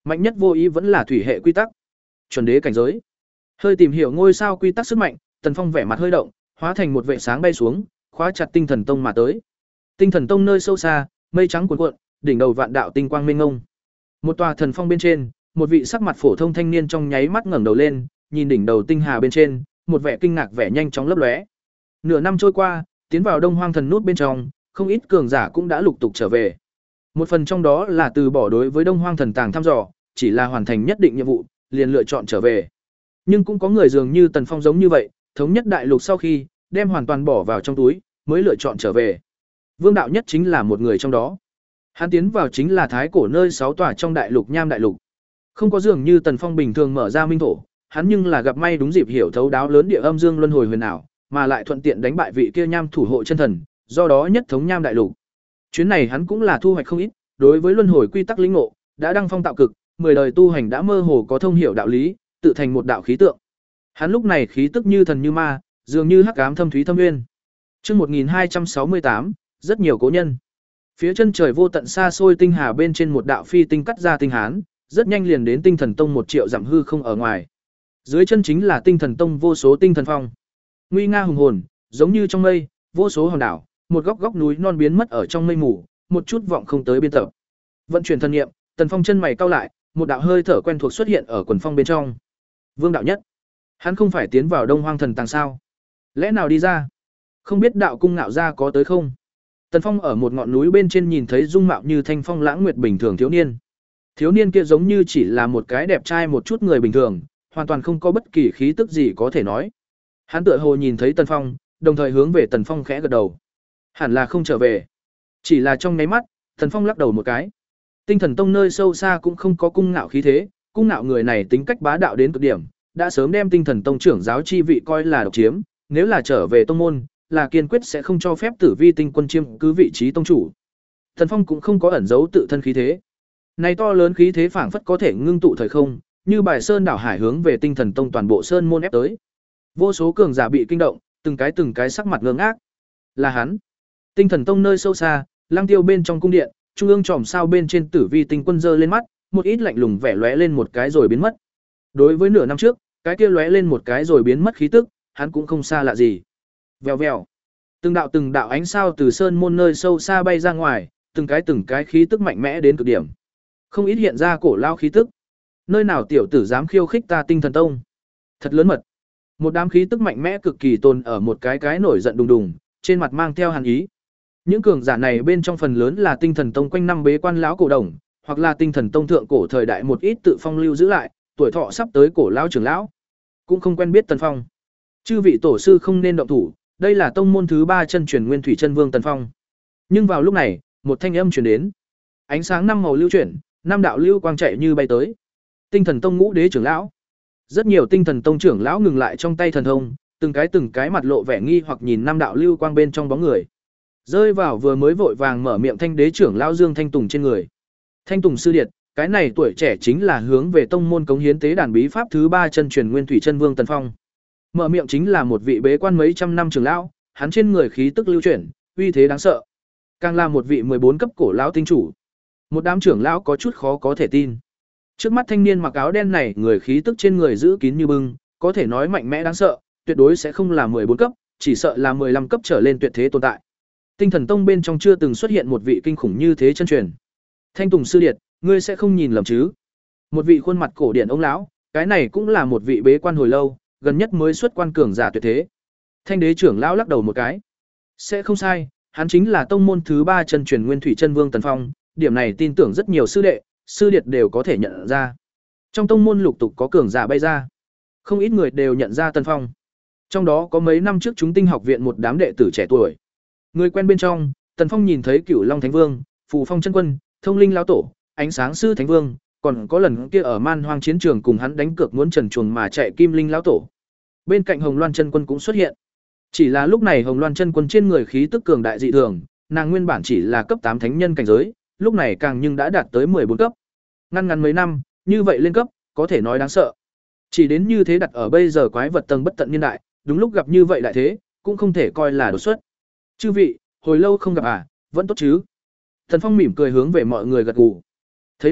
Mạnh nhất vô ý vẫn là thủy hệ quy tắc. Chuẩn đế cảnh giới. Hơi tìm hiểu ngôi sao quy tắc sức mạnh, Tần Phong vẻ mặt hơi động, hóa thành một vệ sáng bay xuống, khóa chặt Tinh Thần Tông mà tới. Tinh Thần Tông nơi sâu xa, mây trắng cuồn cuộn, đỉnh đầu vạn đạo tinh quang mênh mông. Một tòa thần phong bên trên, một vị sắc mặt phổ thông thanh niên trong nháy mắt ngẩng đầu lên, nhìn đỉnh đầu tinh hà bên trên, một vẻ kinh ngạc vẻ nhanh chóng lấp lóe. Nửa năm trôi qua, tiến vào Đông Hoang Thần Nút bên trong, không ít cường giả cũng đã lục tục trở về. Một phần trong đó là từ bỏ đối với Đông Hoang Thần Tàng thăm dò, chỉ là hoàn thành nhất định nhiệm vụ, liền lựa chọn trở về. Nhưng cũng có người dường như Tần Phong giống như vậy, thống nhất đại lục sau khi đem hoàn toàn bỏ vào trong túi, mới lựa chọn trở về. Vương Đạo Nhất chính là một người trong đó. Hắn tiến vào chính là thái cổ nơi sáu tòa trong đại lục Nham đại lục. Không có dường như Tần Phong bình thường mở ra minh thổ, hắn nhưng là gặp may đúng dịp hiểu thấu đáo lớn địa âm dương luân hồi huyền ảo, mà lại thuận tiện đánh bại vị kia Nham thủ hộ chân thần, do đó nhất thống Nham đại lục. Chuyến này hắn cũng là thu hoạch không ít, đối với luân hồi quy tắc lĩnh ngộ, đã đăng phong tạo cực, mười đời tu hành đã mơ hồ có thông hiểu đạo lý, tự thành một đạo khí tượng. Hắn lúc này khí tức như thần như ma, dường như hắc ám thâm thúy thâm nguyên. Chương một nghìn hai trăm sáu mươi tám, rất nhiều cố nhân. Phía chân trời vô tận xa xôi tinh hà bên trên một đạo phi tinh cắt ra tinh hán, rất nhanh liền đến Tinh Thần Tông một triệu dặm hư không ở ngoài. Dưới chân chính là Tinh Thần Tông vô số tinh thần phong. Nguy nga hùng hồn, giống như trong mây, vô số hòn đảo, một góc góc núi non biến mất ở trong mây mù, một chút vọng không tới biên tập. Vận chuyển thần niệm, Tần Phong chân mày cau lại, một đạo hơi thở quen thuộc xuất hiện ở quần phong bên trong. Vương Đạo Nhất, hắn không phải tiến vào Đông Hoang Thần Tàng sao? Lẽ nào đi ra? Không biết đạo cung ngạo ra có tới không? Tần Phong ở một ngọn núi bên trên nhìn thấy dung mạo như thanh phong lãng nguyệt bình thường thiếu niên. Thiếu niên kia giống như chỉ là một cái đẹp trai một chút người bình thường, hoàn toàn không có bất kỳ khí tức gì có thể nói. Hắn tựa hồ nhìn thấy Tần Phong, đồng thời hướng về Tần Phong khẽ gật đầu. Hẳn là không trở về. Chỉ là trong nháy mắt, Tần Phong lắc đầu một cái. Tinh Thần Tông nơi sâu xa cũng không có cung ngạo khí thế, cung ngạo người này tính cách bá đạo đến cực điểm, đã sớm đem Tinh Thần Tông trưởng giáo chi vị coi là độc chiếm, nếu là trở về tông môn, là kiên quyết sẽ không cho phép Tử Vi Tinh Quân chiêm cứ vị trí tông chủ. Tần Phong cũng không có ẩn giấu tự thân khí thế. Này to lớn khí thế phảng phất có thể ngưng tụ thời không, như bài sơn đảo hải hướng về Tinh Thần Tông toàn bộ sơn môn ép tới. Vô số cường giả bị kinh động, từng cái từng cái sắc mặt ngơ ngác. Là hắn. Tinh Thần Tông nơi sâu xa, Lăng Tiêu bên trong cung điện, trung ương chòm sao bên trên Tử Vi Tinh Quân giơ lên mắt, một ít lạnh lùng vẻ lóe lên một cái rồi biến mất. Đối với nửa năm trước, cái kia lóe lên một cái rồi biến mất khí tức, hắn cũng không xa lạ gì. Vèo vèo. Từng đạo từng đạo ánh sao từ sơn môn nơi sâu xa bay ra ngoài, từng cái từng cái khí tức mạnh mẽ đến cực điểm. Không ít hiện ra cổ lao khí tức. Nơi nào tiểu tử dám khiêu khích ta Tinh Thần Tông? Thật lớn mật. Một đám khí tức mạnh mẽ cực kỳ tồn ở một cái cái nổi giận đùng đùng, trên mặt mang theo hàn ý. Những cường giả này bên trong phần lớn là Tinh Thần Tông quanh năm bế quan lão cổ đồng, hoặc là Tinh Thần Tông thượng cổ thời đại một ít tự phong lưu giữ lại, tuổi thọ sắp tới cổ lão trưởng lão, cũng không quen biết Tần Phong. Chư vị tổ sư không nên động thủ, đây là tông môn thứ ba chân truyền Nguyên Thủy Chân Vương Tần Phong. Nhưng vào lúc này, một thanh âm truyền đến. Ánh sáng năm màu lưu chuyển, năm đạo lưu quang chạy như bay tới. Tinh Thần Tông ngũ đế trưởng lão. Rất nhiều Tinh Thần Tông trưởng lão ngừng lại trong tay thần thông, từng cái từng cái mặt lộ vẻ nghi hoặc nhìn năm đạo lưu quang bên trong bóng người. Rơi vào vừa mới vội vàng mở miệng thanh đế trưởng lão Dương Thanh Tùng trên người. Thanh Tùng sư điệt, cái này tuổi trẻ chính là hướng về tông môn cống hiến tế đàn bí pháp thứ ba chân truyền Nguyên Thủy Chân Vương Tần Phong. Mở miệng chính là một vị bế quan mấy trăm năm trưởng lão, hắn trên người khí tức lưu chuyển, uy thế đáng sợ. Càng là một vị mười bốn cấp cổ lão tinh chủ. Một đám trưởng lão có chút khó có thể tin. Trước mắt thanh niên mặc áo đen này, người khí tức trên người giữ kín như bưng, có thể nói mạnh mẽ đáng sợ, tuyệt đối sẽ không là mười bốn cấp, chỉ sợ là mười lăm cấp trở lên tuyệt thế tồn tại. Tinh Thần Tông bên trong chưa từng xuất hiện một vị kinh khủng như thế chân truyền. Thanh Tùng sư điệt, ngươi sẽ không nhìn lầm chứ? Một vị khuôn mặt cổ điển ông lão, cái này cũng là một vị bế quan hồi lâu, gần nhất mới xuất quan cường giả tuyệt thế. Thanh đế trưởng lão lắc đầu một cái. Sẽ không sai, hắn chính là tông môn thứ ba chân truyền Nguyên Thủy Chân Vương Tần Phong, điểm này tin tưởng rất nhiều sư đệ, sư điệt đều có thể nhận ra. Trong tông môn lục tục có cường giả bay ra, không ít người đều nhận ra Tần Phong. Trong đó có mấy năm trước chúng Tinh học viện một đám đệ tử trẻ tuổi. Người quen bên trong, Tần Phong nhìn thấy Cửu Long Thánh Vương, Phù Phong Chân Quân, Thông Linh lão tổ, Ánh Sáng sư Thánh Vương, còn có lần kia ở Man Hoang chiến trường cùng hắn đánh cược muốn trần chuồng mà chạy Kim Linh lão tổ. Bên cạnh Hồng Loan Chân Quân cũng xuất hiện. Chỉ là lúc này Hồng Loan Chân Quân trên người khí tức cường đại dị thường, nàng nguyên bản chỉ là cấp tám thánh nhân cảnh giới, lúc này càng nhưng đã đạt tới mười bốn cấp. Ngăn ngắn mấy năm, như vậy lên cấp, có thể nói đáng sợ. Chỉ đến như thế đặt ở bây giờ quái vật tầng bất tận niên đại, đúng lúc gặp như vậy đại thế, cũng không thể coi là đột xuất. Chư vị, hồi lâu không gặp à, vẫn tốt chứ? Thần Phong mỉm cười hướng về mọi người gật gù. Thế này,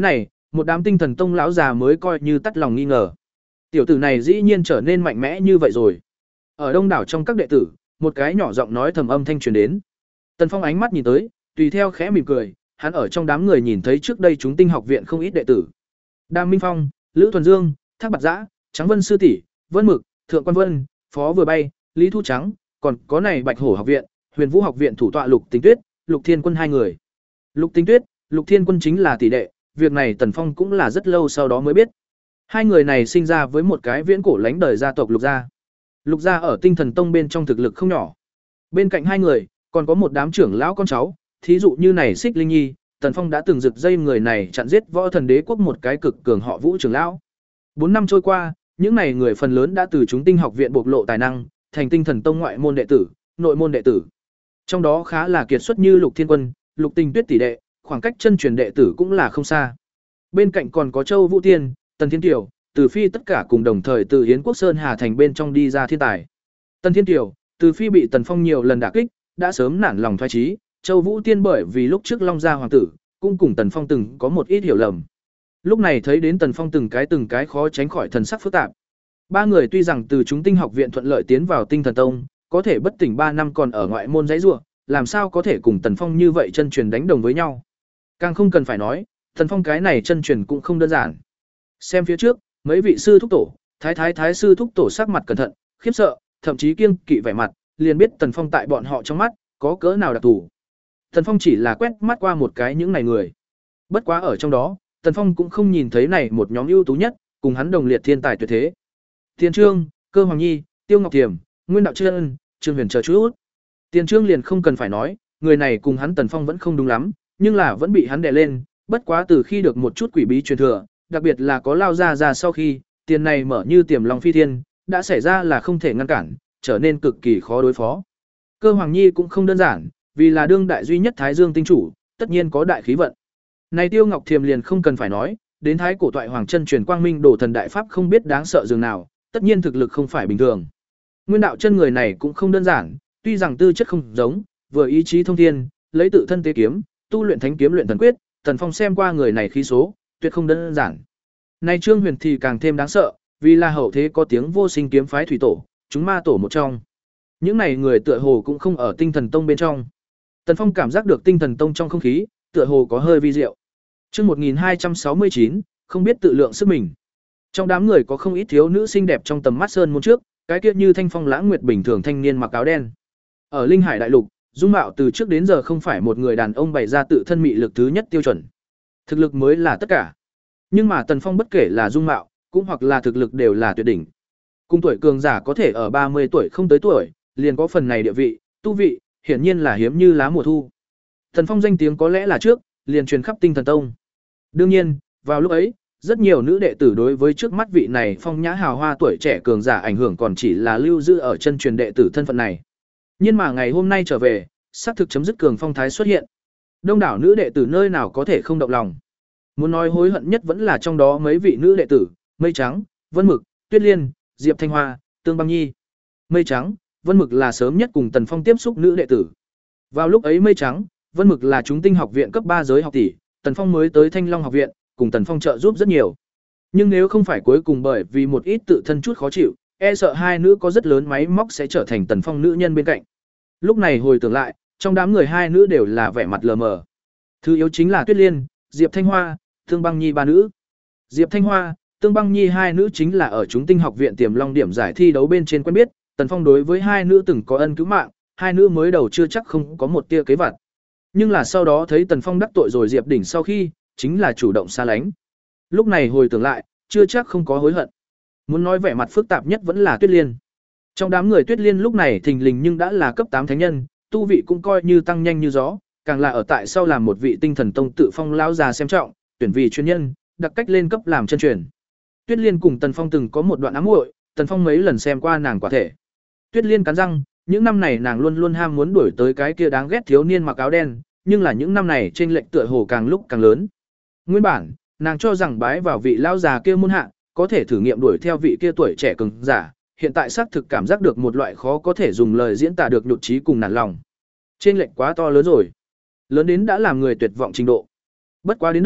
một đám Tinh Thần Tông lão già mới coi như tắt lòng nghi ngờ. Tiểu tử này dĩ nhiên trở nên mạnh mẽ như vậy rồi. Ở đông đảo trong các đệ tử, một cái nhỏ giọng nói thầm âm thanh truyền đến. Tần Phong ánh mắt nhìn tới, tùy theo khẽ mỉm cười, hắn ở trong đám người nhìn thấy trước đây chúng Tinh học viện không ít đệ tử. Đàm Minh Phong, Lữ Thuần Dương, Thác Bạt Giã, Trắng Vân sư tỷ, Vân Mực, Thượng Quan Vân, Phó Vừa Bay, Lý Thu Trắng, còn có này Bạch Hổ học viện, Huyền Vũ học viện thủ tọa Lục Tình Tuyết, Lục Thiên Quân hai người. Lục Tình Tuyết, Lục Thiên Quân chính là tỷ đệ, việc này Tần Phong cũng là rất lâu sau đó mới biết. Hai người này sinh ra với một cái viễn cổ lãnh đời gia tộc Lục gia. Lục gia ở Tinh Thần Tông bên trong thực lực không nhỏ. Bên cạnh hai người, còn có một đám trưởng lão con cháu, thí dụ như này Xích Linh Nhi, Tần Phong đã từng rực dây người này chặn giết Võ Thần Đế quốc một cái cực cường họ Vũ trưởng lão. Bốn năm trôi qua, những này người phần lớn đã từ chúng Tinh học viện bộc lộ tài năng, thành Tinh Thần Tông ngoại môn đệ tử, nội môn đệ tử. Trong đó khá là kiệt xuất như Lục Thiên Quân, Lục Tình Tuyết tỷ đệ, khoảng cách chân truyền đệ tử cũng là không xa. Bên cạnh còn có Châu Vũ Tiên, Tần Thiên Kiều, Từ Phi tất cả cùng đồng thời từ Yến Quốc Sơn Hà thành bên trong đi ra thiên tài. Tần Thiên Kiều, Từ Phi bị Tần Phong nhiều lần đả kích, đã sớm nản lòng thoái chí, Châu Vũ Tiên bởi vì lúc trước Long gia hoàng tử, cũng cùng Tần Phong từng có một ít hiểu lầm. Lúc này thấy đến Tần Phong từng cái từng cái khó tránh khỏi thần sắc phức tạp. Ba người tuy rằng từ chúng Tinh học viện thuận lợi tiến vào Tinh Thần Tông, có thể bất tỉnh ba năm còn ở ngoại môn giấy rủa, làm sao có thể cùng Tần Phong như vậy chân truyền đánh đồng với nhau. Càng không cần phải nói, Tần Phong cái này chân truyền cũng không đơn giản. Xem phía trước, mấy vị sư thúc tổ, thái thái thái sư thúc tổ sắc mặt cẩn thận, khiếp sợ, thậm chí kiêng kỵ vẻ mặt, liền biết Tần Phong tại bọn họ trong mắt có cỡ nào đặc thù. Tần Phong chỉ là quét mắt qua một cái những này người. Bất quá ở trong đó, Tần Phong cũng không nhìn thấy này một nhóm ưu tú nhất, cùng hắn đồng liệt thiên tài tuyệt thế. Tiền Trương, Cơ Hoàng Nhi, Tiêu Ngọc Thiểm, Nguyên Đạo Trân, Trương Huyền chờ chút. Tiền Trương liền không cần phải nói, người này cùng hắn Tần Phong vẫn không đúng lắm, nhưng là vẫn bị hắn đè lên, bất quá từ khi được một chút quỷ bí truyền thừa, đặc biệt là có lao ra ra sau khi, tiền này mở như tiềm long phi thiên, đã xảy ra là không thể ngăn cản, trở nên cực kỳ khó đối phó. Cơ Hoàng Nhi cũng không đơn giản, vì là đương đại duy nhất Thái Dương tinh chủ, tất nhiên có đại khí vận. Này Tiêu Ngọc Thiềm liền không cần phải nói, đến thái cổ toại hoàng chân truyền quang minh đổ thần đại pháp không biết đáng sợ dường nào, tất nhiên thực lực không phải bình thường. Nguyên Đạo chân người này cũng không đơn giản, tuy rằng tư chất không giống, vừa ý chí thông thiên, lấy tự thân tế kiếm, tu luyện thánh kiếm luyện thần quyết, Tần Phong xem qua người này khí số, tuyệt không đơn giản. Này Trương Huyền thì càng thêm đáng sợ, vì là hậu thế có tiếng vô sinh kiếm phái thủy tổ, chúng ma tổ một trong. Những này người tựa hồ cũng không ở Tinh Thần Tông bên trong. Tần Phong cảm giác được Tinh Thần Tông trong không khí, tựa hồ có hơi vi diệu. Chương một nghìn hai trăm sáu mươi chín, không biết tự lượng sức mình. Trong đám người có không ít thiếu nữ xinh đẹp trong tầm mắt sơn môn trước, cái kia như thanh phong lãng nguyệt bình thường thanh niên mặc áo đen. Ở Linh Hải đại lục, dung mạo từ trước đến giờ không phải một người đàn ông bày ra tự thân mị lực thứ nhất tiêu chuẩn. Thực lực mới là tất cả. Nhưng mà Tần Phong bất kể là dung mạo, cũng hoặc là thực lực đều là tuyệt đỉnh. Cùng tuổi cường giả có thể ở ba mươi tuổi không tới tuổi, liền có phần này địa vị, tu vị, hiển nhiên là hiếm như lá mùa thu. Tần Phong danh tiếng có lẽ là trước, liền truyền khắp Tinh Thần Tông. Đương nhiên, vào lúc ấy, rất nhiều nữ đệ tử đối với trước mắt vị này phong nhã hào hoa tuổi trẻ cường giả ảnh hưởng còn chỉ là lưu giữ ở chân truyền đệ tử thân phận này. Nhưng mà ngày hôm nay trở về, xác thực chấm dứt cường phong thái xuất hiện. Đông đảo nữ đệ tử nơi nào có thể không động lòng. Muốn nói hối hận nhất vẫn là trong đó mấy vị nữ đệ tử, Mây Trắng, Vân Mực, Tuyết Liên, Diệp Thanh Hoa, Tương Băng Nhi. Mây Trắng, Vân Mực là sớm nhất cùng Tần Phong tiếp xúc nữ đệ tử. Vào lúc ấy Mây Trắng, Vân Mực là chúng Tinh học viện cấp ba giới học tỷ, Tần Phong mới tới Thanh Long học viện, cùng Tần Phong trợ giúp rất nhiều. Nhưng nếu không phải cuối cùng bởi vì một ít tự thân chút khó chịu, e sợ hai nữ có rất lớn máy móc sẽ trở thành Tần Phong nữ nhân bên cạnh. Lúc này hồi tưởng lại, trong đám người hai nữ đều là vẻ mặt lờ mờ. Thứ yếu chính là Tuyết Liên, Diệp Thanh Hoa, Tương Băng Nhi ba nữ. Diệp Thanh Hoa, Tương Băng Nhi hai nữ chính là ở chúng Tinh học viện Tiềm Long điểm giải thi đấu bên trên quen biết, Tần Phong đối với hai nữ từng có ân cứu mạng, hai nữ mới đầu chưa chắc không có một tia kế vặt. Nhưng là sau đó thấy Tần Phong đắc tội rồi Diệp Đỉnh sau khi, chính là chủ động xa lánh. Lúc này hồi tưởng lại, chưa chắc không có hối hận. Muốn nói vẻ mặt phức tạp nhất vẫn là Tuyết Liên. Trong đám người Tuyết Liên lúc này thình lình nhưng đã là cấp tám thánh nhân, tu vị cũng coi như tăng nhanh như gió, càng là ở tại sau làm một vị Tinh Thần Tông tự phong lão già xem trọng, tuyển vị chuyên nhân, đặc cách lên cấp làm chân truyền. Tuyết Liên cùng Tần Phong từng có một đoạn ám muội, Tần Phong mấy lần xem qua nàng quả thể. Tuyết Liên cắn răng, những năm này nàng luôn luôn ham muốn đuổi tới cái kia đáng ghét thiếu niên mặc áo đen, nhưng là những năm này chênh lệch tựa hồ càng lúc càng lớn. Nguyên bản, nàng cho rằng bái vào vị lão già kia môn hạ, có thể thử nghiệm đuổi theo vị kia tuổi trẻ cường giả, hiện tại xác thực cảm giác được một loại khó có thể dùng lời diễn tả được nhụt chí cùng nản lòng. Chênh lệch quá to lớn rồi, lớn đến đã làm người tuyệt vọng trình độ. Bất quá đến đây,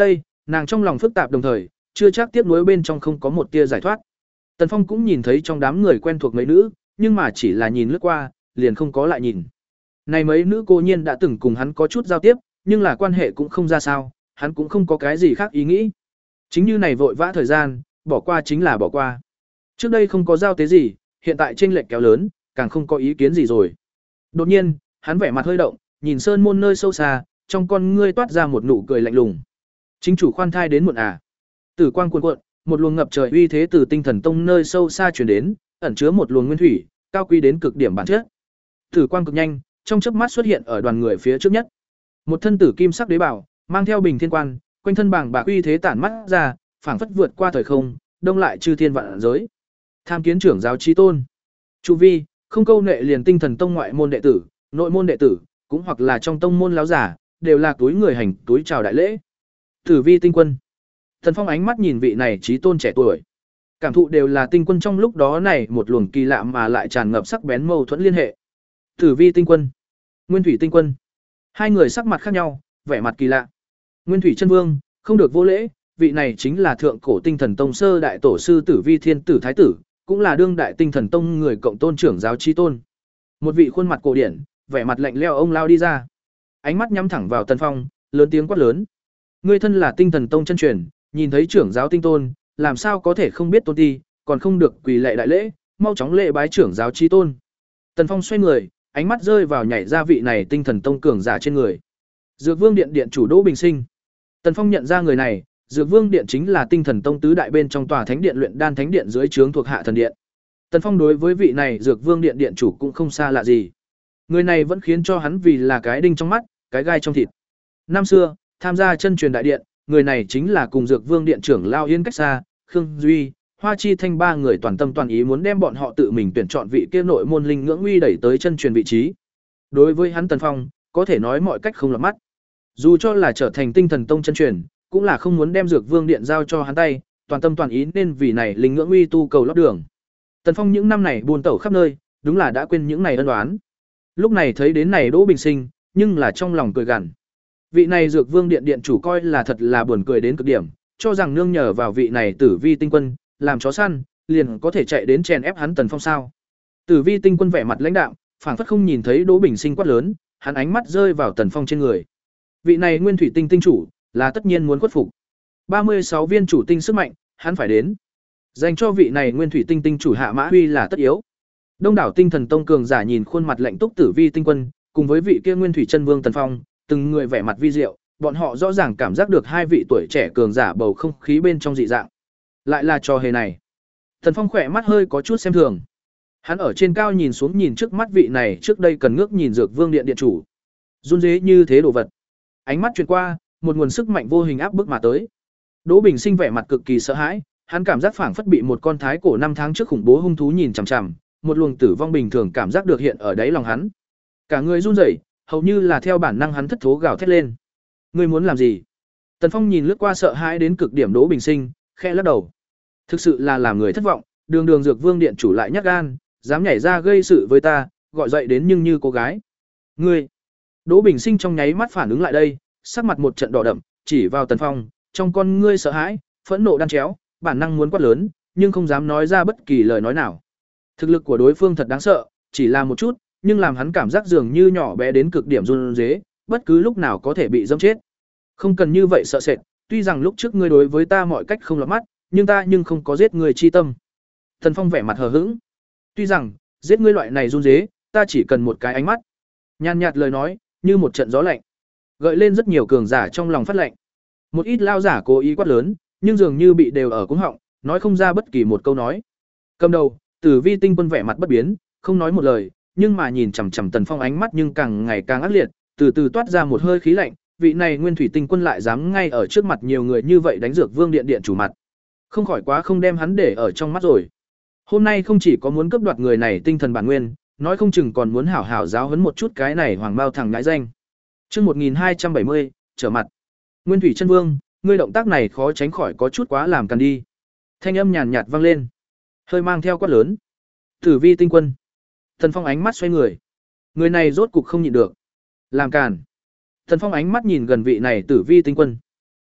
nàng trong lòng phức tạp đồng thời, chưa chắc tiếp nối bên trong không có một tia giải thoát. Tần Phong cũng nhìn thấy trong đám người quen thuộc mấy nữ, nhưng mà chỉ là nhìn lướt qua, liền không có lại nhìn. Này mấy nữ cô nhiên đã từng cùng hắn có chút giao tiếp, nhưng là quan hệ cũng không ra sao, hắn cũng không có cái gì khác ý nghĩ. Chính như này vội vã thời gian, bỏ qua chính là bỏ qua. Trước đây không có giao tế gì, hiện tại chênh lệch kéo lớn, càng không có ý kiến gì rồi. Đột nhiên, hắn vẻ mặt hơi động, nhìn sơn môn nơi sâu xa, trong con ngươi toát ra một nụ cười lạnh lùng. Chính chủ khoan thai đến muộn à? Tử quang cuồn cuộn, một luồng ngập trời uy thế từ Tinh Thần Tông nơi sâu xa truyền đến, ẩn chứa một luồng nguyên thủy, cao quý đến cực điểm bản chất. Tử quang cực nhanh, trong chớp mắt xuất hiện ở đoàn người phía trước nhất. Một thân tử kim sắc đế bảo, mang theo bình thiên quan, quanh thân bảng bạc uy thế tản mắt ra, phảng phất vượt qua thời không, đông lại chư thiên vạn giới. Tham kiến trưởng giáo chí tôn. Chu vi, không câu nệ liền Tinh Thần Tông ngoại môn đệ tử, nội môn đệ tử, cũng hoặc là trong tông môn láo giả, đều là túi người hành, túi chào đại lễ. Tử Vi tinh quân. Thần Phong ánh mắt nhìn vị này chí tôn trẻ tuổi. Cảm thụ đều là tinh quân trong lúc đó này một luồng kỳ lạ mà lại tràn ngập sắc bén mâu thuẫn liên hệ. Tử Vi tinh quân, Nguyên Thủy tinh quân. Hai người sắc mặt khác nhau, vẻ mặt kỳ lạ. Nguyên Thủy chân vương, không được vô lễ, vị này chính là thượng cổ Tinh Thần Tông sơ đại tổ sư Tử Vi Thiên Tử thái tử, cũng là đương đại Tinh Thần Tông người cộng tôn trưởng giáo chí tôn. Một vị khuôn mặt cổ điển, vẻ mặt lạnh lẽo ông lao đi ra. Ánh mắt nhắm thẳng vào Tần Phong, lớn tiếng quát lớn: "Ngươi thân là Tinh Thần Tông chân truyền, nhìn thấy trưởng giáo tinh tôn, làm sao có thể không biết tôn ti, còn không được quỳ lạy đại lễ, mau chóng lễ bái trưởng giáo chí tôn." Tần Phong xoay người, ánh mắt rơi vào nhảy ra vị này Tinh Thần Tông cường giả trên người. Dược Vương Điện điện chủ Đỗ Bình Sinh. Tần Phong nhận ra người này, Dược Vương Điện chính là Tinh Thần Tông tứ đại bên trong tòa thánh điện luyện đan thánh điện dưới trướng thuộc hạ thần điện. Tần Phong đối với vị này Dược Vương Điện điện chủ cũng không xa lạ gì. Người này vẫn khiến cho hắn vì là cái đinh trong mắt, cái gai trong thịt. Năm xưa, tham gia chân truyền đại điện, người này chính là cùng Dược Vương Điện trưởng Lao Yên cách xa, Khương Duy, Hoa Chi Thanh ba người toàn tâm toàn ý muốn đem bọn họ tự mình tuyển chọn vị kia nội môn linh ngưỡng uy đẩy tới chân truyền vị trí. Đối với hắn Tần Phong, có thể nói mọi cách không lọt mắt. Dù cho là trở thành Tinh Thần Tông chân truyền, cũng là không muốn đem Dược Vương Điện giao cho hắn tay, toàn tâm toàn ý nên vì này linh ngưỡng uy tu cầu lót đường. Tần Phong những năm này buôn tẩu khắp nơi, đúng là đã quên những này ân oán. Lúc này thấy đến này Đỗ Bình Sinh, nhưng là trong lòng cười gằn. Vị này Dược Vương Điện điện chủ coi là thật là buồn cười đến cực điểm, cho rằng nương nhờ vào vị này Tử Vi tinh quân, làm chó săn, liền có thể chạy đến chèn ép hắn Tần Phong sao? Tử Vi tinh quân vẻ mặt lãnh đạm, phảng phất không nhìn thấy Đỗ Bình Sinh quát lớn, hắn ánh mắt rơi vào Tần Phong trên người. Vị này Nguyên Thủy tinh tinh chủ, là tất nhiên muốn khuất phục. ba mươi sáu viên chủ tinh sức mạnh, hắn phải đến. Dành cho vị này Nguyên Thủy tinh tinh chủ hạ mã huy là tất yếu. Đông đảo Tinh Thần Tông cường giả nhìn khuôn mặt lạnh túc Tử Vi tinh quân, cùng với vị kia Nguyên Thủy chân vương Tần Phong, từng người vẻ mặt vi diệu, bọn họ rõ ràng cảm giác được hai vị tuổi trẻ cường giả bầu không khí bên trong dị dạng. Lại là trò hề này. Tần Phong khỏe mắt hơi có chút xem thường. Hắn ở trên cao nhìn xuống nhìn trước mắt vị này trước đây cần ngước nhìn Dược Vương Điện điện chủ. Run rế như thế đồ vật. Ánh mắt truyền qua, một nguồn sức mạnh vô hình áp bức mà tới. Đỗ Bình Sinh vẻ mặt cực kỳ sợ hãi, hắn cảm giác phảng phất bị một con thái cổ năm tháng trước khủng bố hung thú nhìn chằm chằm, một luồng tử vong bình thường cảm giác được hiện ở đáy lòng hắn. Cả người run rẩy, hầu như là theo bản năng hắn thất thố gào thét lên. Ngươi muốn làm gì? Tần Phong nhìn lướt qua sợ hãi đến cực điểm Đỗ Bình Sinh, khẽ lắc đầu. Thực sự là làm người thất vọng, đường đường Dược Vương Điện chủ lại nhát gan, dám nhảy ra gây sự với ta, gọi dậy đến nhưng như cô gái. Ngươi! Đỗ Bình Sinh trong nháy mắt phản ứng lại đây, sắc mặt một trận đỏ đậm, chỉ vào Tần Phong, trong con ngươi sợ hãi, phẫn nộ đan chéo, bản năng muốn quát lớn, nhưng không dám nói ra bất kỳ lời nói nào. Thực lực của đối phương thật đáng sợ, chỉ là một chút, nhưng làm hắn cảm giác dường như nhỏ bé đến cực điểm run rế, bất cứ lúc nào có thể bị dẫm chết. Không cần như vậy sợ sệt, tuy rằng lúc trước ngươi đối với ta mọi cách không lọt mắt, nhưng ta nhưng không có giết ngươi chi tâm. Tần Phong vẻ mặt hờ hững. Tuy rằng, giết ngươi loại này run rế, ta chỉ cần một cái ánh mắt. Nhàn nhạt lời nói, như một trận gió lạnh, gợi lên rất nhiều cường giả trong lòng phát lạnh. Một ít lao giả cố ý quát lớn, nhưng dường như bị đều ở cuống họng, nói không ra bất kỳ một câu nói. Cầm đầu, Tử Vi tinh quân vẻ mặt bất biến, không nói một lời, nhưng mà nhìn chằm chằm Tần Phong ánh mắt nhưng càng ngày càng ác liệt, từ từ toát ra một hơi khí lạnh, vị này Nguyên Thủy tinh quân lại dám ngay ở trước mặt nhiều người như vậy đánh Dược Vương Điện điện chủ mặt. Không khỏi quá không đem hắn để ở trong mắt rồi. Hôm nay không chỉ có muốn cướp đoạt người này tinh thần bản nguyên, nói không chừng còn muốn hảo hảo giáo huấn một chút cái này hoàng bao thằng ngãi danh. Chương một nghìn hai trăm bảy mươi, trở mặt. Nguyên Thủy chân vương, ngươi động tác này khó tránh khỏi có chút quá làm càn đi. Thanh âm nhàn nhạt vang lên, hơi mang theo quát lớn. Tử Vi tinh quân. Tần Phong ánh mắt xoay người. Người này rốt cục không nhịn được. Làm càn. Tần Phong ánh mắt nhìn gần vị này Tử Vi tinh quân.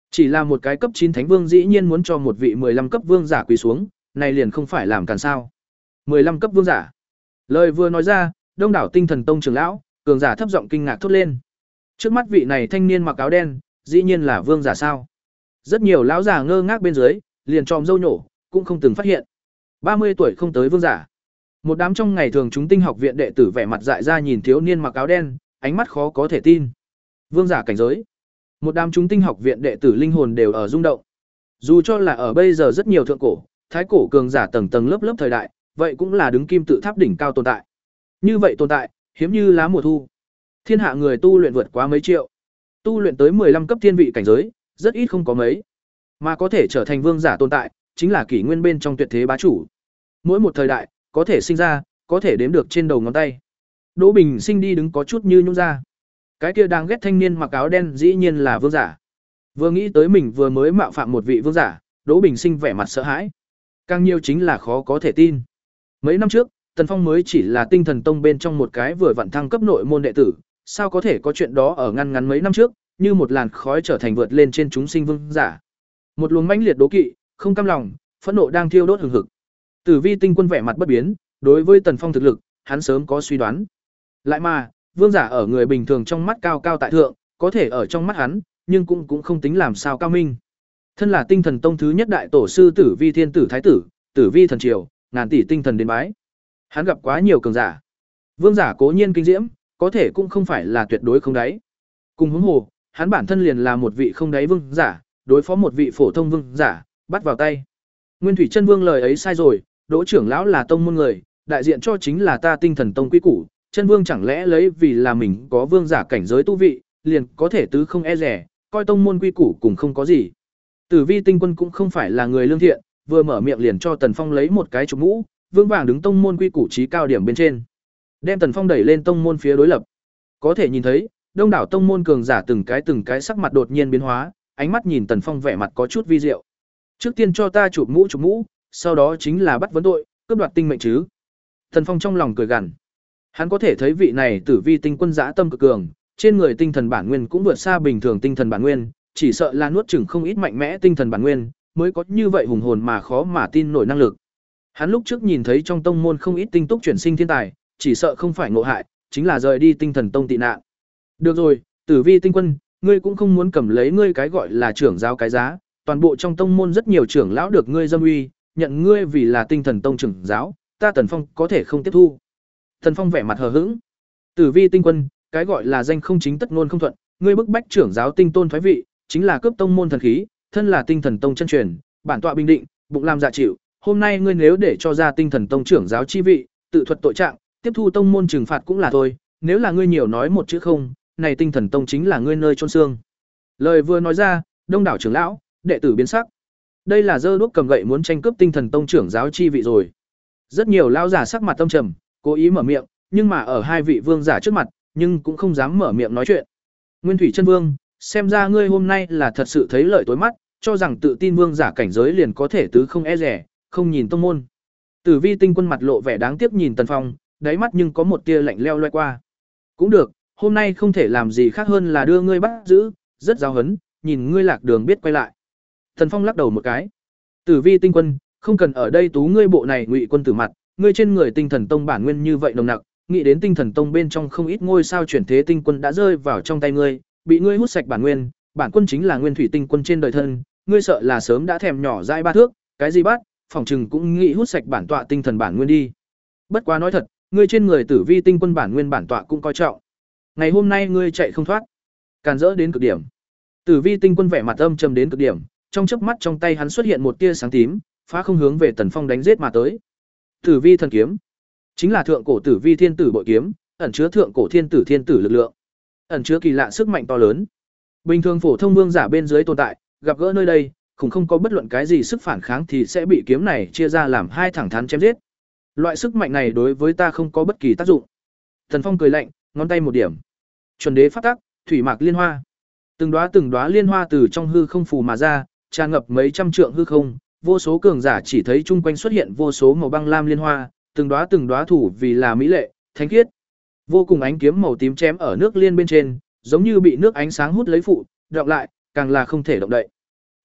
Chỉ là một cái cấp chín thánh vương dĩ nhiên muốn cho một vị mười lăm cấp vương giả quỳ xuống, này liền không phải làm càn sao? mười lăm cấp vương giả. Lời vừa nói ra, đông đảo Tinh Thần Tông trưởng lão, cường giả thấp giọng kinh ngạc thốt lên. Trước mắt vị này thanh niên mặc áo đen, dĩ nhiên là vương giả sao? Rất nhiều lão già ngơ ngác bên dưới, liền tròm dâu nhổ, cũng không từng phát hiện. ba mươi tuổi không tới vương giả. Một đám trong ngày thường chúng Tinh học viện đệ tử vẻ mặt dại ra nhìn thiếu niên mặc áo đen, ánh mắt khó có thể tin. Vương giả cảnh giới. Một đám chúng Tinh học viện đệ tử linh hồn đều ở rung động. Dù cho là ở bây giờ rất nhiều thượng cổ, thái cổ cường giả tầng tầng lớp lớp thời đại, vậy cũng là đứng kim tự tháp đỉnh cao tồn tại. Như vậy tồn tại, hiếm như lá mùa thu. Thiên hạ người tu luyện vượt quá mấy triệu. Tu luyện tới mười lăm cấp thiên vị cảnh giới, rất ít không có mấy. Mà có thể trở thành vương giả tồn tại, chính là kỷ nguyên bên trong tuyệt thế bá chủ. Mỗi một thời đại, có thể sinh ra, có thể đếm được trên đầu ngón tay. Đỗ Bình Sinh đi đứng có chút như nhũn ra. Cái kia đang ghét thanh niên mặc áo đen dĩ nhiên là vương giả. Vừa nghĩ tới mình vừa mới mạo phạm một vị vương giả, Đỗ Bình Sinh vẻ mặt sợ hãi. Càng nhiều chính là khó có thể tin. Mấy năm trước, Tần Phong mới chỉ là Tinh Thần Tông bên trong một cái vừa vặn thăng cấp nội môn đệ tử, sao có thể có chuyện đó ở ngăn ngắn mấy năm trước, như một làn khói trở thành vượt lên trên chúng sinh vương giả. Một luồng mãnh liệt đố kỵ, không cam lòng, phẫn nộ đang thiêu đốt hừng hực. Tử Vi Tinh Quân vẻ mặt bất biến, đối với Tần Phong thực lực, hắn sớm có suy đoán. Lại mà, vương giả ở người bình thường trong mắt cao cao tại thượng, có thể ở trong mắt hắn, nhưng cũng cũng không tính làm sao cao minh. Thân là Tinh Thần Tông thứ nhất đại tổ sư Tử Vi Thiên Tử Thái tử, Tử Vi thần triều, ngàn tỷ tinh thần đến bái. Hắn gặp quá nhiều cường giả. Vương giả cố nhiên kinh diễm, có thể cũng không phải là tuyệt đối không đáy. Cùng huống hồ, hắn bản thân liền là một vị không đáy vương giả, đối phó một vị phổ thông vương giả, bắt vào tay. Nguyên Thủy Chân Vương lời ấy sai rồi, Đỗ trưởng lão là tông môn người, đại diện cho chính là ta Tinh Thần Tông quý củ, Chân Vương chẳng lẽ lấy vì là mình có vương giả cảnh giới tu vị, liền có thể tứ không e rẻ, coi tông môn quy củ cùng không có gì. Tử Vi Tinh Quân cũng không phải là người lương thiện, vừa mở miệng liền cho Tần Phong lấy một cái chụp mũ, vương vàng đứng tông môn quy củ trí cao điểm bên trên, đem Tần Phong đẩy lên tông môn phía đối lập. Có thể nhìn thấy, đông đảo tông môn cường giả từng cái từng cái sắc mặt đột nhiên biến hóa, ánh mắt nhìn Tần Phong vẻ mặt có chút vi diệu. Trước tiên cho ta chụp mũ chụp mũ, sau đó chính là bắt vấn tội, cướp đoạt tinh mệnh chứ. Tần Phong trong lòng cười gằn. Hắn có thể thấy vị này Tử Vi Tinh Quân dã tâm cực cường, trên người tinh thần bản nguyên cũng vượt xa bình thường tinh thần bản nguyên, chỉ sợ là nuốt chửng không ít mạnh mẽ tinh thần bản nguyên, mới có như vậy hùng hồn mà khó mà tin nổi năng lực. Hắn lúc trước nhìn thấy trong tông môn không ít tinh túc chuyển sinh thiên tài, chỉ sợ không phải ngộ hại, chính là rời đi Tinh Thần Tông tị nạn. Được rồi, Tử Vi Tinh Quân, ngươi cũng không muốn cầm lấy ngươi cái gọi là trưởng giáo cái giá, toàn bộ trong tông môn rất nhiều trưởng lão được ngươi dâm uy, nhận ngươi vì là Tinh Thần Tông trưởng giáo, ta Tần Phong có thể không tiếp thu. Tần Phong vẻ mặt hờ hững. Tử Vi Tinh Quân, cái gọi là danh không chính tất ngôn không thuận, ngươi bức bách trưởng giáo tinh tôn thoái vị, chính là cướp tông môn thần khí, thân là Tinh Thần Tông chân truyền, bản tọa bình định, bụng làm dạ chịu, hôm nay ngươi nếu để cho ra Tinh Thần Tông trưởng giáo chi vị, tự thuật tội trạng, tiếp thu tông môn trừng phạt cũng là thôi, nếu là ngươi nhiều nói một chữ không, này Tinh Thần Tông chính là ngươi nơi chôn xương. Lời vừa nói ra, đông đảo trưởng lão, đệ tử biến sắc. Đây là giơ đuốc cầm gậy muốn tranh cướp Tinh Thần Tông trưởng giáo chi vị rồi. Rất nhiều lão giả sắc mặt tâm trầm, cố ý mở miệng, nhưng mà ở hai vị vương giả trước mặt, nhưng cũng không dám mở miệng nói chuyện. Nguyên Thủy Chân Vương, xem ra ngươi hôm nay là thật sự thấy lợi tối mắt, cho rằng tự tin vương giả cảnh giới liền có thể tứ không e rẻ, không nhìn tông môn. Tử Vi Tinh Quân mặt lộ vẻ đáng tiếc nhìn Tần Phong, đáy mắt nhưng có một tia lạnh leo loe qua. Cũng được, hôm nay không thể làm gì khác hơn là đưa ngươi bắt giữ, rất giáo hấn, nhìn ngươi lạc đường biết quay lại. Tần Phong lắc đầu một cái. Tử Vi Tinh Quân, không cần ở đây tú ngươi bộ này ngụy quân tử mặt, ngươi trên người Tinh Thần Tông bản nguyên như vậy nồng nặc, nghĩ đến Tinh Thần Tông bên trong không ít ngôi sao chuyển thế tinh quân đã rơi vào trong tay ngươi, bị ngươi hút sạch bản nguyên, bản quân chính là Nguyên Thủy Tinh Quân trên đời thân, ngươi sợ là sớm đã thèm nhỏ dãi ba thước, cái gì bắt, phòng trừng cũng nghĩ hút sạch bản tọa tinh thần bản nguyên đi. Bất quá nói thật, ngươi trên người Tử Vi Tinh Quân bản nguyên bản tọa cũng coi trọng. Ngày hôm nay ngươi chạy không thoát, càn rỡ đến cực điểm. Tử Vi Tinh Quân vẻ mặt âm trầm đến cực điểm, trong chớp mắt trong tay hắn xuất hiện một tia sáng tím, phá không hướng về Tần Phong đánh giết mà tới. Tử Vi thần kiếm, chính là thượng cổ Tử Vi thiên tử bội kiếm, ẩn chứa thượng cổ thiên tử thiên tử lực lượng, ẩn chứa kỳ lạ sức mạnh to lớn. Bình thường phổ thông vương giả bên dưới tồn tại, gặp gỡ nơi đây, cũng không có bất luận cái gì sức phản kháng thì sẽ bị kiếm này chia ra làm hai thẳng thắn chém giết. Loại sức mạnh này đối với ta không có bất kỳ tác dụng. Tần Phong cười lạnh, ngón tay một điểm. Chuẩn đế pháp tắc, thủy mạc liên hoa. Từng đóa từng đóa liên hoa từ trong hư không phù mà ra, tràn ngập mấy trăm trượng hư không, vô số cường giả chỉ thấy chung quanh xuất hiện vô số màu băng lam liên hoa, từng đóa từng đóa thủ vì là mỹ lệ, thánh khiết. Vô cùng ánh kiếm màu tím chém ở nước liên bên trên, giống như bị nước ánh sáng hút lấy phụ, đọng lại, càng là không thể động đậy.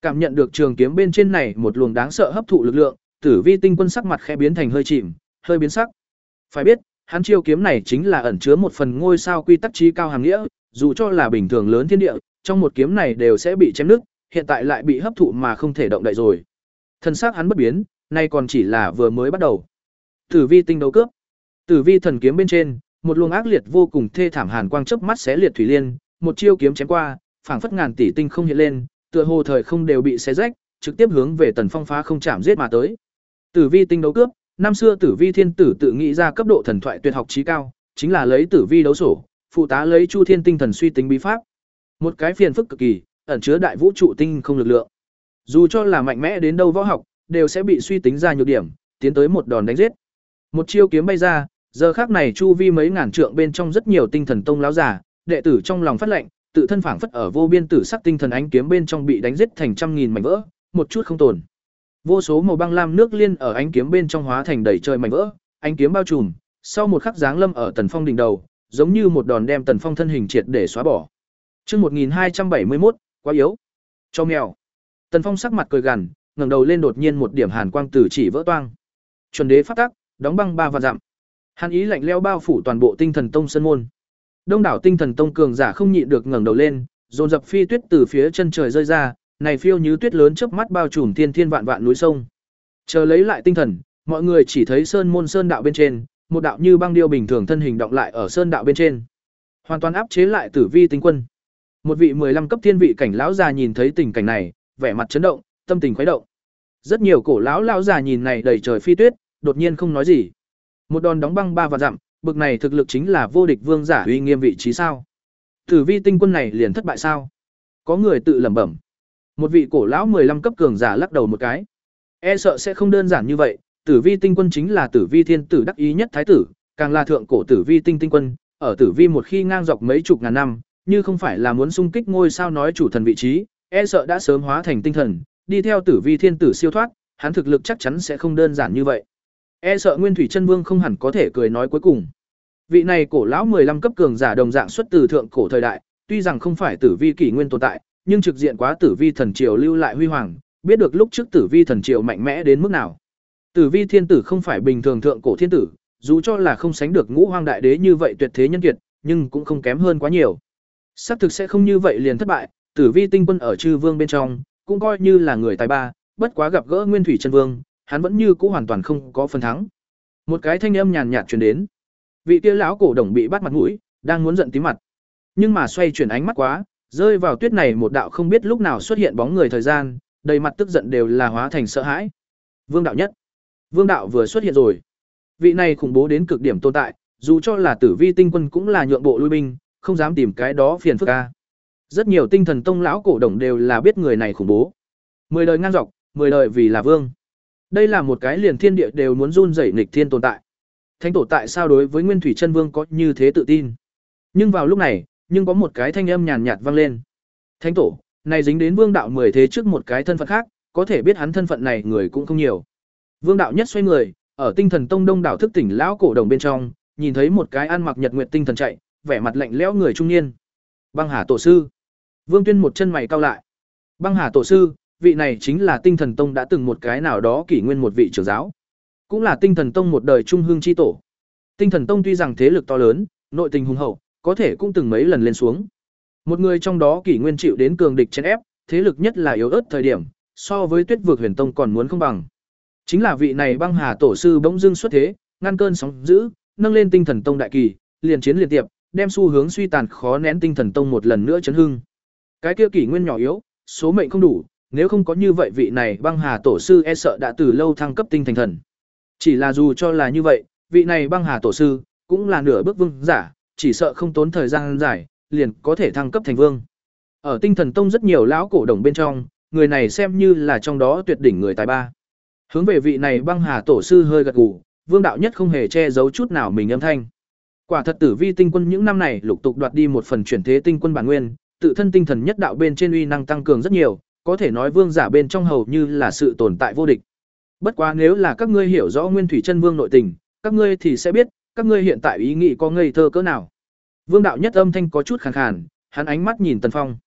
Cảm nhận được trường kiếm bên trên này một luồng đáng sợ hấp thụ lực lượng, Tử Vi Tinh Quân sắc mặt khẽ biến thành hơi chìm, hơi biến sắc. Phải biết, hắn chiêu kiếm này chính là ẩn chứa một phần ngôi sao quy tắc chí cao hàm nghĩa, dù cho là bình thường lớn thiên địa, trong một kiếm này đều sẽ bị chém nứt, hiện tại lại bị hấp thụ mà không thể động đậy rồi. Thân xác hắn bất biến, nay còn chỉ là vừa mới bắt đầu. Tử Vi tinh đấu cướp. Tử Vi thần kiếm bên trên, một luồng ác liệt vô cùng thê thảm hàn quang chớp mắt xé liệt thủy liên, một chiêu kiếm chém qua, phảng phất ngàn tỷ tinh không hiện lên, tựa hồ thời không đều bị xé rách, trực tiếp hướng về Tần Phong phá không chạm giết mà tới. Tử Vi tinh đấu cướp, năm xưa Tử Vi thiên tử tự nghĩ ra cấp độ thần thoại tuyệt học chí cao, chính là lấy Tử Vi đấu sổ, phụ tá lấy Chu Thiên tinh thần suy tính bí pháp. Một cái phiền phức cực kỳ, ẩn chứa đại vũ trụ tinh không lực lượng. Dù cho là mạnh mẽ đến đâu võ học, đều sẽ bị suy tính ra nhược điểm, tiến tới một đòn đánh giết. Một chiêu kiếm bay ra, giờ khắc này chu vi mấy ngàn trượng bên trong rất nhiều tinh thần tông láo giả, đệ tử trong lòng phát lệnh, tự thân phảng phất ở vô biên tử sắc tinh thần ánh kiếm bên trong bị đánh giết thành trăm nghìn mảnh vỡ, một chút không tồn. Vô số màu băng lam nước liên ở ánh kiếm bên trong hóa thành đầy trời mảnh vỡ, ánh kiếm bao trùm, sau một khắc giáng lâm ở Tần Phong đỉnh đầu, giống như một đòn đem Tần Phong thân hình triệt để xóa bỏ. Chương một nghìn hai trăm bảy mươi mốt, quá yếu. Cho mèo. Tần Phong sắc mặt cười gằn, ngẩng đầu lên đột nhiên một điểm hàn quang từ chỉ vỡ toang. Chuẩn đế pháp tắc, đóng băng ba vạn dặm. Hàn ý lạnh lẽo bao phủ toàn bộ Tinh Thần Tông sơn môn. Đông đảo Tinh Thần Tông cường giả không nhịn được ngẩng đầu lên, dồn dập phi tuyết từ phía chân trời rơi ra, này phiêu như tuyết lớn chớp mắt bao trùm thiên thiên vạn vạn núi sông. Chờ lấy lại tinh thần, mọi người chỉ thấy sơn môn sơn đạo bên trên, một đạo như băng điêu bình thường thân hình động lại ở sơn đạo bên trên, hoàn toàn áp chế lại Tử Vi Tinh Quân. Một vị mười lăm cấp thiên vị cảnh lão già nhìn thấy tình cảnh này, vẻ mặt chấn động, tâm tình khuấy động. Rất nhiều cổ lão lão già nhìn này đầy trời phi tuyết, đột nhiên không nói gì. Một đòn đóng băng ba vạn dặm, bực này thực lực chính là vô địch vương giả uy nghiêm vị trí sao? Tử Vi Tinh Quân này liền thất bại sao? Có người tự lẩm bẩm. Một vị cổ lão mười lăm cấp cường giả lắc đầu một cái. E sợ sẽ không đơn giản như vậy, Tử Vi Tinh Quân chính là Tử Vi thiên tử đắc ý nhất thái tử, càng là thượng cổ Tử Vi Tinh Tinh Quân, ở Tử Vi một khi ngang dọc mấy chục ngàn năm, như không phải là muốn xung kích ngôi sao nói chủ thần vị trí, e sợ đã sớm hóa thành tinh thần, đi theo Tử Vi thiên tử siêu thoát, hắn thực lực chắc chắn sẽ không đơn giản như vậy. E sợ Nguyên Thủy Chân Vương không hẳn có thể cười nói cuối cùng. Vị này cổ lão mười lăm cấp cường giả đồng dạng xuất từ thượng cổ thời đại, tuy rằng không phải Tử Vi kỷ nguyên tồn tại, nhưng trực diện quá Tử Vi thần triều lưu lại huy hoàng, biết được lúc trước Tử Vi thần triều mạnh mẽ đến mức nào. Tử Vi thiên tử không phải bình thường thượng cổ thiên tử, dù cho là không sánh được Ngũ Hoang đại đế như vậy tuyệt thế nhân kiệt, nhưng cũng không kém hơn quá nhiều. Xác thực sẽ không như vậy liền thất bại, Tử Vi Tinh Quân ở Chư Vương bên trong, cũng coi như là người tài ba, bất quá gặp gỡ Nguyên Thủy Chân Vương, hắn vẫn như cũ hoàn toàn không có phần thắng. Một cái thanh âm nhàn nhạt truyền đến. Vị kia lão cổ đồng bị bắt mặt mũi, đang muốn giận tím mặt. Nhưng mà xoay chuyển ánh mắt quá, rơi vào tuyết này một đạo không biết lúc nào xuất hiện bóng người thời gian, đầy mặt tức giận đều là hóa thành sợ hãi. Vương đạo nhất. Vương đạo vừa xuất hiện rồi. Vị này khủng bố đến cực điểm tồn tại, dù cho là Tử Vi Tinh Quân cũng là nhượng bộ lui binh, không dám tìm cái đó phiền phức a. Rất nhiều Tinh Thần Tông lão cổ đồng đều là biết người này khủng bố. Mười đời ngang dọc, mười đời vì là vương. Đây là một cái liền thiên địa đều muốn run rẩy nghịch thiên tồn tại. Thánh tổ tại sao đối với Nguyên Thủy Chân Vương có như thế tự tin? Nhưng vào lúc này, nhưng có một cái thanh âm nhàn nhạt vang lên. Thánh tổ, này dính đến Vương đạo mười thế trước một cái thân phận khác, có thể biết hắn thân phận này người cũng không nhiều. Vương đạo nhất xoay người, ở Tinh Thần Tông đông đảo thức tỉnh lão cổ đồng bên trong, nhìn thấy một cái ăn mặc nhật nguyệt tinh thần chạy, vẻ mặt lạnh lẽo người trung niên. Băng Hà tổ sư. Vương Tuyên một chân mày cau lại. Băng Hà tổ sư, vị này chính là Tinh Thần Tông đã từng một cái nào đó kỷ nguyên một vị trưởng giáo, cũng là Tinh Thần Tông một đời trung hương chi tổ. Tinh Thần Tông tuy rằng thế lực to lớn, nội tình hùng hậu, có thể cũng từng mấy lần lên xuống. Một người trong đó kỷ nguyên chịu đến cường địch chèn ép, thế lực nhất là yếu ớt thời điểm, so với Tuyết Vực Huyền Tông còn muốn không bằng. Chính là vị này Băng Hà tổ sư bỗng dưng xuất thế, ngăn cơn sóng dữ, nâng lên Tinh Thần Tông đại kỳ, liền chiến liên tiệp, đem xu hướng suy tàn khó nén Tinh Thần Tông một lần nữa chấn hưng. Cái kia kỷ nguyên nhỏ yếu, số mệnh không đủ, nếu không có như vậy vị này Băng Hà tổ sư e sợ đã từ lâu thăng cấp tinh thành thần. Chỉ là dù cho là như vậy, vị này Băng Hà tổ sư cũng là nửa bước vương giả, chỉ sợ không tốn thời gian dài, liền có thể thăng cấp thành vương. Ở Tinh Thần Tông rất nhiều lão cổ đồng bên trong, người này xem như là trong đó tuyệt đỉnh người tài ba. Hướng về vị này Băng Hà tổ sư hơi gật gù, Vương đạo nhất không hề che giấu chút nào mình âm thanh. Quả thật Tử Vi Tinh Quân những năm này lục tục đoạt đi một phần chuyển thế tinh quân bản nguyên, tự thân tinh thần nhất đạo bên trên uy năng tăng cường rất nhiều, có thể nói vương giả bên trong hầu như là sự tồn tại vô địch. Bất quá nếu là các ngươi hiểu rõ Nguyên Thủy Chân Vương nội tình, các ngươi thì sẽ biết, các ngươi hiện tại ý nghĩ có ngây thơ cỡ nào. Vương đạo nhất âm thanh có chút khàn khàn, hắn ánh mắt nhìn Tần Phong.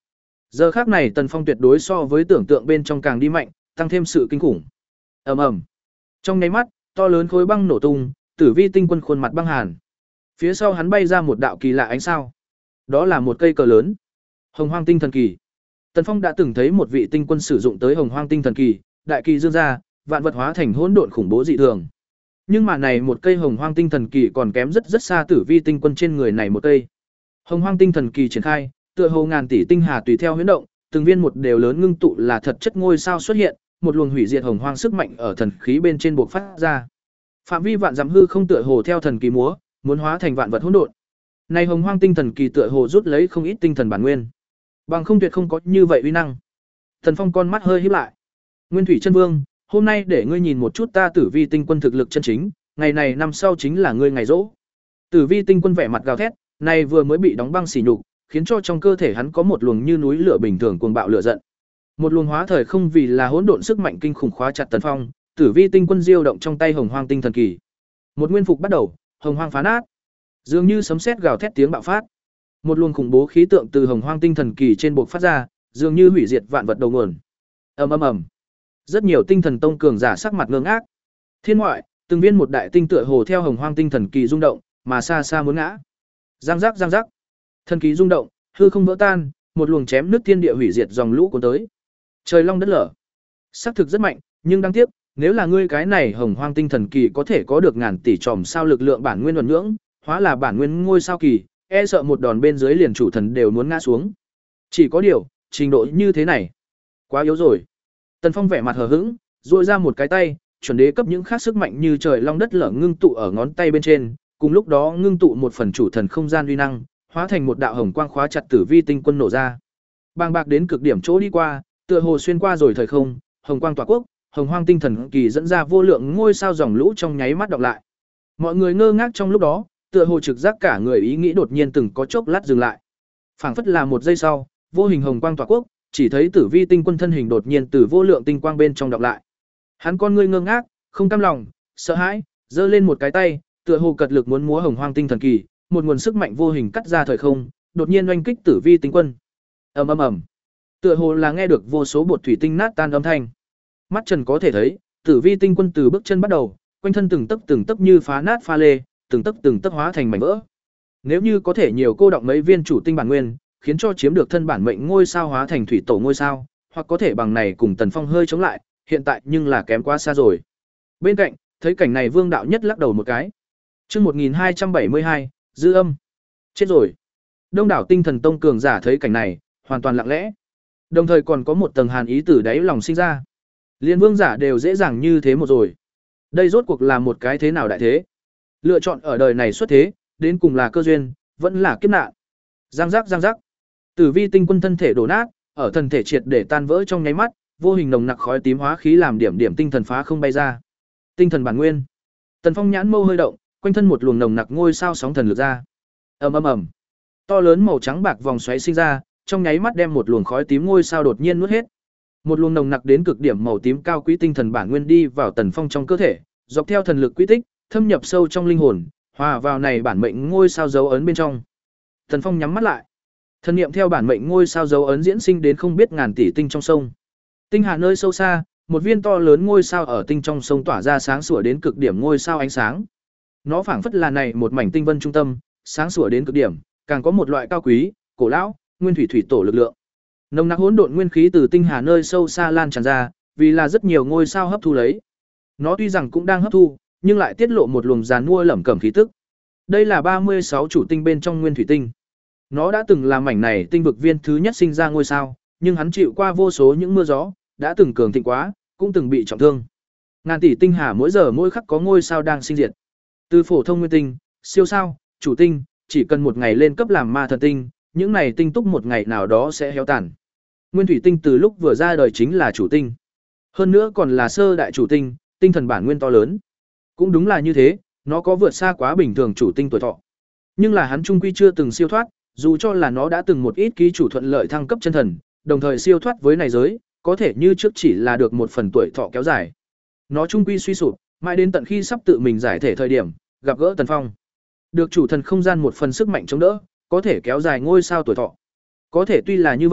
Giờ khác này Tần Phong tuyệt đối so với tưởng tượng bên trong càng đi mạnh, tăng thêm sự kinh khủng. Ầm ầm. Trong nháy mắt, to lớn khối băng nổ tung, Tử Vi tinh quân khuôn mặt băng hàn. Phía sau hắn bay ra một đạo kỳ lạ ánh sao. Đó là một cây cờ lớn. Hồng Hoang Tinh Thần Kỳ. Tần Phong đã từng thấy một vị tinh quân sử dụng tới Hồng Hoang Tinh Thần Kỳ, đại kỳ dương ra, vạn vật hóa thành hỗn độn khủng bố dị thường. Nhưng mà này một cây Hồng Hoang Tinh Thần Kỳ còn kém rất rất xa Tử Vi tinh quân trên người này một cây. Hồng Hoang Tinh Thần Kỳ triển khai, tựa hồ ngàn tỷ tinh hà tùy theo huyễn động, từng viên một đều lớn ngưng tụ là thật chất ngôi sao xuất hiện, một luồng hủy diệt hồng hoang sức mạnh ở thần khí bên trên bộc phát ra. Phạm vi vạn dặm hư không tựa hồ theo thần kỳ múa, muốn hóa thành vạn vật hỗn độn. Này Hồng Hoang Tinh Thần Kỳ tựa hồ rút lấy không ít tinh thần bản nguyên, bằng không tuyệt không có như vậy uy năng. Thần Phong con mắt hơi híp lại. Nguyên Thủy Chân Vương, hôm nay để ngươi nhìn một chút ta Tử Vi tinh quân thực lực chân chính, ngày này năm sau chính là ngươi ngày rỗ. Tử Vi tinh quân vẻ mặt gào thét, này vừa mới bị đóng băng xỉ nhục, khiến cho trong cơ thể hắn có một luồng như núi lửa bình thường cuồng bạo lửa giận. Một luồng hóa thời không vì là hỗn độn sức mạnh kinh khủng khóa chặt Tần Phong, Tử Vi tinh quân diêu động trong tay Hồng Hoang Tinh Thần Kỳ. Một nguyên phục bắt đầu, Hồng Hoang phá nát. Dường như sấm sét gào thét tiếng bạo phát. Một luồng khủng bố khí tượng từ Hồng Hoang Tinh Thần Kỳ trên bộc phát ra, dường như hủy diệt vạn vật đầu nguồn. Ầm ầm ầm. Rất nhiều tinh thần tông cường giả sắc mặt ngơ ngác. Thiên ngoại, từng viên một đại tinh tựa hồ theo Hồng Hoang Tinh Thần Kỳ rung động, mà xa xa muốn ngã. Giang giác giang giác. Thần kỳ rung động, hư không vỡ tan, một luồng chém nước thiên địa hủy diệt dòng lũ cuốn tới. Trời long đất lở. Sắc thực rất mạnh, nhưng đáng tiếc, nếu là ngươi cái này Hồng Hoang Tinh Thần Kỳ có thể có được ngàn tỷ tròm sao lực lượng bản nguyên luận nhưỡng, hóa là bản nguyên ngôi sao kỳ, e sợ một đòn bên dưới liền chủ thần đều muốn ngã xuống. Chỉ có điều, trình độ như thế này, quá yếu rồi. Tần Phong vẻ mặt hờ hững, duỗi ra một cái tay, chuẩn đế cấp những khác sức mạnh như trời long đất lở ngưng tụ ở ngón tay bên trên, cùng lúc đó ngưng tụ một phần chủ thần không gian uy năng, hóa thành một đạo hồng quang khóa chặt Tử Vi tinh quân nổ ra. Bàng bạc đến cực điểm chỗ đi qua, tựa hồ xuyên qua rồi thời không, hồng quang tỏa quốc, Hồng Hoang Tinh Thần Kỳ dẫn ra vô lượng ngôi sao dòng lũ trong nháy mắt đọc lại. Mọi người ngơ ngác trong lúc đó, tựa hồ trực giác cả người ý nghĩ đột nhiên từng có chốc lát dừng lại. Phảng phất là một giây sau, vô hình hồng quang tỏa quốc, chỉ thấy Tử Vi tinh quân thân hình đột nhiên từ vô lượng tinh quang bên trong đọc lại. Hắn con ngươi ngơ ngác, không cam lòng, sợ hãi, giơ lên một cái tay, tựa hồ cật lực muốn múa Hồng Hoang Tinh Thần Kỳ, một nguồn sức mạnh vô hình cắt ra thời không, đột nhiên oanh kích Tử Vi tinh quân. Ầm ầm ầm. Tựa hồ là nghe được vô số bột thủy tinh nát tan âm thanh. Mắt Trần có thể thấy, Tử Vi tinh quân từ bước chân bắt đầu, quanh thân từng tấc từng tấc như phá nát pha lê, từng tấc từng tấc hóa thành mảnh vỡ. Nếu như có thể nhiều cô động mấy viên chủ tinh bản nguyên, khiến cho chiếm được thân bản mệnh ngôi sao hóa thành thủy tổ ngôi sao, hoặc có thể bằng này cùng Tần Phong hơi chống lại, hiện tại nhưng là kém quá xa rồi. Bên cạnh, thấy cảnh này Vương đạo nhất lắc đầu một cái. Chương một nghìn hai trăm bảy mươi hai, dư âm. Chết rồi. Đông đảo tinh thần tông cường giả thấy cảnh này, hoàn toàn lặng lẽ. Đồng thời còn có một tầng hàn ý từ đáy lòng sinh ra. Liên vương giả đều dễ dàng như thế một rồi. Đây rốt cuộc là một cái thế nào đại thế? Lựa chọn ở đời này xuất thế, đến cùng là cơ duyên, vẫn là kiếp nạn. Giang giác giang giác. Tử Vi tinh quân thân thể đổ nát, ở thân thể triệt để tan vỡ trong nháy mắt, vô hình nồng nặc khói tím hóa khí làm điểm điểm tinh thần phá không bay ra. Tinh thần bản nguyên. Tần Phong nhãn mâu hơi động, quanh thân một luồng nồng nặc ngôi sao sóng thần lực ra. Ầm ầm ầm. To lớn màu trắng bạc vòng xoáy sinh ra, trong nháy mắt đem một luồng khói tím ngôi sao đột nhiên nuốt hết. Một luồng nồng nặc đến cực điểm màu tím cao quý tinh thần bản nguyên đi vào Tần Phong trong cơ thể, dọc theo thần lực quy tích, thâm nhập sâu trong linh hồn, hòa vào này bản mệnh ngôi sao dấu ấn bên trong. Tần Phong nhắm mắt lại. Thần niệm theo bản mệnh ngôi sao dấu ấn diễn sinh đến không biết ngàn tỷ tinh trong sông. Tinh hà nơi sâu xa, một viên to lớn ngôi sao ở tinh trong sông tỏa ra sáng sủa đến cực điểm ngôi sao ánh sáng. Nó phảng phất là này một mảnh tinh vân trung tâm, sáng sủa đến cực điểm, càng có một loại cao quý, cổ lão, nguyên thủy thủy tổ lực lượng. Nồng nặc hỗn độn nguyên khí từ tinh hà nơi sâu xa lan tràn ra, vì là rất nhiều ngôi sao hấp thu lấy. Nó tuy rằng cũng đang hấp thu, nhưng lại tiết lộ một luồng giàn mua lẩm cẩm khí tức. Đây là ba mươi sáu chủ tinh bên trong nguyên thủy tinh. Nó đã từng là mảnh này tinh vực viên thứ nhất sinh ra ngôi sao, nhưng hắn chịu qua vô số những mưa gió, đã từng cường thịnh quá, cũng từng bị trọng thương. Ngàn tỷ tinh hà mỗi giờ mỗi khắc có ngôi sao đang sinh diệt. Từ phổ thông nguyên tinh, siêu sao, chủ tinh, chỉ cần một ngày lên cấp làm ma thần tinh, những này tinh túc một ngày nào đó sẽ héo tàn. Nguyên thủy tinh từ lúc vừa ra đời chính là chủ tinh. Hơn nữa còn là sơ đại chủ tinh, tinh thần bản nguyên to lớn. Cũng đúng là như thế, nó có vượt xa quá bình thường chủ tinh tuổi thọ. Nhưng là hắn trung quy chưa từng siêu thoát, dù cho là nó đã từng một ít ký chủ thuận lợi thăng cấp chân thần, đồng thời siêu thoát với này giới, có thể như trước chỉ là được một phần tuổi thọ kéo dài. Nó trung quy suy sụp, mãi đến tận khi sắp tự mình giải thể thời điểm, gặp gỡ Tần Phong. Được chủ thần không gian một phần sức mạnh chống đỡ, có thể kéo dài ngôi sao tuổi thọ. Có thể tuy là như vậy,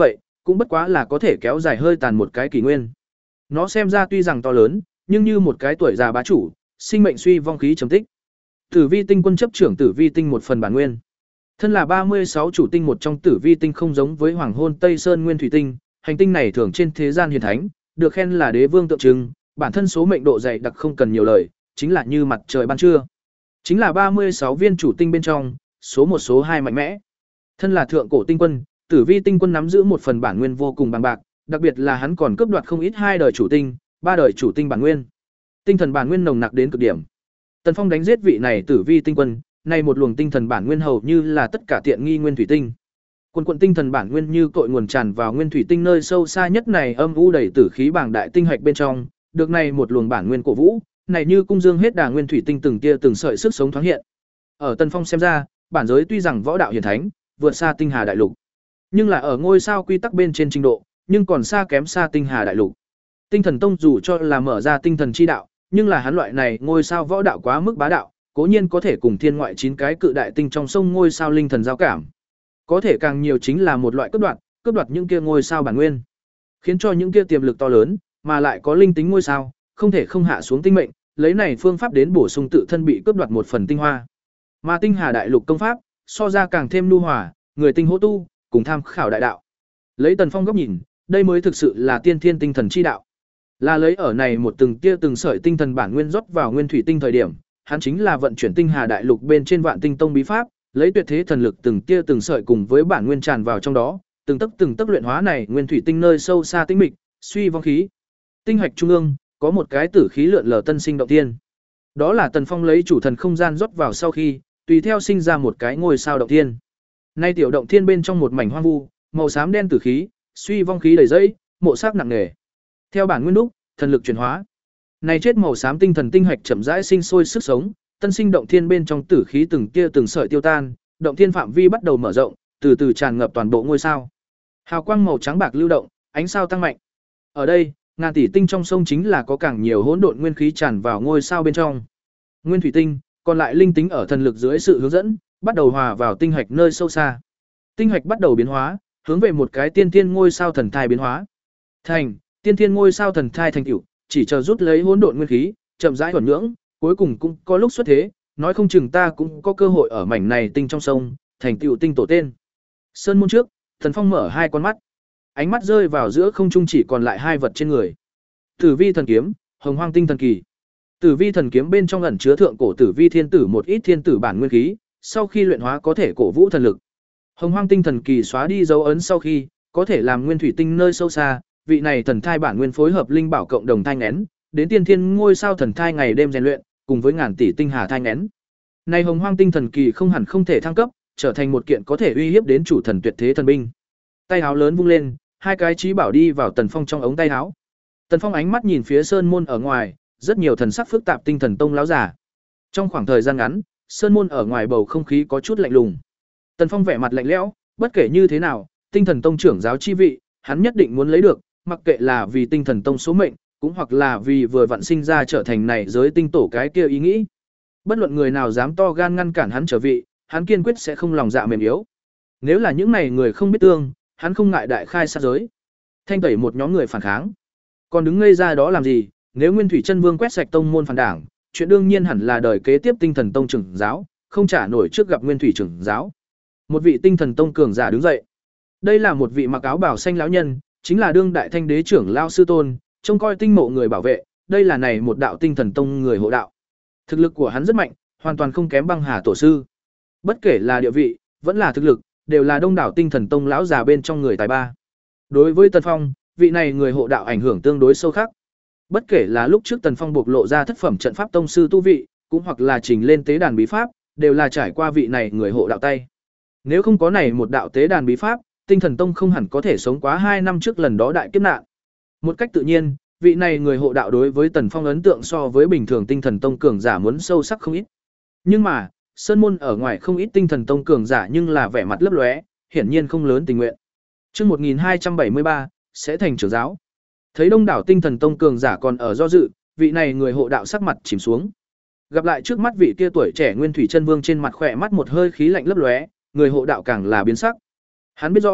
cũng bất quá là có thể kéo dài hơi tàn một cái kỷ nguyên. Nó xem ra tuy rằng to lớn, nhưng như một cái tuổi già bá chủ, sinh mệnh suy vong khí trầm tích. Tử Vi tinh quân chấp trưởng Tử Vi tinh một phần bản nguyên. Thân là ba mươi sáu chủ tinh một trong Tử Vi tinh không giống với Hoàng hôn Tây Sơn Nguyên thủy tinh, hành tinh này thường trên thế gian hiền thánh, được khen là đế vương tượng trưng, bản thân số mệnh độ dày đặc không cần nhiều lời, chính là như mặt trời ban trưa. Chính là ba mươi sáu viên chủ tinh bên trong, số một số hai mạnh mẽ. Thân là thượng cổ tinh quân, Tử Vi tinh quân nắm giữ một phần bản nguyên vô cùng bằng bạc, đặc biệt là hắn còn cướp đoạt không ít hai đời chủ tinh, ba đời chủ tinh bản nguyên. Tinh thần bản nguyên nồng nặc đến cực điểm. Tần Phong đánh giết vị này Tử Vi tinh quân, này một luồng tinh thần bản nguyên hầu như là tất cả tiện nghi nguyên thủy tinh. Quần quần tinh thần bản nguyên như cội nguồn tràn vào nguyên thủy tinh nơi sâu xa nhất này âm u đầy tử khí bảng đại tinh hạch bên trong, được này một luồng bản nguyên cổ vũ, này như cung dương hết đà nguyên thủy tinh từng tia từng sợi sức sống thoáng hiện. Ở Tần Phong xem ra, bản giới tuy rằng võ đạo hiển thánh, vượt xa tinh hà đại lục, nhưng là ở ngôi sao quy tắc bên trên trình độ, nhưng còn xa kém xa tinh hà đại lục. Tinh thần tông dù cho là mở ra tinh thần chi đạo, nhưng là hắn loại này ngôi sao võ đạo quá mức bá đạo, cố nhiên có thể cùng thiên ngoại chín cái cự đại tinh trong sông ngôi sao linh thần giao cảm. Có thể càng nhiều chính là một loại cướp đoạt, cướp đoạt những kia ngôi sao bản nguyên, khiến cho những kia tiềm lực to lớn, mà lại có linh tính ngôi sao, không thể không hạ xuống tinh mệnh, lấy này phương pháp đến bổ sung tự thân bị cướp đoạt một phần tinh hoa. Mà tinh hà đại lục công pháp, so ra càng thêm nhu hòa, người tinh hỗ tu, cùng tham khảo đại đạo. Lấy Tần Phong góc nhìn, đây mới thực sự là tiên thiên tinh thần chi đạo. Là lấy ở này một từng tia từng sợi tinh thần bản nguyên rót vào nguyên thủy tinh thời điểm, hắn chính là vận chuyển tinh hà đại lục bên trên vạn tinh tông bí pháp, lấy tuyệt thế thần lực từng tia từng sợi cùng với bản nguyên tràn vào trong đó, từng tấc từng tấc luyện hóa này nguyên thủy tinh nơi sâu xa tĩnh mịch, suy vong khí. Tinh hạch trung ương có một cái tử khí lượn lờ tân sinh động thiên. Đó là Tần Phong lấy chủ thần không gian rót vào sau khi, tùy theo sinh ra một cái ngôi sao động thiên. Nay tiểu động thiên bên trong một mảnh hoang vu, màu xám đen tử khí, suy vong khí đầy dẫy, mộ sắc nặng nề. Theo bản nguyên đúc, thần lực chuyển hóa. Này chết màu xám tinh thần tinh hạch chậm rãi sinh sôi sức sống, tân sinh động thiên bên trong tử khí từng kia từng sợi tiêu tan, động thiên phạm vi bắt đầu mở rộng, từ từ tràn ngập toàn bộ ngôi sao. Hào quang màu trắng bạc lưu động, ánh sao tăng mạnh. Ở đây, ngàn tỷ tinh trong sông chính là có càng nhiều hỗn độn nguyên khí tràn vào ngôi sao bên trong. Nguyên thủy tinh, còn lại linh tính ở thần lực dưới sự hướng dẫn, bắt đầu hòa vào tinh hạch nơi sâu xa. Tinh hạch bắt đầu biến hóa, hướng về một cái tiên thiên ngôi sao thần thai biến hóa. Thành, tiên thiên ngôi sao thần thai thành tựu, chỉ chờ rút lấy hỗn độn nguyên khí, chậm rãi thuần nhưỡng, cuối cùng cũng có lúc xuất thế, nói không chừng ta cũng có cơ hội ở mảnh này tinh trong sông, thành tựu tinh tổ tên. Sơn môn trước, Thần Phong mở hai con mắt. Ánh mắt rơi vào giữa không trung chỉ còn lại hai vật trên người. Tử Vi thần kiếm, Hồng Hoang tinh thần kỳ. Tử Vi thần kiếm bên trong ẩn chứa thượng cổ Tử Vi thiên tử một ít thiên tử bản nguyên khí, sau khi luyện hóa có thể cổ vũ thần lực. Hồng Hoang tinh thần kỳ xóa đi dấu ấn sau khi, có thể làm nguyên thủy tinh nơi sâu xa, vị này thần thai bản nguyên phối hợp linh bảo cộng đồng thai nghén, đến tiên thiên ngôi sao thần thai ngày đêm rèn luyện, cùng với ngàn tỷ tinh hà thai nghén. Này Hồng Hoang tinh thần kỳ không hẳn không thể thăng cấp, trở thành một kiện có thể uy hiếp đến chủ thần tuyệt thế thần binh. Tay áo lớn vung lên, hai cái chí bảo đi vào Tần Phong trong ống tay áo. Tần Phong ánh mắt nhìn phía sơn môn ở ngoài, rất nhiều thần sắc phức tạp tinh thần tông lão giả. Trong khoảng thời gian ngắn, sơn môn ở ngoài bầu không khí có chút lạnh lùng. Tần Phong vẻ mặt lạnh lẽo, bất kể như thế nào, tinh thần tông trưởng giáo chi vị, hắn nhất định muốn lấy được, mặc kệ là vì tinh thần tông số mệnh, cũng hoặc là vì vừa vặn sinh ra trở thành này giới tinh tổ cái kia ý nghĩ. Bất luận người nào dám to gan ngăn cản hắn trở vị, hắn kiên quyết sẽ không lòng dạ mềm yếu. Nếu là những này người không biết tương, hắn không ngại đại khai sát giới. Thanh tẩy một nhóm người phản kháng. Còn đứng ngây ra đó làm gì, nếu Nguyên Thủy Chân Vương quét sạch tông môn phản đảng, chuyện đương nhiên hẳn là đời kế tiếp tinh thần tông trưởng giáo, không trả nổi trước gặp Nguyên Thủy trưởng giáo. Một vị tinh thần tông cường giả đứng dậy. Đây là một vị mặc áo bào xanh lão nhân, chính là đương đại thanh đế trưởng lão sư tôn, trông coi tinh mộ người bảo vệ, đây là này một đạo tinh thần tông người hộ đạo. Thực lực của hắn rất mạnh, hoàn toàn không kém Băng Hà tổ sư. Bất kể là địa vị, vẫn là thực lực, đều là đông đảo tinh thần tông lão già bên trong người tài ba. Đối với Tần Phong, vị này người hộ đạo ảnh hưởng tương đối sâu khắc. Bất kể là lúc trước Tần Phong bộc lộ ra thất phẩm trận pháp tông sư tu vị, cũng hoặc là trình lên tế đàn bí pháp, đều là trải qua vị này người hộ đạo tay. Nếu không có này một đạo tế đàn bí pháp, Tinh Thần Tông không hẳn có thể sống quá hai năm trước lần đó đại kiếp nạn. Một cách tự nhiên, vị này người hộ đạo đối với Tần Phong ấn tượng so với bình thường Tinh Thần Tông cường giả muốn sâu sắc không ít. Nhưng mà, sơn môn ở ngoài không ít Tinh Thần Tông cường giả nhưng là vẻ mặt lấp lóe, hiển nhiên không lớn tình nguyện. Chương một nghìn hai trăm bảy mươi ba sẽ thành trưởng giáo. Thấy đông đảo Tinh Thần Tông cường giả còn ở do dự, vị này người hộ đạo sắc mặt chìm xuống. Gặp lại trước mắt vị kia tuổi trẻ Nguyên Thủy Chân Vương trên mặt khỏe mắt một hơi khí lạnh lấp lóe, người hộ đạo càng là biến sắc. Hắn biết rõ,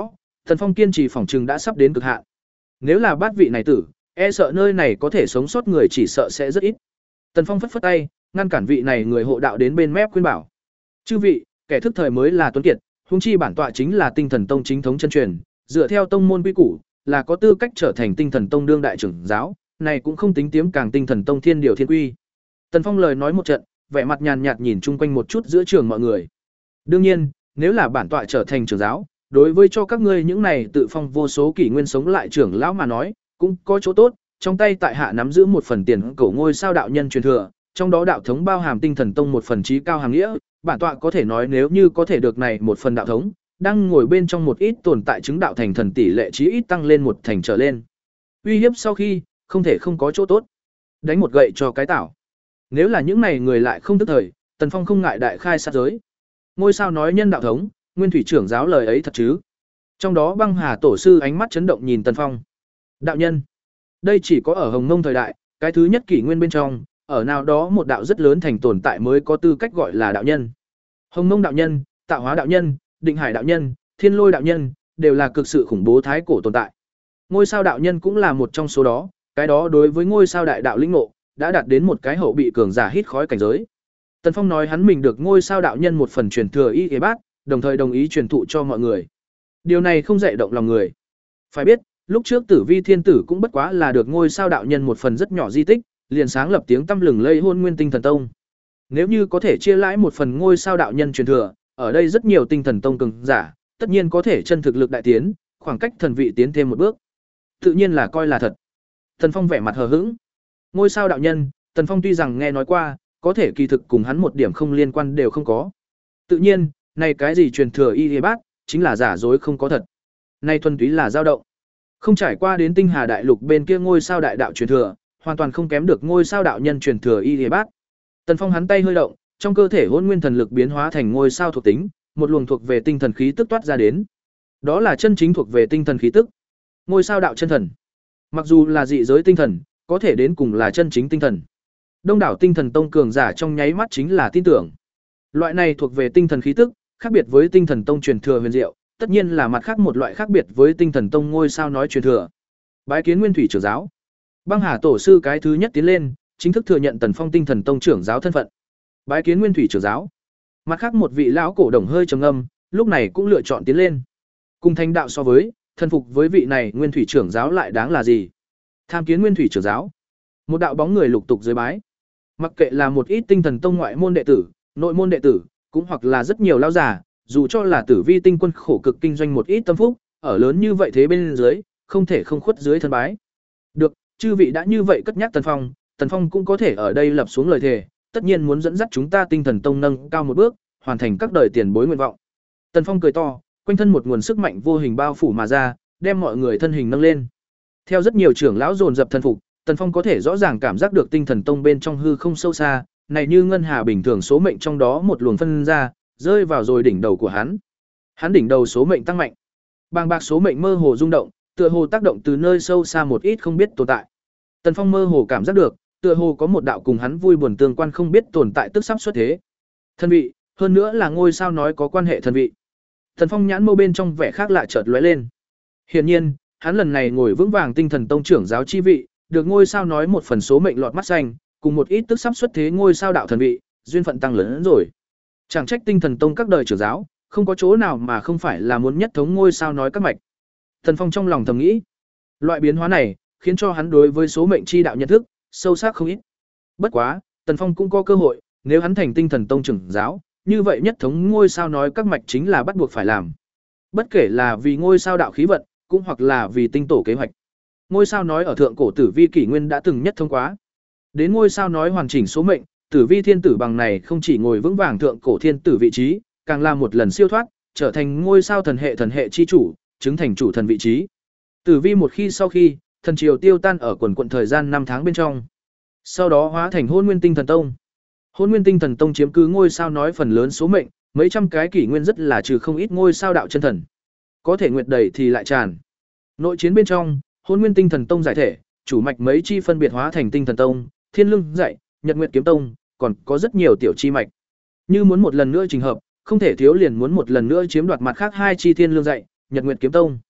Tần Phong kiên trì phỏng chừng đã sắp đến cực hạn. Nếu là bát vị này tử, e sợ nơi này có thể sống sót người chỉ sợ sẽ rất ít. Tần Phong phất phất tay, ngăn cản vị này người hộ đạo đến bên mép khuyên bảo. Chư vị, kẻ thức thời mới là tuấn kiệt, huống chi bản tọa chính là Tinh Thần Tông chính thống chân truyền, dựa theo tông môn quy củ, là có tư cách trở thành Tinh Thần Tông đương đại trưởng giáo, này cũng không tính tiếm càng Tinh Thần Tông thiên điều thiên quy. Tần Phong lời nói một trận, vẻ mặt nhàn nhạt nhìn chung quanh một chút giữa trường mọi người. Đương nhiên, nếu là bản tọa trở thành trưởng giáo, đối với cho các ngươi những này tự phong vô số kỷ nguyên sống lại trưởng lão mà nói, cũng có chỗ tốt, trong tay tại hạ nắm giữ một phần tiền cổ ngôi sao đạo nhân truyền thừa, trong đó đạo thống bao hàm Tinh Thần Tông một phần trí cao hàm nghĩa, bản tọa có thể nói nếu như có thể được này một phần đạo thống, đang ngồi bên trong một ít tồn tại chứng đạo thành thần tỷ lệ chí ít tăng lên một thành trở lên. Uy hiếp sau khi, không thể không có chỗ tốt. Đánh một gậy cho cái tảo. Nếu là những này người lại không tức thời, Tần Phong không ngại đại khai sát giới. Ngôi sao nói nhân đạo thống, Nguyên thủy trưởng giáo lời ấy thật chứ? Trong đó Băng Hà tổ sư ánh mắt chấn động nhìn Tần Phong. Đạo nhân. Đây chỉ có ở Hồng Mông thời đại, cái thứ nhất kỷ nguyên bên trong, ở nào đó một đạo rất lớn thành tồn tại mới có tư cách gọi là đạo nhân. Hồng Mông đạo nhân, Tạo Hóa đạo nhân, Định Hải đạo nhân, Thiên Lôi đạo nhân, đều là cực sự khủng bố thái cổ tồn tại. Ngôi sao đạo nhân cũng là một trong số đó, cái đó đối với ngôi sao đại đạo lĩnh ngộ, đã đạt đến một cái hậu bị cường giả hít khói cảnh giới. Tần Phong nói hắn mình được ngôi sao đạo nhân một phần truyền thừa y y bát, đồng thời đồng ý truyền thụ cho mọi người. Điều này không dậy động lòng người. Phải biết, lúc trước Tử Vi Thiên Tử cũng bất quá là được ngôi sao đạo nhân một phần rất nhỏ di tích, liền sáng lập tiếng tăm lừng lây Hôn Nguyên Tinh Thần Tông. Nếu như có thể chia lãi một phần ngôi sao đạo nhân truyền thừa, ở đây rất nhiều Tinh Thần Tông cường giả, tất nhiên có thể chân thực lực đại tiến, khoảng cách thần vị tiến thêm một bước. Tự nhiên là coi là thật. Tần Phong vẻ mặt hờ hững. Ngôi sao đạo nhân, Tần Phong tuy rằng nghe nói qua, có thể kỳ thực cùng hắn một điểm không liên quan đều không có. Tự nhiên, này cái gì truyền thừa y y bát, chính là giả dối không có thật. Này thuần túy là dao động. Không trải qua đến Tinh Hà đại lục bên kia ngôi sao đại đạo truyền thừa, hoàn toàn không kém được ngôi sao đạo nhân truyền thừa y y bát. Tần Phong hắn tay hơi động, trong cơ thể Hỗn Nguyên thần lực biến hóa thành ngôi sao thuộc tính, một luồng thuộc về tinh thần khí tức toát ra đến. Đó là chân chính thuộc về tinh thần khí tức. Ngôi sao đạo chân thần. Mặc dù là dị giới tinh thần, có thể đến cùng là chân chính tinh thần. Đông đảo Tinh Thần Tông cường giả trong nháy mắt chính là tin tưởng. Loại này thuộc về tinh thần khí tức, khác biệt với Tinh Thần Tông truyền thừa huyền diệu, tất nhiên là mặt khác một loại khác biệt với Tinh Thần Tông ngôi sao nói truyền thừa. Bái kiến Nguyên thủy trưởng giáo. Băng Hà tổ sư cái thứ nhất tiến lên, chính thức thừa nhận Tần Phong Tinh Thần Tông trưởng giáo thân phận. Bái kiến Nguyên thủy trưởng giáo. Mặt khác một vị lão cổ đồng hơi trầm ngâm, lúc này cũng lựa chọn tiến lên. Cùng thành đạo so với, thân phục với vị này Nguyên thủy trưởng giáo lại đáng là gì? Tham kiến Nguyên thủy trưởng giáo. Một đạo bóng người lục tục dưới bái. Mặc kệ là một ít Tinh Thần Tông ngoại môn đệ tử, nội môn đệ tử, cũng hoặc là rất nhiều lão giả, dù cho là Tử Vi tinh quân khổ cực kinh doanh một ít tâm phúc, ở lớn như vậy thế bên dưới, không thể không khuất dưới thân bái. Được, chư vị đã như vậy cất nhắc Tần Phong, Tần Phong cũng có thể ở đây lập xuống lời thề, tất nhiên muốn dẫn dắt chúng ta Tinh Thần Tông nâng cao một bước, hoàn thành các đời tiền bối nguyện vọng. Tần Phong cười to, quanh thân một nguồn sức mạnh vô hình bao phủ mà ra, đem mọi người thân hình nâng lên. Theo rất nhiều trưởng lão dồn dập thân phục, Tần Phong có thể rõ ràng cảm giác được Tinh Thần Tông bên trong hư không sâu xa, này như ngân hà bình thường số mệnh trong đó một luồng phân ra, rơi vào rồi đỉnh đầu của hắn. Hắn đỉnh đầu số mệnh tăng mạnh. Bàng bạc số mệnh mơ hồ rung động, tựa hồ tác động từ nơi sâu xa một ít không biết tồn tại. Tần Phong mơ hồ cảm giác được, tựa hồ có một đạo cùng hắn vui buồn tương quan không biết tồn tại tức sắp xuất thế. Thân vị, hơn nữa là ngôi sao nói có quan hệ thân vị. Tần Phong nhãn mâu bên trong vẻ khác lạ chợt lóe lên. Hiển nhiên, hắn lần này ngồi vững vàng Tinh Thần Tông trưởng giáo chi vị, được ngôi sao nói một phần số mệnh lọt mắt xanh, cùng một ít tức sắp xuất thế ngôi sao đạo thần vị, duyên phận tăng lớn hơn rồi. Chẳng trách Tinh Thần Tông các đời trưởng giáo, không có chỗ nào mà không phải là muốn nhất thống ngôi sao nói các mạch. Tần Phong trong lòng thầm nghĩ, loại biến hóa này khiến cho hắn đối với số mệnh chi đạo nhận thức sâu sắc không ít. Bất quá, Tần Phong cũng có cơ hội, nếu hắn thành Tinh Thần Tông trưởng giáo, như vậy nhất thống ngôi sao nói các mạch chính là bắt buộc phải làm. Bất kể là vì ngôi sao đạo khí vận, cũng hoặc là vì tinh tổ kế hoạch. Ngôi sao nói ở thượng cổ Tử Vi kỷ nguyên đã từng nhất thống quá. Đến ngôi sao nói hoàn chỉnh số mệnh, Tử Vi thiên tử bằng này không chỉ ngồi vững vàng thượng cổ thiên tử vị trí, càng là một lần siêu thoát, trở thành ngôi sao thần hệ thần hệ chi chủ, chứng thành chủ thần vị trí. Tử Vi một khi sau khi, thần triều tiêu tan ở quần quận thời gian năm tháng bên trong. Sau đó hóa thành Hôn Nguyên Tinh Thần Tông. Hôn Nguyên Tinh Thần Tông chiếm cứ ngôi sao nói phần lớn số mệnh, mấy trăm cái kỷ nguyên rất là trừ không ít ngôi sao đạo chân thần. Có thể nguyệt đầy thì lại tràn. Nội chiến bên trong, Hôn Nguyên Tinh Thần Tông giải thể, chủ mạch mấy chi phân biệt hóa thành Tinh Thần Tông, Thiên Lương dạy, Nhật Nguyệt Kiếm Tông, còn có rất nhiều tiểu chi mạch. Như muốn một lần nữa trình hợp, không thể thiếu liền muốn một lần nữa chiếm đoạt mặt khác hai chi Thiên Lương dạy, Nhật Nguyệt Kiếm Tông.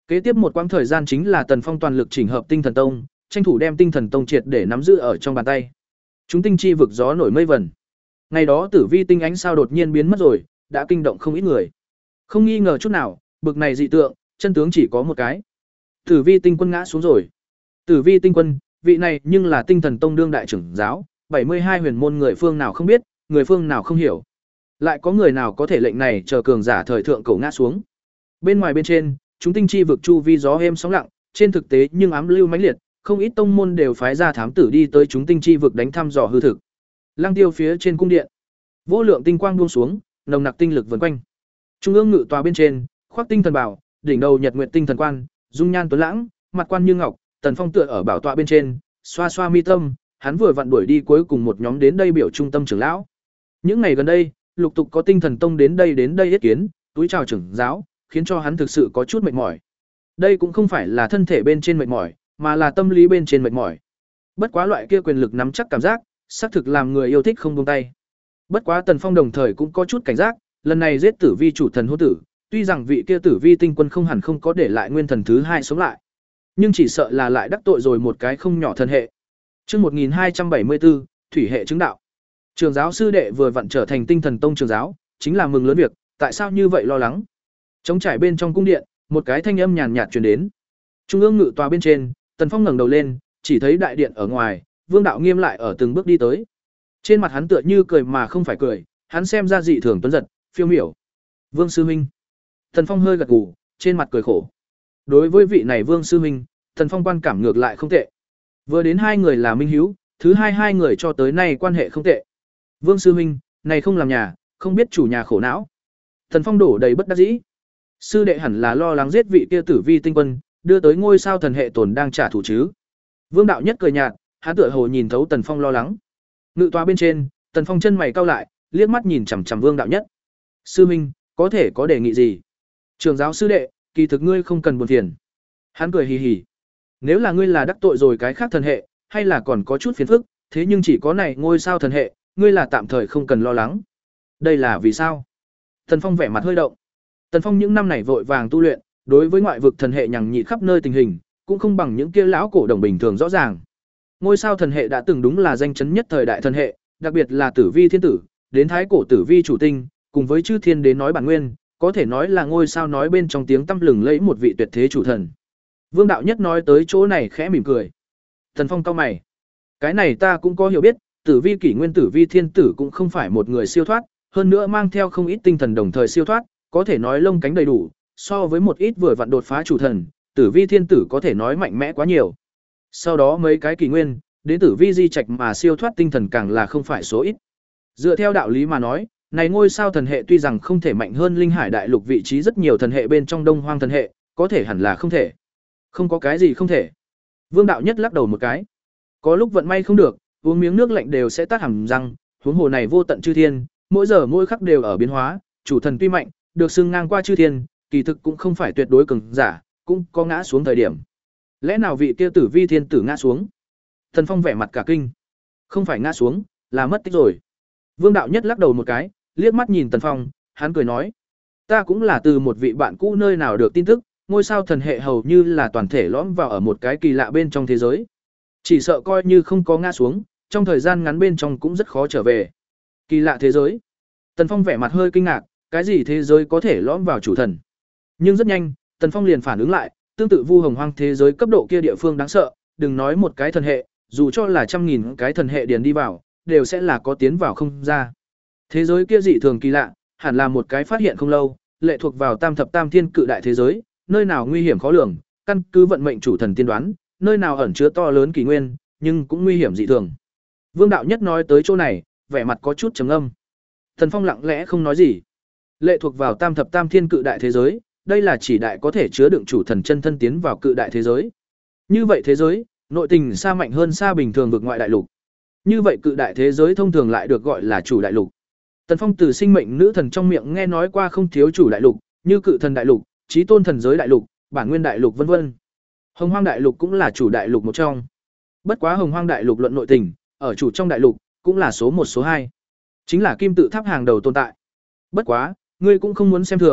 Kế tiếp một quãng thời gian chính là Tần Phong toàn lực chỉnh hợp Tinh Thần Tông, tranh thủ đem Tinh Thần Tông triệt để nắm giữ ở trong bàn tay. Chúng tinh chi vực gió nổi mây vẩn. Ngày đó Tử Vi tinh ánh sao đột nhiên biến mất rồi, đã kinh động không ít người. Không nghi ngờ chút nào, bực này dị tượng, chân tướng chỉ có một cái. Tử Vi tinh quân ngã xuống rồi. Tử Vi tinh quân, vị này nhưng là Tinh Thần Tông đương đại trưởng giáo, bảy mươi hai huyền môn người phương nào không biết, người phương nào không hiểu. Lại có người nào có thể lệnh này chờ cường giả thời thượng cổ ngã xuống. Bên ngoài bên trên, chúng tinh chi vực chu vi gió êm sóng lặng, trên thực tế nhưng ám lưu mãnh liệt, không ít tông môn đều phái ra thám tử đi tới chúng tinh chi vực đánh thăm dò hư thực. Lăng Tiêu phía trên cung điện, vô lượng tinh quang buông xuống, nồng nặc tinh lực vần quanh. Trung ương ngự tòa bên trên, khoác tinh thần bảo, đỉnh đầu nhật nguyệt tinh thần quan, dung nhan tuấn lãng, mặt quan như ngọc, Tần Phong tựa ở bảo tọa bên trên, xoa xoa mi tâm, hắn vừa vặn đuổi đi cuối cùng một nhóm đến đây biểu trung tâm trưởng lão. Những ngày gần đây, lục tục có Tinh Thần Tông đến đây đến đây yết kiến, túi chào trưởng giáo, khiến cho hắn thực sự có chút mệt mỏi. Đây cũng không phải là thân thể bên trên mệt mỏi, mà là tâm lý bên trên mệt mỏi. Bất quá loại kia quyền lực nắm chắc cảm giác, xác thực làm người yêu thích không buông tay. Bất quá Tần Phong đồng thời cũng có chút cảnh giác, lần này giết Tử Vi chủ thần hôn tử, tuy rằng vị kia Tử Vi tinh quân không hẳn không có để lại nguyên thần thứ hai sống lại, nhưng chỉ sợ là lại đắc tội rồi một cái không nhỏ thần hệ. Chương một nghìn hai trăm bảy mươi bốn, thủy hệ chứng đạo. Trường giáo sư đệ vừa vặn trở thành Tinh Thần Tông trường giáo, chính là mừng lớn việc, tại sao như vậy lo lắng? Trống trải bên trong cung điện, một cái thanh âm nhàn nhạt truyền đến. Trung ương ngự tòa bên trên, Tần Phong ngẩng đầu lên, chỉ thấy đại điện ở ngoài, Vương Đạo Nghiêm lại ở từng bước đi tới. Trên mặt hắn tựa như cười mà không phải cười, hắn xem ra dị thường tuấn giật, phiêu miểu. Vương sư huynh. Tần Phong hơi gật gù, trên mặt cười khổ. Đối với vị này Vương sư huynh, Tần Phong quan cảm ngược lại không tệ. Vừa đến hai người là minh hữu, thứ hai hai người cho tới nay quan hệ không tệ. Vương sư huynh, này không làm nhà, không biết chủ nhà khổ não. Tần Phong đổ đầy bất đắc dĩ. Sư đệ hẳn là lo lắng giết vị kia Tử Vi tinh quân, đưa tới ngôi sao thần hệ tồn đang trả thù chứ. Vương Đạo Nhất cười nhạt, hắn tựa hồ nhìn thấu Tần Phong lo lắng. Ngự tòa bên trên, Tần Phong chân mày cau lại, liếc mắt nhìn chằm chằm Vương Đạo Nhất. Sư huynh, có thể có đề nghị gì? Trường giáo sư đệ, kỳ thực ngươi không cần buồn phiền. Hắn cười hì hì. Nếu là ngươi là đắc tội rồi cái khác thần hệ, hay là còn có chút phiền phức, thế nhưng chỉ có này ngôi sao thần hệ, ngươi là tạm thời không cần lo lắng. Đây là vì sao? Tần Phong vẻ mặt hơi động. Tần Phong những năm này vội vàng tu luyện, đối với ngoại vực thần hệ nhằng nhịt khắp nơi tình hình, cũng không bằng những kia lão cổ đồng bình thường rõ ràng. Ngôi sao thần hệ đã từng đúng là danh chấn nhất thời đại thần hệ, đặc biệt là Tử Vi thiên tử, đến thái cổ Tử Vi chủ tinh, cùng với chư thiên đến nói bản nguyên, có thể nói là ngôi sao nói bên trong tiếng tăm lừng lẫy một vị tuyệt thế chủ thần. Vương Đạo Nhất nói tới chỗ này khẽ mỉm cười. Tần Phong cau mày. Cái này ta cũng có hiểu biết, Tử Vi kỷ nguyên Tử Vi thiên tử cũng không phải một người siêu thoát, hơn nữa mang theo không ít tinh thần đồng thời siêu thoát, có thể nói lông cánh đầy đủ, so với một ít vừa vặn đột phá chủ thần, Tử Vi thiên tử có thể nói mạnh mẽ quá nhiều. Sau đó mấy cái kỷ nguyên, đến Tử Vi di trạch mà siêu thoát tinh thần càng là không phải số ít. Dựa theo đạo lý mà nói, này ngôi sao thần hệ tuy rằng không thể mạnh hơn Linh Hải đại lục vị trí rất nhiều thần hệ bên trong Đông Hoang thần hệ, có thể hẳn là không thể. Không có cái gì không thể. Vương Đạo Nhất lắc đầu một cái. Có lúc vận may không được, uống miếng nước lạnh đều sẽ tát hẳn răng, huống hồ này vô tận chư thiên, mỗi giờ mỗi khắc đều ở biến hóa, chủ thần tuy mạnh, được xưng ngang qua chư thiên, kỳ thực cũng không phải tuyệt đối cường giả, cũng có ngã xuống thời điểm. Lẽ nào vị kia Tử Vi thiên tử ngã xuống? Thần Phong vẻ mặt cả kinh. Không phải ngã xuống, là mất tích rồi. Vương Đạo Nhất lắc đầu một cái, liếc mắt nhìn Tần Phong, hắn cười nói: "Ta cũng là từ một vị bạn cũ nơi nào được tin tức, ngôi sao thần hệ hầu như là toàn thể lõm vào ở một cái kỳ lạ bên trong thế giới. Chỉ sợ coi như không có ngã xuống, trong thời gian ngắn bên trong cũng rất khó trở về." Kỳ lạ thế giới? Tần Phong vẻ mặt hơi kinh ngạc, cái gì thế giới có thể lõm vào chủ thần? Nhưng rất nhanh, Tần Phong liền phản ứng lại, tương tự Vu Hồng Hoang thế giới cấp độ kia địa phương đáng sợ, đừng nói một cái thần hệ, dù cho là trăm nghìn cái thần hệ điền đi vào, đều sẽ là có tiến vào không ra. Thế giới kia dị thường kỳ lạ, hẳn là một cái phát hiện không lâu, lệ thuộc vào Tam thập Tam thiên cự đại thế giới, nơi nào nguy hiểm khó lường, căn cứ vận mệnh chủ thần tiên đoán, nơi nào ẩn chứa to lớn kỳ nguyên, nhưng cũng nguy hiểm dị thường. Vương Đạo Nhất nói tới chỗ này, vẻ mặt có chút trầm ngâm. Tần Phong lặng lẽ không nói gì. Lệ thuộc vào Tam thập Tam thiên cự đại thế giới, đây là chỉ đại có thể chứa đựng chủ thần chân thân tiến vào cự đại thế giới. Như vậy thế giới, nội tình xa mạnh hơn xa bình thường vực ngoại đại lục. Như vậy cự đại thế giới thông thường lại được gọi là chủ đại lục. Tần Phong từ sinh mệnh nữ thần trong miệng nghe nói qua không thiếu chủ đại lục, như cự thần đại lục, chí tôn thần giới đại lục, bản nguyên đại lục vân vân. Hồng Hoang đại lục cũng là chủ đại lục một trong. Bất quá Hồng Hoang đại lục luận nội tình, ở chủ trong đại lục cũng là số một số hai. Chính là kim tự tháp hàng đầu tồn tại. Bất quá, ngươi cũng không muốn xem thường,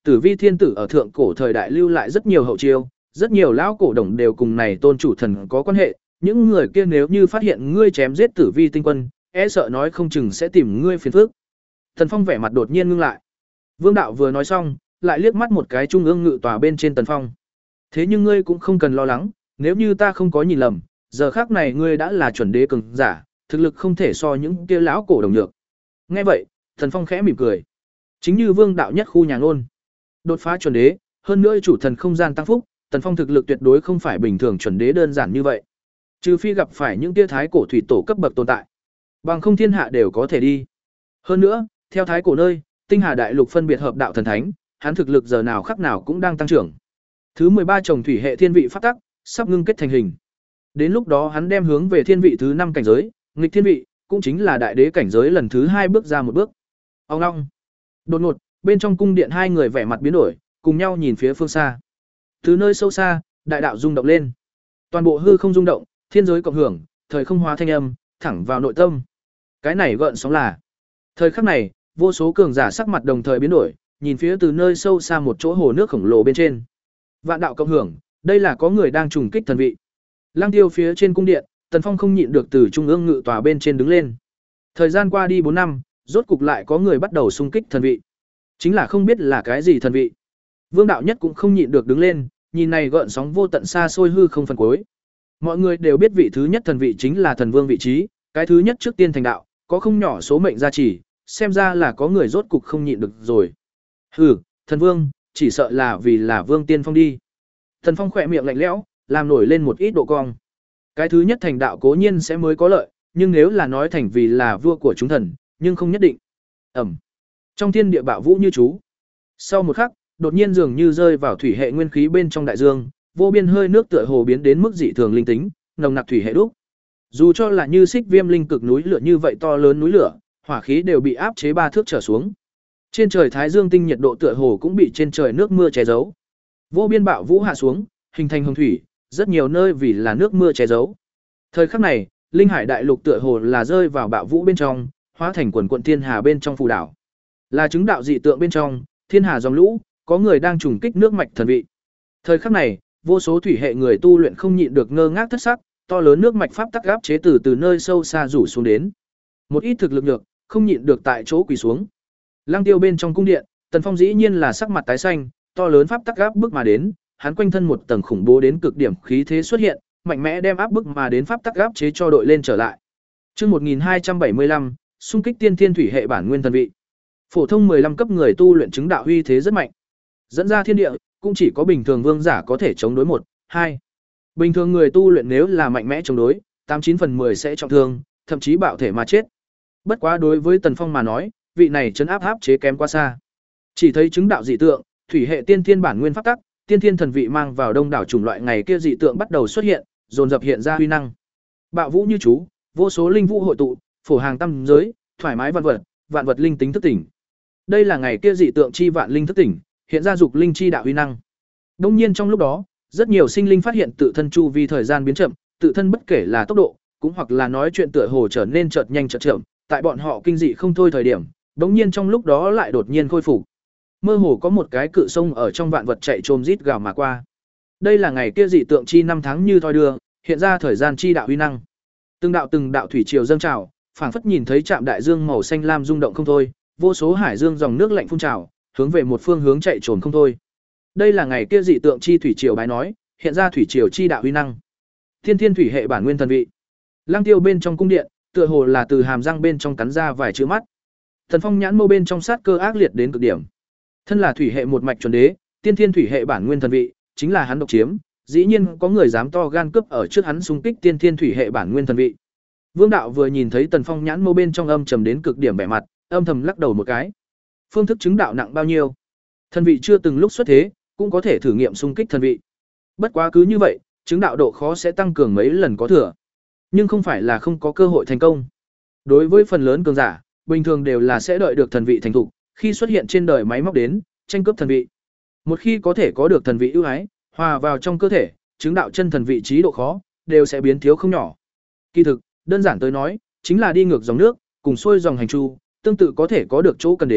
Tử Vi thiên tử ở thượng cổ thời đại lưu lại rất nhiều hậu chiêu, rất nhiều lão cổ đồng đều cùng này tôn chủ thần có quan hệ, những người kia nếu như phát hiện ngươi chém giết Tử Vi tinh quân, e sợ nói không chừng sẽ tìm ngươi phiền phức. Tần Phong vẻ mặt đột nhiên ngưng lại. Vương đạo vừa nói xong, lại liếc mắt một cái trung ương ngự tòa bên trên Tần Phong. Thế nhưng ngươi cũng không cần lo lắng, nếu như ta không có nhìn lầm, giờ khắc này ngươi đã là chuẩn đế cường giả, thực lực không thể so những kia lão cổ đồng nhược. Nghe vậy, Tần Phong khẽ mỉm cười. Chính như Vương đạo nhất khu nhà ngôn, đột phá chuẩn đế, hơn nữa chủ thần không gian tăng phúc, Tần Phong thực lực tuyệt đối không phải bình thường chuẩn đế đơn giản như vậy. Trừ phi gặp phải những tia thái cổ thủy tổ cấp bậc tồn tại, bằng không thiên hạ đều có thể đi. Hơn nữa, theo thái cổ nơi, Tinh Hà đại lục phân biệt hợp đạo thần thánh, hắn thực lực giờ nào khắc nào cũng đang tăng trưởng. Thứ mười ba chồng thủy hệ thiên vị pháp tắc, sắp ngưng kết thành hình. Đến lúc đó hắn đem hướng về thiên vị thứ năm cảnh giới, nghịch thiên vị, cũng chính là đại đế cảnh giới lần thứ hai bước ra một bước. Ông long. Đột ngột, bên trong cung điện hai người vẻ mặt biến đổi, cùng nhau nhìn phía phương xa. Từ nơi sâu xa, đại đạo rung động lên. Toàn bộ hư không rung động, thiên giới cộng hưởng, thời không hóa thanh âm, thẳng vào nội tâm. Cái này gợn sóng là. Thời khắc này, vô số cường giả sắc mặt đồng thời biến đổi, nhìn phía từ nơi sâu xa một chỗ hồ nước khổng lồ bên trên. Vạn đạo cộng hưởng, đây là có người đang trùng kích thần vị. Lăng Tiêu phía trên cung điện, Tần Phong không nhịn được từ trung ương ngự tòa bên trên đứng lên. Thời gian qua đi bốn năm, rốt cục lại có người bắt đầu xung kích thần vị. Chính là không biết là cái gì thần vị. Vương đạo nhất cũng không nhịn được đứng lên, nhìn này gợn sóng vô tận xa xôi hư không phần cuối. Mọi người đều biết vị thứ nhất thần vị chính là thần vương vị trí, cái thứ nhất trước tiên thành đạo, có không nhỏ số mệnh gia trì, xem ra là có người rốt cục không nhịn được rồi. Hừ, thần vương, chỉ sợ là vì là vương tiên phong đi. Thần Phong khỏe miệng lạnh lẽo, làm nổi lên một ít độ cong. Cái thứ nhất thành đạo cố nhiên sẽ mới có lợi, nhưng nếu là nói thành vì là vua của chúng thần, nhưng không nhất định. Ẩm. Trong thiên địa bạo vũ như chú. Sau một khắc, đột nhiên dường như rơi vào thủy hệ nguyên khí bên trong đại dương, vô biên hơi nước tựa hồ biến đến mức dị thường linh tính, nồng nặc thủy hệ đúc. Dù cho là như xích viêm linh cực núi lửa như vậy to lớn núi lửa, hỏa khí đều bị áp chế ba thước trở xuống. Trên trời thái dương tinh nhiệt độ tựa hồ cũng bị trên trời nước mưa che giấu. Vô biên bạo vũ hạ xuống, hình thành hồng thủy, rất nhiều nơi vì là nước mưa che giấu. Thời khắc này, linh hải đại lục tựa hồ là rơi vào bạo vũ bên trong, hóa thành quần quần thiên hà bên trong phù đảo. Là chứng đạo dị tượng bên trong, thiên hà dòng lũ, có người đang trùng kích nước mạch thần vị. Thời khắc này, vô số thủy hệ người tu luyện không nhịn được ngơ ngác thất sắc, to lớn nước mạch pháp tắc áp chế từ từ nơi sâu xa rủ xuống đến. Một ít thực lực nhược, không nhịn được tại chỗ quỳ xuống. Lăng Tiêu bên trong cung điện, Tần Phong dĩ nhiên là sắc mặt tái xanh, to lớn pháp tắc áp bức mà đến, hắn quanh thân một tầng khủng bố đến cực điểm khí thế xuất hiện, mạnh mẽ đem áp bức mà đến pháp tắc áp chế cho đội lên trở lại. Chương một nghìn hai trăm bảy mươi lăm, xung kích tiên thiên thủy hệ bản nguyên thần vị. Phổ thông mười lăm cấp người tu luyện chứng đạo uy thế rất mạnh. Dẫn ra thiên địa, cũng chỉ có bình thường vương giả có thể chống đối một, hai. Bình thường người tu luyện nếu là mạnh mẽ chống đối, tám chín phần mười sẽ trọng thương, thậm chí bạo thể mà chết. Bất quá đối với Tần Phong mà nói, vị này trấn áp áp chế kém quá xa. Chỉ thấy chứng đạo dị tượng, thủy hệ tiên thiên bản nguyên pháp tắc, tiên thiên thần vị mang vào đông đảo chủng loại ngày kia dị tượng bắt đầu xuất hiện, dồn dập hiện ra huy năng. Bạo vũ như chú, vô số linh vũ hội tụ, phổ hàng tam giới, thoải mái vạn vật, vạn vật linh tính thức tỉnh. Đây là ngày kia dị tượng chi vạn linh thức tỉnh, hiện ra dục linh chi đạo huy năng. Đông nhiên trong lúc đó, rất nhiều sinh linh phát hiện tự thân chu vi thời gian biến chậm, tự thân bất kể là tốc độ, cũng hoặc là nói chuyện tựa hồ trở nên chợt nhanh chợt chậm, tại bọn họ kinh dị không thôi thời điểm, đống nhiên trong lúc đó lại đột nhiên khôi phục. Mơ hồ có một cái cự sông ở trong vạn vật chạy trồm rít gào mà qua. Đây là ngày kia dị tượng chi năm tháng như thoi đưa, hiện ra thời gian chi đạo huy năng. Từng đạo từng đạo thủy triều dâng trào, phảng phất nhìn thấy trạm đại dương màu xanh lam rung động không thôi, vô số hải dương dòng nước lạnh phun trào, hướng về một phương hướng chạy trồm không thôi. Đây là ngày kia dị tượng chi thủy triều bái nói, hiện ra thủy triều chi đạo huy năng. Thiên thiên thủy hệ bản nguyên thần vị. Lăng Tiêu bên trong cung điện, tựa hồ là từ hàm răng bên trong cắn ra vài chữ mắt. Thần Phong nhãn mâu bên trong sát cơ ác liệt đến cực điểm. Thân là thủy hệ một mạch chuẩn đế, tiên thiên thủy hệ bản nguyên thần vị, chính là hắn độc chiếm, dĩ nhiên có người dám to gan cướp ở trước hắn xung kích tiên thiên thủy hệ bản nguyên thần vị. Vương đạo vừa nhìn thấy Tần Phong nhãn mâu bên trong âm trầm đến cực điểm vẻ mặt, âm thầm lắc đầu một cái. Phương thức chứng đạo nặng bao nhiêu? Thần vị chưa từng lúc xuất thế, cũng có thể thử nghiệm xung kích thần vị. Bất quá cứ như vậy, chứng đạo độ khó sẽ tăng cường mấy lần có thừa, nhưng không phải là không có cơ hội thành công. Đối với phần lớn cường giả, bình thường đều là sẽ đợi được thần vị thành thục, khi xuất hiện trên đời máy móc đến, tranh cướp thần vị. Một khi có thể có được thần vị ưu ái, hòa vào trong cơ thể, chứng đạo chân thần vị trí độ khó đều sẽ biến thiếu không nhỏ. Kỳ thực, đơn giản tới nói, chính là đi ngược dòng nước, cùng xuôi dòng hành chu, tương tự có thể có được chỗ cần đến,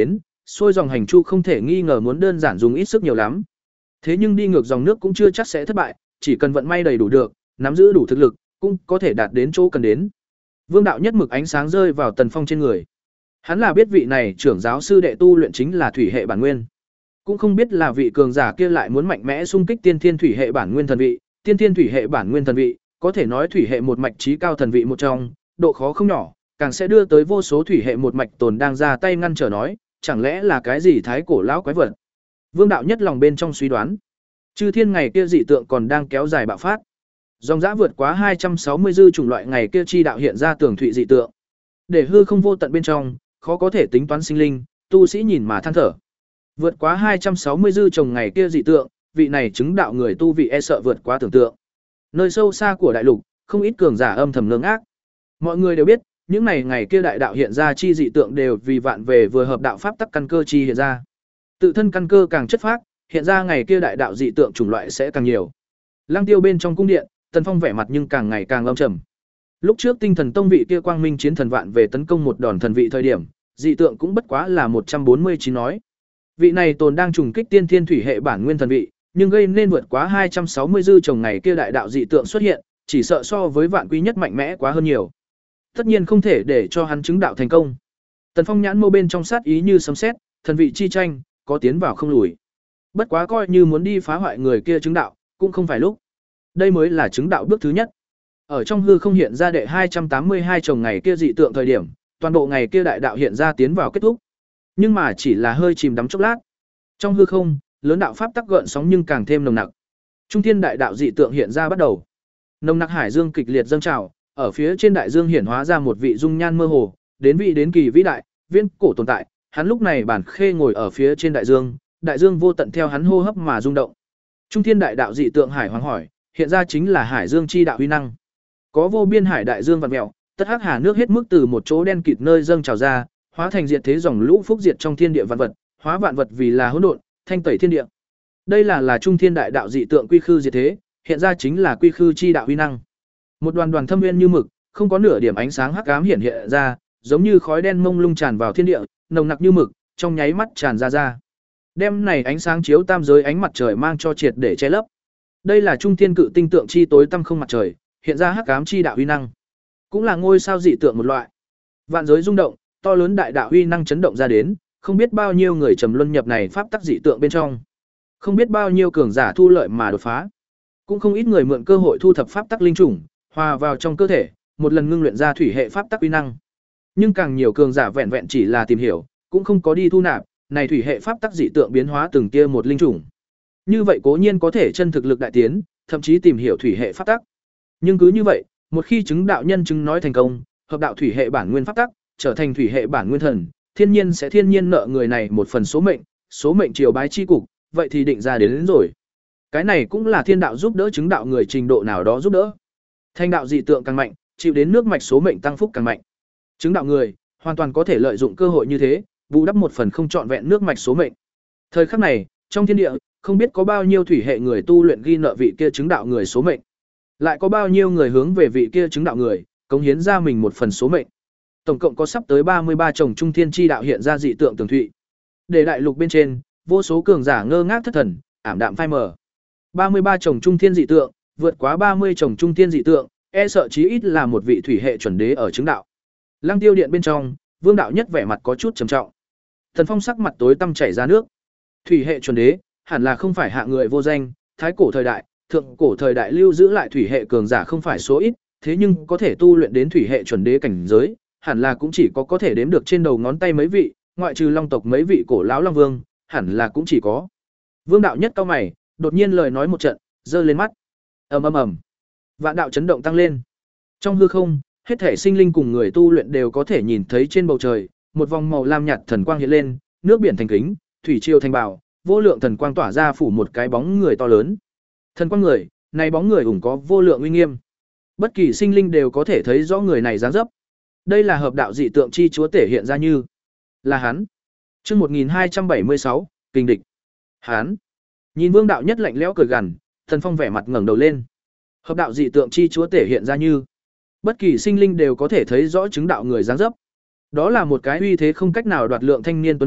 xuôi dòng hành chu không thể nghi ngờ muốn đơn giản dùng ít sức nhiều lắm. Thế nhưng đi ngược dòng nước cũng chưa chắc sẽ thất bại, chỉ cần vận may đầy đủ được, nắm giữ đủ thực lực, cũng có thể đạt đến chỗ cần đến. Vương đạo nhất mực ánh sáng rơi vào Tần Phong trên người. Hắn là biết vị này trưởng giáo sư đệ tu luyện chính là thủy hệ bản nguyên, cũng không biết là vị cường giả kia lại muốn mạnh mẽ xung kích tiên thiên thủy hệ bản nguyên thần vị, tiên thiên thủy hệ bản nguyên thần vị, có thể nói thủy hệ một mạch trí cao thần vị một trong, độ khó không nhỏ, càng sẽ đưa tới vô số thủy hệ một mạch tồn đang ra tay ngăn trở nói, chẳng lẽ là cái gì thái cổ lão quái vật. Vương đạo nhất lòng bên trong suy đoán, chư thiên ngày kia dị tượng còn đang kéo dài bạo phát. Dòng dã vượt quá hai trăm sáu mươi dư chủng loại ngày kia chi đạo hiện ra tường thụy dị tượng. Để hư không vô tận bên trong, khó có thể tính toán sinh linh, tu sĩ nhìn mà than thở. Vượt quá hai trăm sáu mươi dư chồng ngày kia dị tượng, vị này chứng đạo người tu vị e sợ vượt quá tưởng tượng. Nơi sâu xa của đại lục, không ít cường giả âm thầm ngơ ngác. Mọi người đều biết, những này ngày kia đại đạo hiện ra chi dị tượng đều vì vạn về vừa hợp đạo pháp tắc căn cơ chi hiện ra. Tự thân căn cơ càng chất phác, hiện ra ngày kia đại đạo dị tượng chủng loại sẽ càng nhiều. Lăng Tiêu bên trong cung điện, Tần Phong vẻ mặt nhưng càng ngày càng âm trầm. Lúc trước Tinh Thần Tông vị kia quang minh chiến thần vạn về tấn công một đòn thần vị thời điểm, dị tượng cũng bất quá là một trăm bốn mươi chín nói. Vị này tồn đang trùng kích tiên thiên thủy hệ bản nguyên thần vị, nhưng gây nên vượt quá hai trăm sáu mươi dư chồng ngày kia đại đạo dị tượng xuất hiện, chỉ sợ so với vạn quý nhất mạnh mẽ quá hơn nhiều. Tất nhiên không thể để cho hắn chứng đạo thành công. Tần Phong nhãn mâu bên trong sát ý như sấm sét, thần vị chi tranh, có tiến vào không lùi. Bất quá coi như muốn đi phá hoại người kia chứng đạo, cũng không phải lúc. Đây mới là chứng đạo bước thứ nhất. Ở trong hư không hiện ra đệ hai trăm tám mươi hai chồng ngày kia dị tượng thời điểm, toàn bộ ngày kia đại đạo hiện ra tiến vào kết thúc. Nhưng mà chỉ là hơi chìm đắm chốc lát. Trong hư không, lớn đạo pháp tắc gợn sóng nhưng càng thêm nồng nặc. Trung thiên đại đạo dị tượng hiện ra bắt đầu. Nồng nặc hải dương kịch liệt dâng trào, ở phía trên đại dương hiển hóa ra một vị dung nhan mơ hồ, đến vị đến kỳ vĩ đại, viễn cổ tồn tại, hắn lúc này bản khê ngồi ở phía trên đại dương, đại dương vô tận theo hắn hô hấp mà rung động. Trung thiên đại đạo dị tượng hải hoàng hỏi, hiện ra chính là hải dương chi đạo uy năng. Có vô biên hải đại dương vặn mèo, tất hắc hà nước hết mức từ một chỗ đen kịt nơi dâng trào ra, hóa thành diệt thế dòng lũ phúc diệt trong thiên địa vạn vật, hóa vạn vật vì là hỗn độn, thanh tẩy thiên địa. Đây là là trung thiên đại đạo dị tượng quy khư diệt thế, hiện ra chính là quy khư chi đạo uy năng. Một đoàn đoàn thâm nguyên như mực, không có nửa điểm ánh sáng hắc ám hiện hiện ra, giống như khói đen mông lung tràn vào thiên địa, nồng nặc như mực, trong nháy mắt tràn ra ra. Đêm này ánh sáng chiếu tam giới ánh mặt trời mang cho triệt để che lấp. Đây là trung thiên cự tinh tượng chi tối tăm không mặt trời, hiện ra hắc ám chi đạo uy năng, cũng là ngôi sao dị tượng một loại. Vạn giới rung động, to lớn đại đạo uy năng chấn động ra đến, không biết bao nhiêu người trầm luân nhập này pháp tắc dị tượng bên trong, không biết bao nhiêu cường giả thu lợi mà đột phá, cũng không ít người mượn cơ hội thu thập pháp tắc linh chủng, hòa vào trong cơ thể, một lần ngưng luyện ra thủy hệ pháp tắc uy năng. Nhưng càng nhiều cường giả vẹn vẹn chỉ là tìm hiểu, cũng không có đi thu nạp, này thủy hệ pháp tắc dị tượng biến hóa từng kia một linh chủng. Như vậy cố nhiên có thể chân thực lực đại tiến, thậm chí tìm hiểu thủy hệ pháp tắc. Nhưng cứ như vậy, một khi chứng đạo nhân chứng nói thành công, hợp đạo thủy hệ bản nguyên pháp tắc, trở thành thủy hệ bản nguyên thần, thiên nhiên sẽ thiên nhiên nợ người này một phần số mệnh, số mệnh triều bái chi cục, vậy thì định ra đến, đến rồi. Cái này cũng là thiên đạo giúp đỡ chứng đạo người trình độ nào đó giúp đỡ. Thanh đạo dị tượng càng mạnh, chịu đến nước mạch số mệnh tăng phúc càng mạnh. Chứng đạo người hoàn toàn có thể lợi dụng cơ hội như thế, bù đắp một phần không trọn vẹn nước mạch số mệnh. Thời khắc này, trong thiên địa, không biết có bao nhiêu thủy hệ người tu luyện ghi nợ vị kia chứng đạo người số mệnh. Lại có bao nhiêu người hướng về vị kia chứng đạo người, cống hiến ra mình một phần số mệnh. Tổng cộng có sắp tới ba mươi ba chồng trung thiên chi đạo hiện ra dị tượng tường thụy. Để đại lục bên trên, vô số cường giả ngơ ngác thất thần, ảm đạm phai mờ. ba mươi ba chồng trung thiên dị tượng, vượt quá ba mươi chồng trung thiên dị tượng, e sợ chí ít là một vị thủy hệ chuẩn đế ở chứng đạo. Lăng Tiêu điện bên trong, Vương đạo nhất vẻ mặt có chút trầm trọng. Thần Phong sắc mặt tối tăm chảy ra nước. Thủy hệ chuẩn đế, hẳn là không phải hạ người vô danh, thái cổ thời đại, thượng cổ thời đại lưu giữ lại thủy hệ cường giả không phải số ít, thế nhưng có thể tu luyện đến thủy hệ chuẩn đế cảnh giới, hẳn là cũng chỉ có có thể đếm được trên đầu ngón tay mấy vị, ngoại trừ Long tộc mấy vị cổ lão Long Vương, hẳn là cũng chỉ có. Vương đạo nhất cao mày, đột nhiên lời nói một trận, giơ lên mắt. Ầm ầm ầm. Vạn đạo chấn động tăng lên. Trong hư không, hết thể sinh linh cùng người tu luyện đều có thể nhìn thấy trên bầu trời, một vòng màu lam nhạt thần quang hiện lên, nước biển thành kính, thủy triều thành bảo, vô lượng thần quang tỏa ra phủ một cái bóng người to lớn. Thần quang người, này bóng người ủng có vô lượng uy nghiêm. Bất kỳ sinh linh đều có thể thấy rõ người này dáng dấp. Đây là hợp đạo dị tượng chi chúa thể hiện ra như là hắn. Chương một nghìn hai trăm bảy mươi sáu, kình địch. Hắn. Nhìn Vương đạo nhất lạnh lẽo cười gằn, Thần Phong vẻ mặt ngẩng đầu lên. Hợp đạo dị tượng chi chúa thể hiện ra như bất kỳ sinh linh đều có thể thấy rõ chứng đạo người dáng dấp. Đó là một cái uy thế không cách nào đoạt lượng thanh niên tuấn mỹ,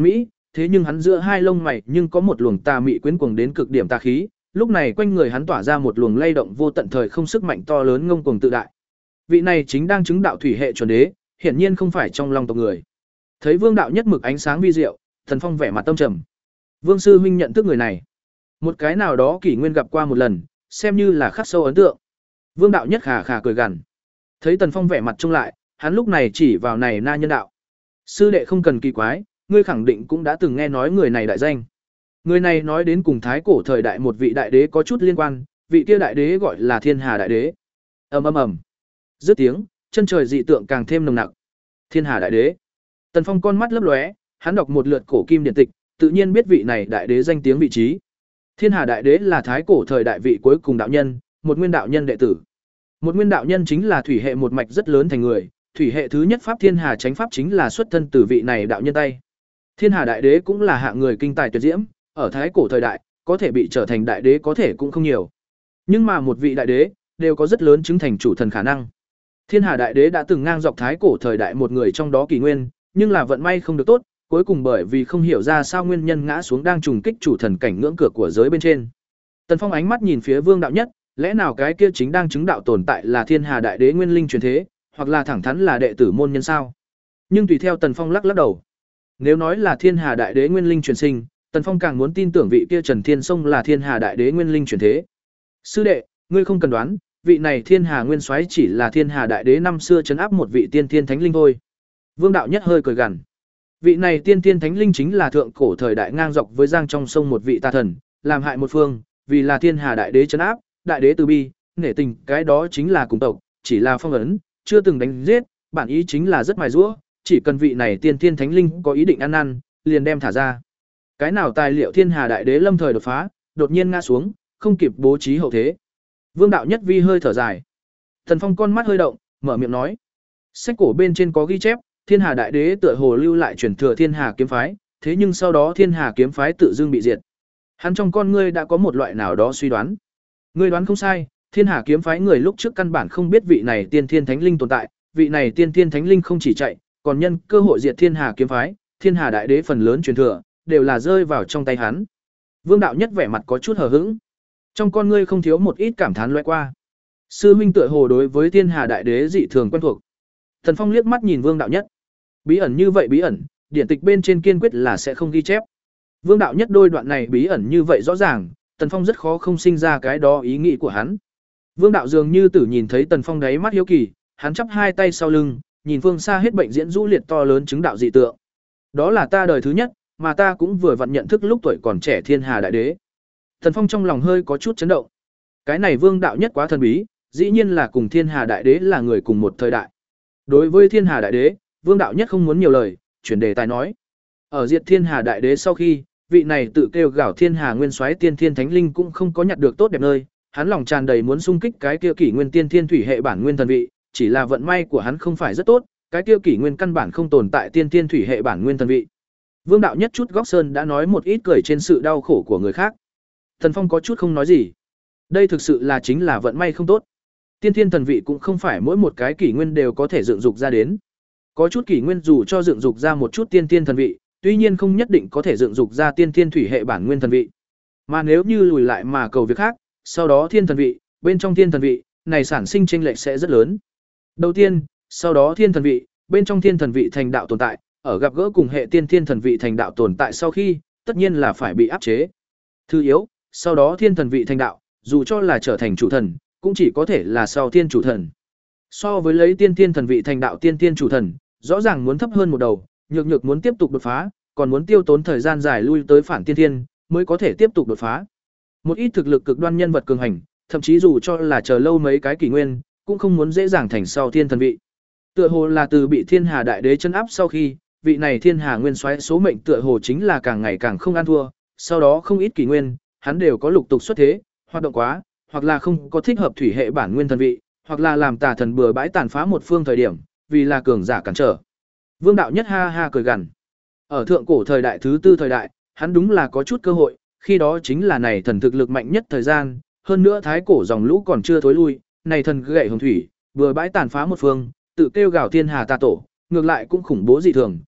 thế nhưng hắn giữa hai lông mày nhưng có một luồng tà mị quyến cuồng đến cực điểm tà khí, lúc này quanh người hắn tỏa ra một luồng lay động vô tận thời không sức mạnh to lớn ngông cuồng tự đại. Vị này chính đang chứng đạo thủy hệ chuẩn đế, hiển nhiên không phải trong lòng tộc người. Thấy Vương đạo nhất mực ánh sáng vi diệu, Tần Phong vẻ mặt tâm trầm. Vương sư huynh nhận thức người này. Một cái nào đó kỷ nguyên gặp qua một lần, xem như là khắc sâu ấn tượng. Vương đạo nhất khà khà cười gằn. Thấy Tần Phong vẻ mặt trông lại, hắn lúc này chỉ vào này na nhân đạo. Sư đệ không cần kỳ quái, ngươi khẳng định cũng đã từng nghe nói người này đại danh. Người này nói đến cùng thái cổ thời đại một vị đại đế có chút liên quan, vị kia đại đế gọi là Thiên Hà đại đế. Ầm ầm ầm. Dứt tiếng, chân trời dị tượng càng thêm nồng nặc. Thiên Hà đại đế. Tần Phong con mắt lấp lóe, hắn đọc một lượt cổ kim điển tịch, tự nhiên biết vị này đại đế danh tiếng vị trí. Thiên Hà đại đế là thái cổ thời đại vị cuối cùng đạo nhân, một nguyên đạo nhân đệ tử. Một nguyên đạo nhân chính là thủy hệ một mạch rất lớn thành người, thủy hệ thứ nhất pháp Thiên Hà chánh pháp chính là xuất thân từ vị này đạo nhân tay. Thiên Hà đại đế cũng là hạng người kinh tài tuyệt diễm, ở thái cổ thời đại, có thể bị trở thành đại đế có thể cũng không nhiều. Nhưng mà một vị đại đế đều có rất lớn chứng thành chủ thần khả năng. Thiên Hà đại đế đã từng ngang dọc thái cổ thời đại một người trong đó kỷ nguyên, nhưng là vận may không được tốt, cuối cùng bởi vì không hiểu ra sao nguyên nhân ngã xuống đang trùng kích chủ thần cảnh ngưỡng cửa của giới bên trên. Tần Phong ánh mắt nhìn phía Vương đạo nhất, lẽ nào cái kia chính đang chứng đạo tồn tại là Thiên Hà đại đế nguyên linh truyền thế, hoặc là thẳng thắn là đệ tử môn nhân sao? Nhưng tùy theo Tần Phong lắc lắc đầu. Nếu nói là Thiên Hà đại đế nguyên linh truyền sinh, Tần Phong càng muốn tin tưởng vị kia Trần Thiên Sông là Thiên Hà đại đế nguyên linh truyền thế. Sư đệ, ngươi không cần đoán, vị này Thiên Hà nguyên soái chỉ là Thiên Hà đại đế năm xưa trấn áp một vị tiên thiên thánh linh thôi. Vương đạo nhất hơi cười gằn. Vị này tiên thiên thánh linh chính là thượng cổ thời đại ngang dọc với giang trong sông một vị tà thần, làm hại một phương, vì là Thiên Hà đại đế trấn áp, đại đế từ bi, nể tình, cái đó chính là cùng tộc, chỉ là phong ấn, chưa từng đánh giết, bản ý chính là rất mài giũa, chỉ cần vị này tiên thiên thánh linh có ý định ăn năn, liền đem thả ra. Cái nào tài liệu Thiên Hà đại đế lâm thời đột phá, đột nhiên ngã xuống, không kịp bố trí hậu thế. Vương đạo nhất vi hơi thở dài. Thần Phong con mắt hơi động, mở miệng nói: sách cổ bên trên có ghi chép, Thiên Hà đại đế tựa hồ lưu lại truyền thừa Thiên Hà kiếm phái, thế nhưng sau đó Thiên Hà kiếm phái tự dưng bị diệt. Hắn trong con ngươi đã có một loại nào đó suy đoán. Ngươi đoán không sai, Thiên Hà kiếm phái người lúc trước căn bản không biết vị này tiên thiên thánh linh tồn tại, vị này tiên thiên thánh linh không chỉ chạy, còn nhân cơ hội diệt Thiên Hà kiếm phái, Thiên Hà đại đế phần lớn truyền thừa đều là rơi vào trong tay hắn. Vương đạo nhất vẻ mặt có chút hờ hững, trong con ngươi không thiếu một ít cảm thán lóe qua. Sư huynh tựa hồ đối với Thiên Hà đại đế dị thường quen thuộc. Thần Phong liếc mắt nhìn Vương đạo nhất. Bí ẩn như vậy bí ẩn, điển tịch bên trên kiên quyết là sẽ không ghi chép. Vương đạo nhất đôi đoạn này bí ẩn như vậy rõ ràng, Tần Phong rất khó không sinh ra cái đó ý nghĩ của hắn. Vương đạo dường như tử nhìn thấy Tần Phong đáy mắt hiếu kỳ, hắn chắp hai tay sau lưng, nhìn phương xa hết bệnh diễn rũ liệt to lớn chứng đạo dị tượng. Đó là ta đời thứ nhất, mà ta cũng vừa vặn nhận thức lúc tuổi còn trẻ Thiên Hà đại đế. Tần Phong trong lòng hơi có chút chấn động. Cái này Vương đạo nhất quá thần bí, dĩ nhiên là cùng Thiên Hà đại đế là người cùng một thời đại. Đối với Thiên Hà đại đế, Vương đạo nhất không muốn nhiều lời, chuyển đề tài nói: ở diệt Thiên Hà đại đế sau khi, vị này tự kêu gào Thiên Hà nguyên soái tiên thiên thánh linh cũng không có nhặt được tốt đẹp nơi, hắn lòng tràn đầy muốn xung kích cái kia kỷ nguyên tiên thiên thủy hệ bản nguyên thần vị, chỉ là vận may của hắn không phải rất tốt, cái kia kỷ nguyên căn bản không tồn tại tiên thiên thủy hệ bản nguyên thần vị. Vương đạo nhất chút góc sơn đã nói một ít cười trên sự đau khổ của người khác. Thần Phong có chút không nói gì. Đây thực sự là chính là vận may không tốt. Tiên thiên thần vị cũng không phải mỗi một cái kỷ nguyên đều có thể dựng dục ra đến. Có chút kỷ nguyên dù cho dựng dục ra một chút tiên thiên thần vị, tuy nhiên không nhất định có thể dựng dục ra tiên thiên thủy hệ bản nguyên thần vị. Mà nếu như lùi lại mà cầu việc khác, sau đó thiên thần vị, bên trong thiên thần vị, này sản sinh chênh lệch sẽ rất lớn. Đầu tiên, sau đó thiên thần vị, bên trong thiên thần vị thành đạo tồn tại, ở gặp gỡ cùng hệ tiên thiên thần vị thành đạo tồn tại sau khi, tất nhiên là phải bị áp chế. Thứ yếu, sau đó thiên thần vị thành đạo, dù cho là trở thành chủ thần, cũng chỉ có thể là sau thiên chủ thần. So với lấy tiên thiên thần vị thành đạo tiên thiên chủ thần, rõ ràng muốn thấp hơn một đầu, nhược nhược muốn tiếp tục đột phá, còn muốn tiêu tốn thời gian dài lui tới phản tiên thiên, mới có thể tiếp tục đột phá. Một ít thực lực cực đoan nhân vật cường hành, thậm chí dù cho là chờ lâu mấy cái kỷ nguyên, cũng không muốn dễ dàng thành sau thiên thần vị. Tựa hồ là từ bị Thiên Hà đại đế chân áp sau khi, vị này Thiên Hà nguyên soái số mệnh tựa hồ chính là càng ngày càng không ăn thua, sau đó không ít kỷ nguyên, hắn đều có lục tục xuất thế, hoạt động quá, hoặc là không có thích hợp thủy hệ bản nguyên thần vị, hoặc là làm tà thần bừa bãi tàn phá một phương thời điểm, vì là cường giả cản trở. Vương đạo nhất ha ha cười gằn. Ở thượng cổ thời đại thứ tư thời đại, hắn đúng là có chút cơ hội, khi đó chính là này thần thực lực mạnh nhất thời gian, hơn nữa thái cổ dòng lũ còn chưa thối lui, này thần gậy hồng thủy, bừa bãi tàn phá một phương, tự kêu gào Thiên Hà tà tổ, ngược lại cũng khủng bố dị thường,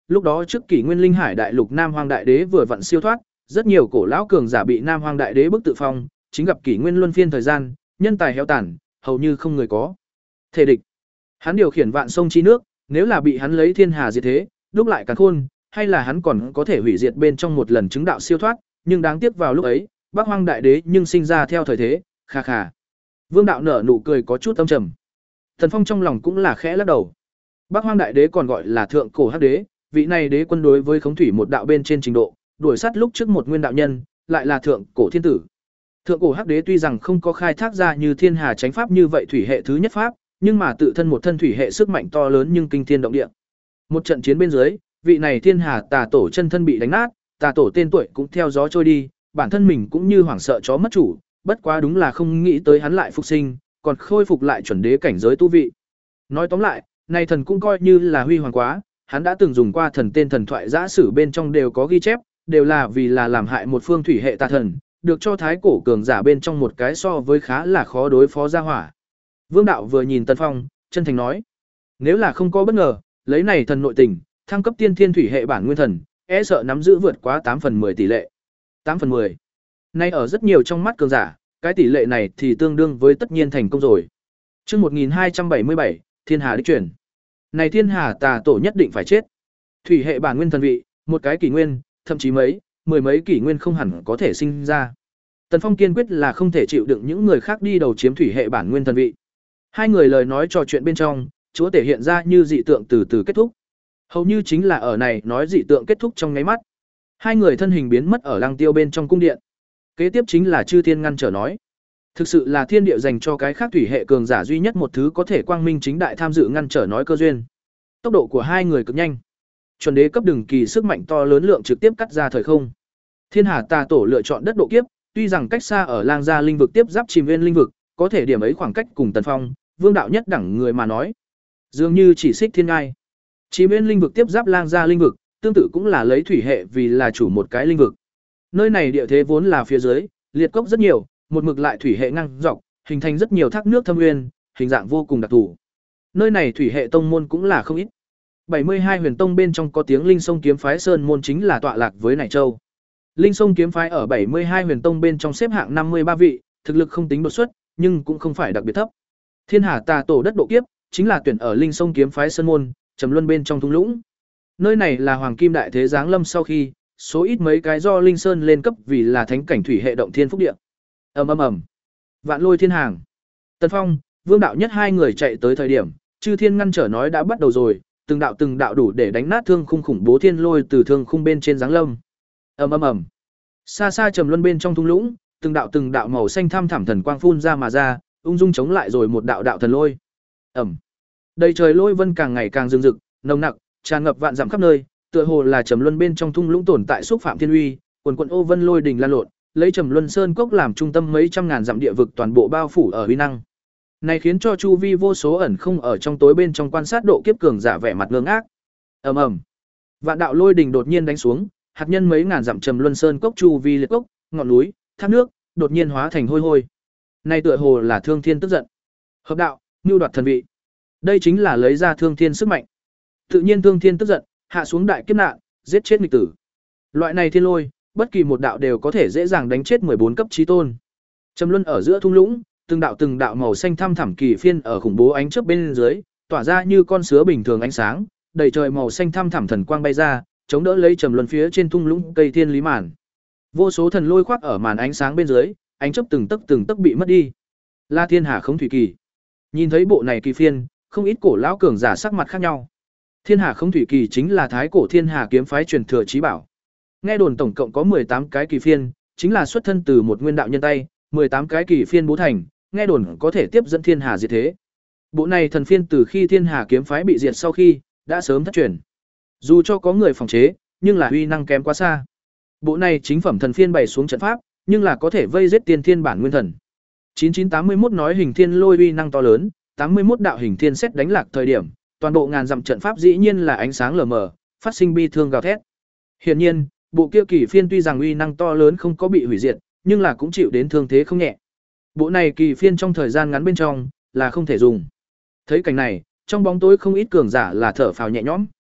Lúc đó trước kỷ nguyên linh hải đại lục Nam Hoang Đại Đế vừa vặn siêu thoát, rất nhiều cổ lão cường giả bị Nam Hoang Đại Đế bức tự phong, chính gặp kỷ nguyên luân phiên thời gian, nhân tài héo tàn, hầu như không người có thể địch. Hắn điều khiển vạn sông chi nước, nếu là bị hắn lấy thiên hà diệt thế, đúc lại càn khôn, hay là hắn còn có thể hủy diệt bên trong một lần chứng đạo siêu thoát, nhưng đáng tiếc vào lúc ấy, Bắc Hoang Đại Đế nhưng sinh ra theo thời thế, kha kha. Vương đạo nở nụ cười có chút âm trầm. Thần Phong trong lòng cũng là khẽ lắc đầu. Bắc Hoang Đại Đế còn gọi là thượng cổ hắc đế, vị này đế quân đối với khống thủy một đạo bên trên trình độ, đuổi sát lúc trước một nguyên đạo nhân, lại là thượng cổ thiên tử. Thượng cổ hắc đế tuy rằng không có khai thác ra như thiên hà chánh pháp như vậy thủy hệ thứ nhất pháp, nhưng mà tự thân một thân thủy hệ sức mạnh to lớn nhưng kinh thiên động địa. Một trận chiến bên dưới, vị này thiên hà tà tổ chân thân bị đánh nát, tà tổ tên tuổi cũng theo gió trôi đi, bản thân mình cũng như hoảng sợ chó mất chủ, bất quá đúng là không nghĩ tới hắn lại phục sinh, còn khôi phục lại chuẩn đế cảnh giới tu vị. Nói tóm lại, này thần cũng coi như là huy hoàng quá, hắn đã từng dùng qua thần tên thần thoại giã sử bên trong đều có ghi chép, đều là vì là làm hại một phương thủy hệ tà thần, được cho thái cổ cường giả bên trong một cái so với khá là khó đối phó ra hỏa. Vương đạo vừa nhìn Tần Phong, chân thành nói: "Nếu là không có bất ngờ, lấy này thần nội tình, thăng cấp tiên thiên thủy hệ bản nguyên thần, e sợ nắm giữ vượt quá tám phần mười tỷ lệ." tám phần mười. Nay ở rất nhiều trong mắt cường giả, cái tỷ lệ này thì tương đương với tất nhiên thành công rồi. Chương một nghìn hai trăm bảy mươi bảy, Thiên Hà đích truyền. Này thiên hà tà tổ nhất định phải chết. Thủy hệ bản nguyên thần vị, một cái kỷ nguyên, thậm chí mấy, mười mấy kỷ nguyên không hẳn có thể sinh ra. Tần Phong kiên quyết là không thể chịu đựng những người khác đi đầu chiếm thủy hệ bản nguyên thần vị. Hai người lời nói trò chuyện bên trong, chúa thể hiện ra như dị tượng từ từ kết thúc. Hầu như chính là ở này nói dị tượng kết thúc trong nháy mắt. Hai người thân hình biến mất ở lăng tiêu bên trong cung điện. Kế tiếp chính là chư thiên ngăn trở nói. Thực sự là thiên địa dành cho cái khác thủy hệ cường giả duy nhất một thứ có thể quang minh chính đại tham dự ngăn trở nói cơ duyên. Tốc độ của hai người cực nhanh. Chuẩn đế cấp đường kỳ sức mạnh to lớn lượng trực tiếp cắt ra thời không. Thiên Hà Tà Tổ lựa chọn đất độ kiếp, tuy rằng cách xa ở Lang Gia linh vực tiếp giáp Chìm Nguyên linh vực, có thể điểm ấy khoảng cách cùng Tần Phong, Vương đạo nhất đẳng người mà nói, dường như chỉ xích thiên ngai. Chìm Nguyên linh vực tiếp giáp Lang Gia linh vực, tương tự cũng là lấy thủy hệ vì là chủ một cái linh vực. Nơi này địa thế vốn là phía dưới, liệt cốc rất nhiều, một mực lại thủy hệ ngang dọc, hình thành rất nhiều thác nước thâm nguyên, hình dạng vô cùng đặc thù. Nơi này thủy hệ tông môn cũng là không ít. bảy mươi hai huyền tông bên trong có tiếng Linh Sông kiếm phái sơn môn chính là tọa lạc với Nải Châu. Linh Sông kiếm phái ở bảy mươi hai huyền tông bên trong xếp hạng năm mươi ba vị, thực lực không tính đột xuất, nhưng cũng không phải đặc biệt thấp. Thiên Hà Tà Tổ đất độ kiếp, chính là tuyển ở Linh Sông kiếm phái sơn môn, trầm luân bên trong thung lũng. Nơi này là hoàng kim đại thế giáng lâm sau khi, số ít mấy cái do Linh Sơn lên cấp vì là thánh cảnh thủy hệ động thiên phúc địa. Ầm ầm ầm. Vạn Lôi Thiên Hàng. Tần Phong, Vương đạo nhất hai người chạy tới thời điểm, chư thiên ngăn trở nói đã bắt đầu rồi, từng đạo từng đạo đủ để đánh nát thương khung khủng bố thiên lôi từ thương khung bên trên giáng lâm. Ầm ầm ầm. Xa xa trầm luân bên trong thung lũng, từng đạo từng đạo màu xanh thăm thẳm thần quang phun ra mà ra, ung dung chống lại rồi một đạo đạo thần lôi. Ầm. Đầy trời lôi vân càng ngày càng rừng rực, nồng nặc, tràn ngập vạn dặm khắp nơi, tựa hồ là trầm luân bên trong thung lũng tồn tại xúc phạm thiên uy, quần quần ô vân lôi đỉnh lan lộn, lấy trầm luân sơn cốc làm trung tâm mấy trăm ngàn dặm địa vực toàn bộ bao phủ ở uy năng. Này khiến cho chu vi vô số ẩn không ở trong tối bên trong quan sát độ kiếp cường giả vẻ mặt ngơ ngác. Ầm ầm. Vạn đạo lôi đỉnh đột nhiên đánh xuống, hạt nhân mấy ngàn dặm trầm luân sơn cốc chu vi liệt cốc, ngọn núi, thác nước, đột nhiên hóa thành hôi hôi. Này tựa hồ là Thương Thiên tức giận. Hợp đạo, nưu đoạt thần vị. Đây chính là lấy ra Thương Thiên sức mạnh. Tự nhiên Thương Thiên tức giận, hạ xuống đại kiếp nạn, giết chết nghịch tử. Loại này thiên lôi, bất kỳ một đạo đều có thể dễ dàng đánh chết mười bốn cấp chí tôn. Trầm luân ở giữa thung lũng, từng đạo từng đạo màu xanh thăm thẳm kỳ phiên ở khủng bố ánh chớp bên dưới, tỏa ra như con sứa bình thường ánh sáng, đầy trời màu xanh thăm thẳm thần quang bay ra, chống đỡ lấy trầm luân phía trên thung lũng cây thiên lý màn. Vô số thần lôi khoác ở màn ánh sáng bên dưới, ánh chớp từng tấc từng tấc bị mất đi. La Thiên Hà Khống Thủy Kỳ. Nhìn thấy bộ này kỳ phiên, không ít cổ lão cường giả sắc mặt khác nhau. Thiên Hà Khống Thủy Kỳ chính là thái cổ Thiên Hà kiếm phái truyền thừa chí bảo. Nghe đồn tổng cộng có mười tám cái kỳ phiên, chính là xuất thân từ một nguyên đạo nhân tay, mười tám cái kỳ phiên bố thành, nghe đồn có thể tiếp dẫn Thiên Hà diệt thế. Bộ này thần phiên từ khi Thiên Hà kiếm phái bị diệt sau khi, đã sớm thất truyền. Dù cho có người phòng chế, nhưng là uy năng kém quá xa. Bộ này chính phẩm thần phiên bày xuống trận pháp, nhưng là có thể vây giết tiên thiên bản nguyên thần. chín chín tám mươi mốt nói hình thiên lôi uy năng to lớn, tám mươi mốt đạo hình thiên xét đánh lạc thời điểm, toàn bộ ngàn dặm trận pháp dĩ nhiên là ánh sáng lờ mờ, phát sinh bi thương gào thét. Hiển nhiên, bộ kia kỳ phiên tuy rằng uy năng to lớn không có bị hủy diệt, nhưng là cũng chịu đến thương thế không nhẹ. Bộ này kỳ phiên trong thời gian ngắn bên trong là không thể dùng. Thấy cảnh này, trong bóng tối không ít cường giả là thở phào nhẹ nhõm.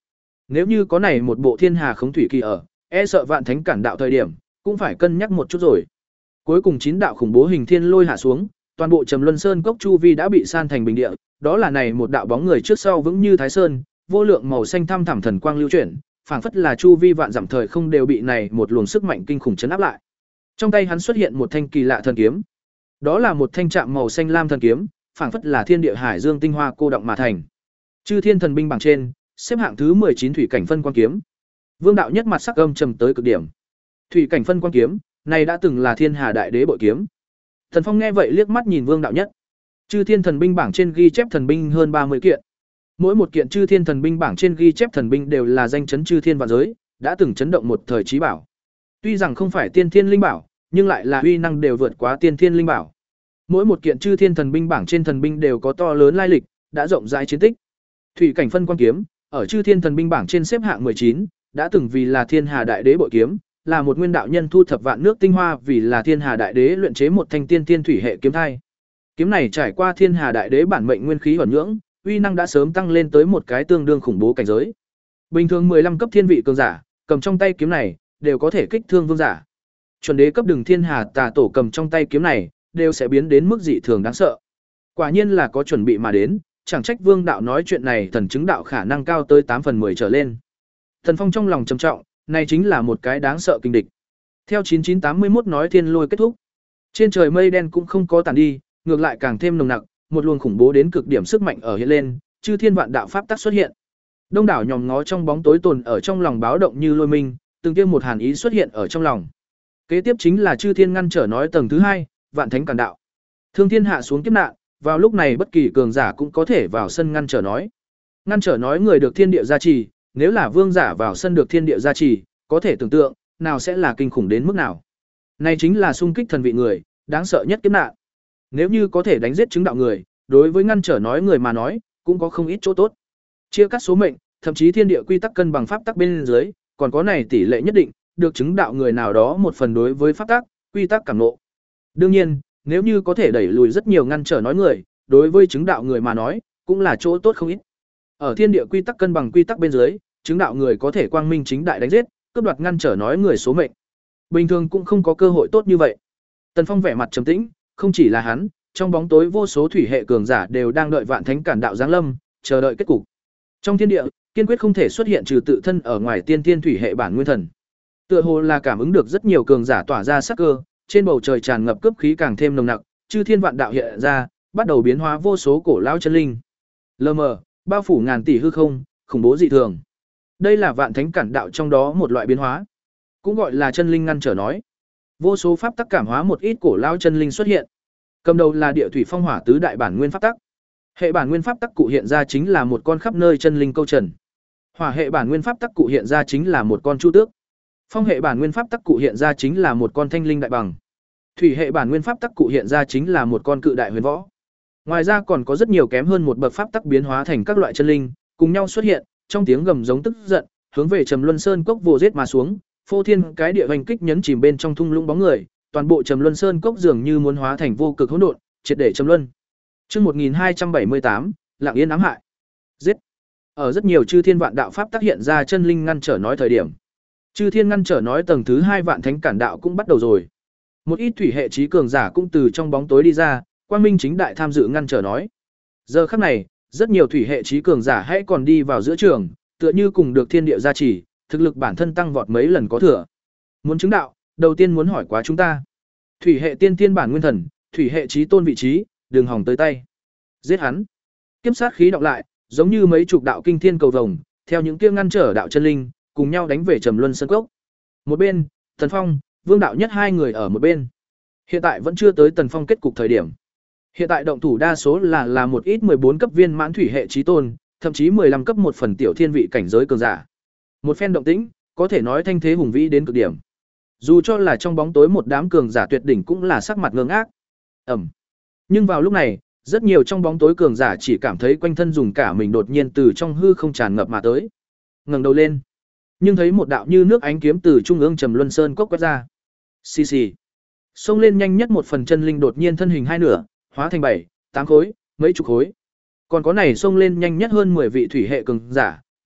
Nếu như có này một bộ thiên hà khống thủy kỳ ở, e sợ vạn thánh cản đạo thời điểm, cũng phải cân nhắc một chút rồi. Cuối cùng chín đạo khủng bố hình thiên lôi hạ xuống, toàn bộ Trầm Luân Sơn cốc chu vi đã bị san thành bình địa, đó là này một đạo bóng người trước sau vững như Thái Sơn, vô lượng màu xanh thăm thẳm thần quang lưu chuyển, phảng phất là chu vi vạn dặm thời không đều bị này một luồng sức mạnh kinh khủng chấn áp lại. Trong tay hắn xuất hiện một thanh kỳ lạ thần kiếm. Đó là một thanh trạm màu xanh lam thần kiếm, phảng phất là thiên địa hải dương tinh hoa cô động mà thành. Chư Thiên thần binh bảng trên, xếp hạng thứ mười chín thủy cảnh phân quang kiếm. Vương đạo nhất mặt sắc âm trầm tới cực điểm. Thủy cảnh phân quang kiếm, này đã từng là Thiên Hà Đại Đế bội kiếm. Thần Phong nghe vậy liếc mắt nhìn Vương đạo nhất. Chư Thiên thần binh bảng trên ghi chép thần binh hơn ba mươi kiện. Mỗi một kiện Chư Thiên thần binh bảng trên ghi chép thần binh đều là danh chấn chư thiên vạn giới, đã từng chấn động một thời chí bảo. Tuy rằng không phải tiên thiên linh bảo, nhưng lại là uy năng đều vượt quá tiên thiên linh bảo. Mỗi một kiện Chư Thiên thần binh bảng trên thần binh đều có to lớn lai lịch, đã rộng rãi chiến tích. Thủy cảnh phân quang kiếm, ở Chư Thiên thần binh bảng trên xếp hạng mười chín, đã từng vì là Thiên Hà Đại Đế bội kiếm, là một nguyên đạo nhân thu thập vạn nước tinh hoa vì là Thiên Hà Đại Đế luyện chế một thanh tiên tiên thủy hệ kiếm thai. Kiếm này trải qua Thiên Hà Đại Đế bản mệnh nguyên khí ẩn nhưỡng, uy năng đã sớm tăng lên tới một cái tương đương khủng bố cảnh giới. Bình thường mười lăm cấp thiên vị cường giả, cầm trong tay kiếm này, đều có thể kích thương vương giả. Chuẩn đế cấp Đường Thiên Hà Tà Tổ cầm trong tay kiếm này, đều sẽ biến đến mức dị thường đáng sợ. Quả nhiên là có chuẩn bị mà đến, chẳng trách Vương đạo nói chuyện này thần chứng đạo khả năng cao tới tám phần mười trở lên. Thần Phong trong lòng trầm trọng, này chính là một cái đáng sợ kinh địch. Theo chín chín tám mươi mốt nói thiên lôi kết thúc. Trên trời mây đen cũng không có tàn đi, ngược lại càng thêm nồng nặc, một luồng khủng bố đến cực điểm sức mạnh ở hiện lên, chư thiên vạn đạo pháp tắc xuất hiện. Đông đảo nhòm ngó trong bóng tối tồn ở trong lòng báo động như lôi minh, từng tiêm một hàn ý xuất hiện ở trong lòng. Kế tiếp chính là chư thiên ngăn trở nói tầng thứ hai, vạn thánh cản đạo. Thương thiên hạ xuống kiếp nạn, vào lúc này bất kỳ cường giả cũng có thể vào sân ngăn trở nói. Ngăn trở nói người được thiên địa gia trì, nếu là vương giả vào sân được thiên địa gia trì, có thể tưởng tượng, nào sẽ là kinh khủng đến mức nào. Này chính là xung kích thần vị người, đáng sợ nhất kiếp nạn. Nếu như có thể đánh giết chứng đạo người, đối với ngăn trở nói người mà nói, cũng có không ít chỗ tốt. Chia cắt số mệnh, thậm chí thiên địa quy tắc cân bằng pháp tắc bên dưới, còn có này tỷ lệ nhất định, được chứng đạo người nào đó một phần đối với pháp tắc, quy tắc cảm ngộ. Đương nhiên, nếu như có thể đẩy lùi rất nhiều ngăn trở nói người, đối với chứng đạo người mà nói, cũng là chỗ tốt không ít. Ở thiên địa quy tắc cân bằng quy tắc bên dưới, chứng đạo người có thể quang minh chính đại đánh giết, cướp đoạt ngăn trở nói người số mệnh. Bình thường cũng không có cơ hội tốt như vậy. Tần Phong vẻ mặt trầm tĩnh, không chỉ là hắn, trong bóng tối vô số thủy hệ cường giả đều đang đợi vạn thánh cản đạo giáng lâm, chờ đợi kết cục. Trong thiên địa, kiên quyết không thể xuất hiện trừ tự thân ở ngoài tiên tiên thủy hệ bản nguyên thần. Tựa hồ là cảm ứng được rất nhiều cường giả tỏa ra sắc cơ, trên bầu trời tràn ngập cướp khí càng thêm nồng nặc, chư thiên vạn đạo hiện ra, bắt đầu biến hóa vô số cổ lão chân linh. Lờ mờ, bao phủ ngàn tỷ hư không, khủng bố dị thường. Đây là vạn thánh cản đạo trong đó một loại biến hóa, cũng gọi là chân linh ngăn trở nói. Vô số pháp tắc cảm hóa một ít cổ lão chân linh xuất hiện. Cầm đầu là địa thủy phong hỏa tứ đại bản nguyên pháp tắc. Hệ bản nguyên pháp tắc cụ hiện ra chính là một con khắp nơi chân linh câu trần. Hỏa hệ bản nguyên pháp tắc cụ hiện ra chính là một con chu tước. Phong hệ bản nguyên pháp tắc cụ hiện ra chính là một con thanh linh đại bằng. Thủy hệ bản nguyên pháp tắc cụ hiện ra chính là một con cự đại huyền võ. Ngoài ra còn có rất nhiều kém hơn một bậc pháp tắc biến hóa thành các loại chân linh, cùng nhau xuất hiện, trong tiếng gầm giống tức giận, hướng về Trầm Luân Sơn cốc vồ giết mà xuống, phô thiên cái địa hoành kích nhấn chìm bên trong thung lũng bóng người, toàn bộ Trầm Luân Sơn cốc dường như muốn hóa thành vô cực hỗn độn, triệt để trầm luân. Chương một nghìn hai trăm bảy mươi tám, Lặng Yên ám hại. Giết. Ở rất nhiều chư thiên vạn đạo pháp tác hiện ra chân linh ngăn trở nói thời điểm. Chư thiên ngăn trở nói tầng thứ hai vạn thánh cản đạo cũng bắt đầu rồi. Một ít thủy hệ trí cường giả cũng từ trong bóng tối đi ra, quang minh chính đại tham dự ngăn trở nói. Giờ khắc này, rất nhiều thủy hệ trí cường giả hãy còn đi vào giữa trường, tựa như cùng được thiên địa gia trì, thực lực bản thân tăng vọt mấy lần có thừa. Muốn chứng đạo, đầu tiên muốn hỏi quá chúng ta. Thủy hệ tiên tiên bản nguyên thần, thủy hệ trí tôn vị trí, đừng hòng tới tay. Giết hắn. Kiếp sát khí đọng lại, giống như mấy chục đạo kinh thiên cầu vồng, theo những kia ngăn trở đạo chân linh, cùng nhau đánh về Trầm Luân Sơn cốc. Một bên, Tần Phong, Vương đạo nhất hai người ở một bên. Hiện tại vẫn chưa tới Tần Phong kết cục thời điểm. Hiện tại động thủ đa số là là một ít mười bốn cấp viên mãn thủy hệ chí tôn, thậm chí mười lăm cấp một phần tiểu thiên vị cảnh giới cường giả. Một phen động tĩnh, có thể nói thanh thế hùng vĩ đến cực điểm. Dù cho là trong bóng tối một đám cường giả tuyệt đỉnh cũng là sắc mặt ngơ ngác. Ầm. Nhưng vào lúc này, rất nhiều trong bóng tối cường giả chỉ cảm thấy quanh thân dùng cả mình đột nhiên từ trong hư không tràn ngập mà tới. Ngẩng đầu lên, nhưng thấy một đạo như nước ánh kiếm từ trung ương Trầm Luân Sơn cốc quét ra. Xì xì. Xông lên nhanh nhất một phần chân linh đột nhiên thân hình hai nửa, hóa thành bảy, tám khối, mấy chục khối. Còn có này xông lên nhanh nhất hơn mười vị thủy hệ cường giả,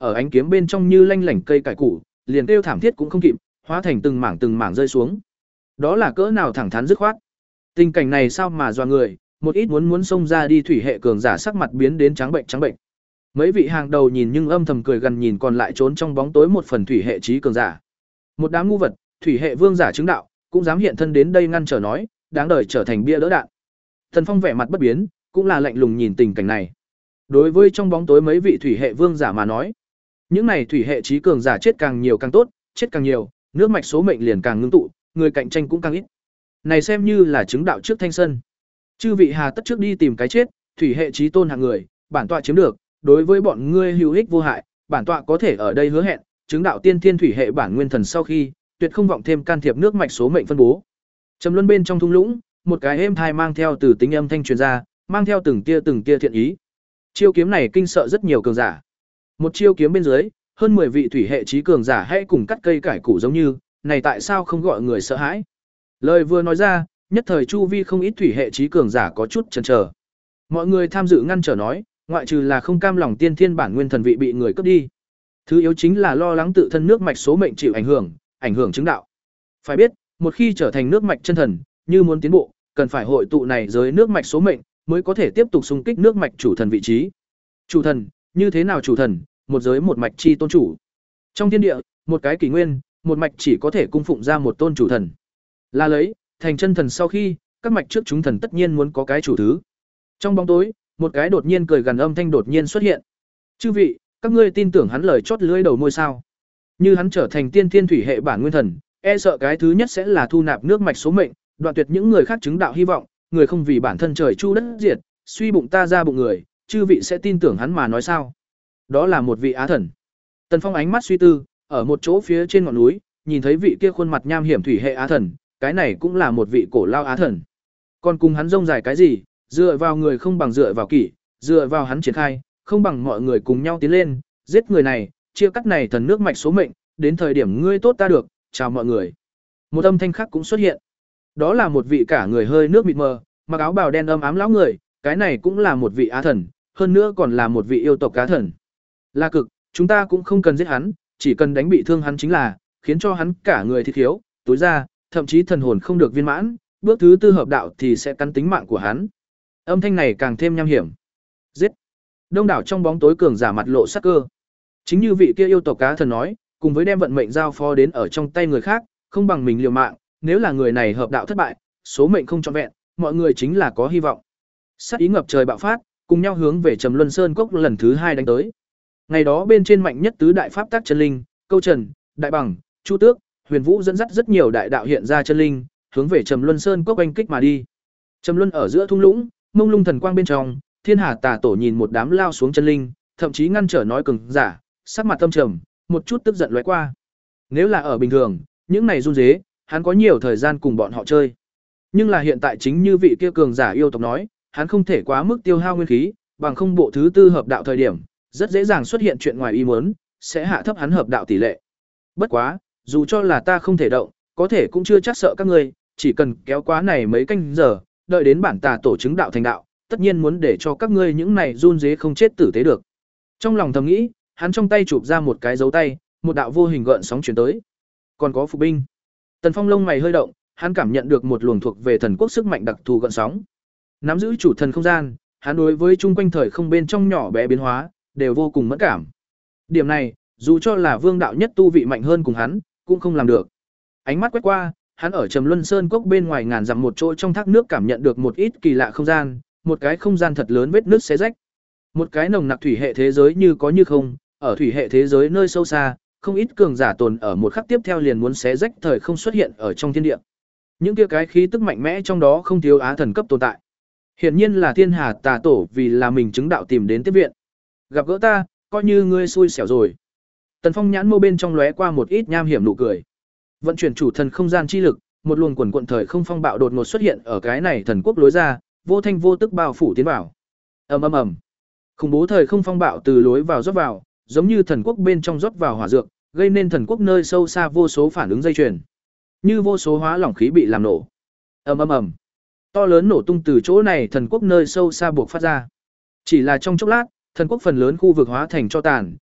ở ánh kiếm bên trong như lanh lảnh cây cải củ, liền kêu thảm thiết cũng không kịp, hóa thành từng mảng từng mảng rơi xuống. Đó là cỡ nào thẳng thắn dứt khoát. Tình cảnh này sao mà dọa người, một ít muốn muốn xông ra đi thủy hệ cường giả sắc mặt biến đến trắng bệnh trắng bệnh. Mấy vị hàng đầu nhìn nhưng âm thầm cười gần nhìn còn lại trốn trong bóng tối một phần thủy hệ trí cường giả. Một đám ngu vật, thủy hệ vương giả chứng đạo, cũng dám hiện thân đến đây ngăn trở nói, đáng đời trở thành bia đỡ đạn. Thần Phong vẻ mặt bất biến, cũng là lạnh lùng nhìn tình cảnh này. Đối với trong bóng tối mấy vị thủy hệ vương giả mà nói, những này thủy hệ trí cường giả chết càng nhiều càng tốt, chết càng nhiều, nước mạch số mệnh liền càng ngưng tụ, người cạnh tranh cũng càng ít. Này xem như là chứng đạo trước thanh sân. Chư vị hà tất trước đi tìm cái chết, thủy hệ trí tôn hạng người, bản tọa chiếm được, đối với bọn ngươi hữu ích vô hại, bản tọa có thể ở đây hứa hẹn, chứng đạo tiên thiên thủy hệ bản nguyên thần sau khi, tuyệt không vọng thêm can thiệp nước mạch số mệnh phân bố. Trầm luân bên trong thung lũng, một cái êm thai mang theo từ tính âm thanh truyền ra, mang theo từng tia từng tia thiện ý. Chiêu kiếm này kinh sợ rất nhiều cường giả. Một chiêu kiếm bên dưới, hơn mười vị thủy hệ trí cường giả hãy cùng cắt cây cải củ giống như, này tại sao không gọi người sợ hãi? Lời vừa nói ra, nhất thời chu vi không ít thủy hệ trí cường giả có chút chần chờ. Mọi người tham dự ngăn trở nói, ngoại trừ là không cam lòng tiên thiên bản nguyên thần vị bị người cướp đi, thứ yếu chính là lo lắng tự thân nước mạch số mệnh chịu ảnh hưởng, ảnh hưởng chứng đạo. Phải biết, một khi trở thành nước mạch chân thần, như muốn tiến bộ, cần phải hội tụ này giới nước mạch số mệnh, mới có thể tiếp tục xung kích nước mạch chủ thần vị trí. Chủ thần, như thế nào chủ thần? Một giới một mạch chi tôn chủ. Trong thiên địa, một cái kỷ nguyên, một mạch chỉ có thể cung phụng ra một tôn chủ thần. Là lấy, thành chân thần sau khi, các mạch trước chúng thần tất nhiên muốn có cái chủ thứ. Trong bóng tối, một cái đột nhiên cười gần âm thanh đột nhiên xuất hiện. Chư vị, các ngươi tin tưởng hắn lời chót lưỡi đầu môi sao? Như hắn trở thành tiên thiên thủy hệ bản nguyên thần, e sợ cái thứ nhất sẽ là thu nạp nước mạch số mệnh, đoạn tuyệt những người khác chứng đạo hy vọng, người không vì bản thân trời chu đất diệt, suy bụng ta ra bụng người, chư vị sẽ tin tưởng hắn mà nói sao? Đó là một vị á thần. Tần Phong ánh mắt suy tư, ở một chỗ phía trên ngọn núi, nhìn thấy vị kia khuôn mặt nham hiểm thủy hệ á thần, cái này cũng là một vị cổ lao á thần. Còn cùng hắn rông dài cái gì, dựa vào người không bằng dựa vào kỷ, dựa vào hắn triển khai, không bằng mọi người cùng nhau tiến lên, giết người này, chia cắt này thần nước mạch số mệnh, đến thời điểm ngươi tốt ta được, chào mọi người. Một âm thanh khác cũng xuất hiện. Đó là một vị cả người hơi nước mịt mờ, mặc áo bào đen âm ám lão người, cái này cũng là một vị á thần, hơn nữa còn là một vị yêu tộc cá thần. La Cực, chúng ta cũng không cần giết hắn, chỉ cần đánh bị thương hắn chính là, khiến cho hắn cả người thịt thiếu, tối ra, thậm chí thần hồn không được viên mãn, bước thứ tư hợp đạo thì sẽ cắn tính mạng của hắn. Âm thanh này càng thêm nham hiểm. Giết. Đông đảo trong bóng tối cường giả mặt lộ sắc cơ. Chính như vị kia yêu tộc cá thần nói, cùng với đem vận mệnh giao phó đến ở trong tay người khác, không bằng mình liều mạng, nếu là người này hợp đạo thất bại, số mệnh không trọn vẹn, mọi người chính là có hy vọng. Sát ý ngập trời bạo phát, cùng nhau hướng về Trầm Luân Sơn cốc lần thứ hai đánh tới. Ngày đó bên trên mạnh nhất tứ đại pháp tác chân linh, Câu Trần, Đại Bằng, Chu Tước, Huyền Vũ dẫn dắt rất nhiều đại đạo hiện ra chân linh, hướng về Trầm Luân Sơn cốc oanh kích mà đi. Trầm Luân ở giữa thung lũng, mông lung thần quang bên trong, Thiên Hà Tà Tổ nhìn một đám lao xuống chân linh, thậm chí ngăn trở nói cường giả, sắc mặt tâm trầm, một chút tức giận lóe qua. Nếu là ở bình thường, những này run rế, hắn có nhiều thời gian cùng bọn họ chơi. Nhưng là hiện tại chính như vị kia cường giả yêu tộc nói, hắn không thể quá mức tiêu hao nguyên khí, bằng không bộ thứ tư hợp đạo thời điểm, rất dễ dàng xuất hiện chuyện ngoài ý muốn, sẽ hạ thấp hắn hợp đạo tỷ lệ. Bất quá, dù cho là ta không thể động, có thể cũng chưa chắc sợ các ngươi, chỉ cần kéo quá này mấy canh giờ, đợi đến bản tà tổ chứng đạo thành đạo, tất nhiên muốn để cho các ngươi những này run rế không chết tử tế được. Trong lòng thầm nghĩ, hắn trong tay chụp ra một cái dấu tay, một đạo vô hình gợn sóng chuyển tới. Còn có phục binh. Tần Phong lông mày hơi động, hắn cảm nhận được một luồng thuộc về thần quốc sức mạnh đặc thù gợn sóng. Nắm giữ chủ thần không gian, hắn đối với chung quanh thời không bên trong nhỏ bé biến hóa, đều vô cùng mẫn cảm. Điểm này, dù cho là vương đạo nhất tu vị mạnh hơn cùng hắn, cũng không làm được. Ánh mắt quét qua, hắn ở Trầm Luân Sơn cốc bên ngoài ngàn dặm một chỗ trong thác nước cảm nhận được một ít kỳ lạ không gian, một cái không gian thật lớn vết nước xé rách. Một cái nồng nặc thủy hệ thế giới như có như không, ở thủy hệ thế giới nơi sâu xa, không ít cường giả tồn ở một khắc tiếp theo liền muốn xé rách thời không xuất hiện ở trong thiên địa. Những kia cái khí tức mạnh mẽ trong đó không thiếu á thần cấp tồn tại. Hiển nhiên là Thiên Hà Tà Tổ vì là mình chứng đạo tìm đến tiếp viện. Gặp gỡ ta, coi như ngươi xui xẻo rồi. Tần Phong nhãn mâu bên trong lóe qua một ít nham hiểm nụ cười. Vận chuyển chủ thần không gian chi lực, một luồng quần quần thời không phong bạo đột ngột xuất hiện ở cái này thần quốc lối ra, vô thanh vô tức bao phủ tiến vào. Ầm ầm ầm. Khủng bố thời không phong bạo từ lối vào rót vào, giống như thần quốc bên trong rót vào hỏa dược, gây nên thần quốc nơi sâu xa vô số phản ứng dây chuyền. Như vô số hóa lỏng khí bị làm nổ. Ầm ầm ầm. To lớn nổ tung từ chỗ này thần quốc nơi sâu xa buộc phát ra. Chỉ là trong chốc lát, thần quốc phần lớn khu vực hóa thành cho tàn,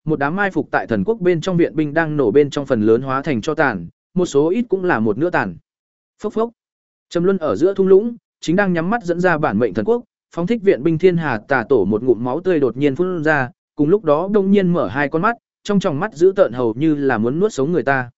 một đám mai phục tại thần quốc bên trong viện binh đang nổ bên trong phần lớn hóa thành cho tàn, một số ít cũng là một nửa tàn. Phốc phốc. Trầm Luân ở giữa thung lũng, chính đang nhắm mắt dẫn ra bản mệnh thần quốc, phóng thích viện binh Thiên Hà Tà Tổ một ngụm máu tươi đột nhiên phun ra, cùng lúc đó đông nhiên mở hai con mắt, trong tròng mắt dữ tợn hầu như là muốn nuốt sống người ta.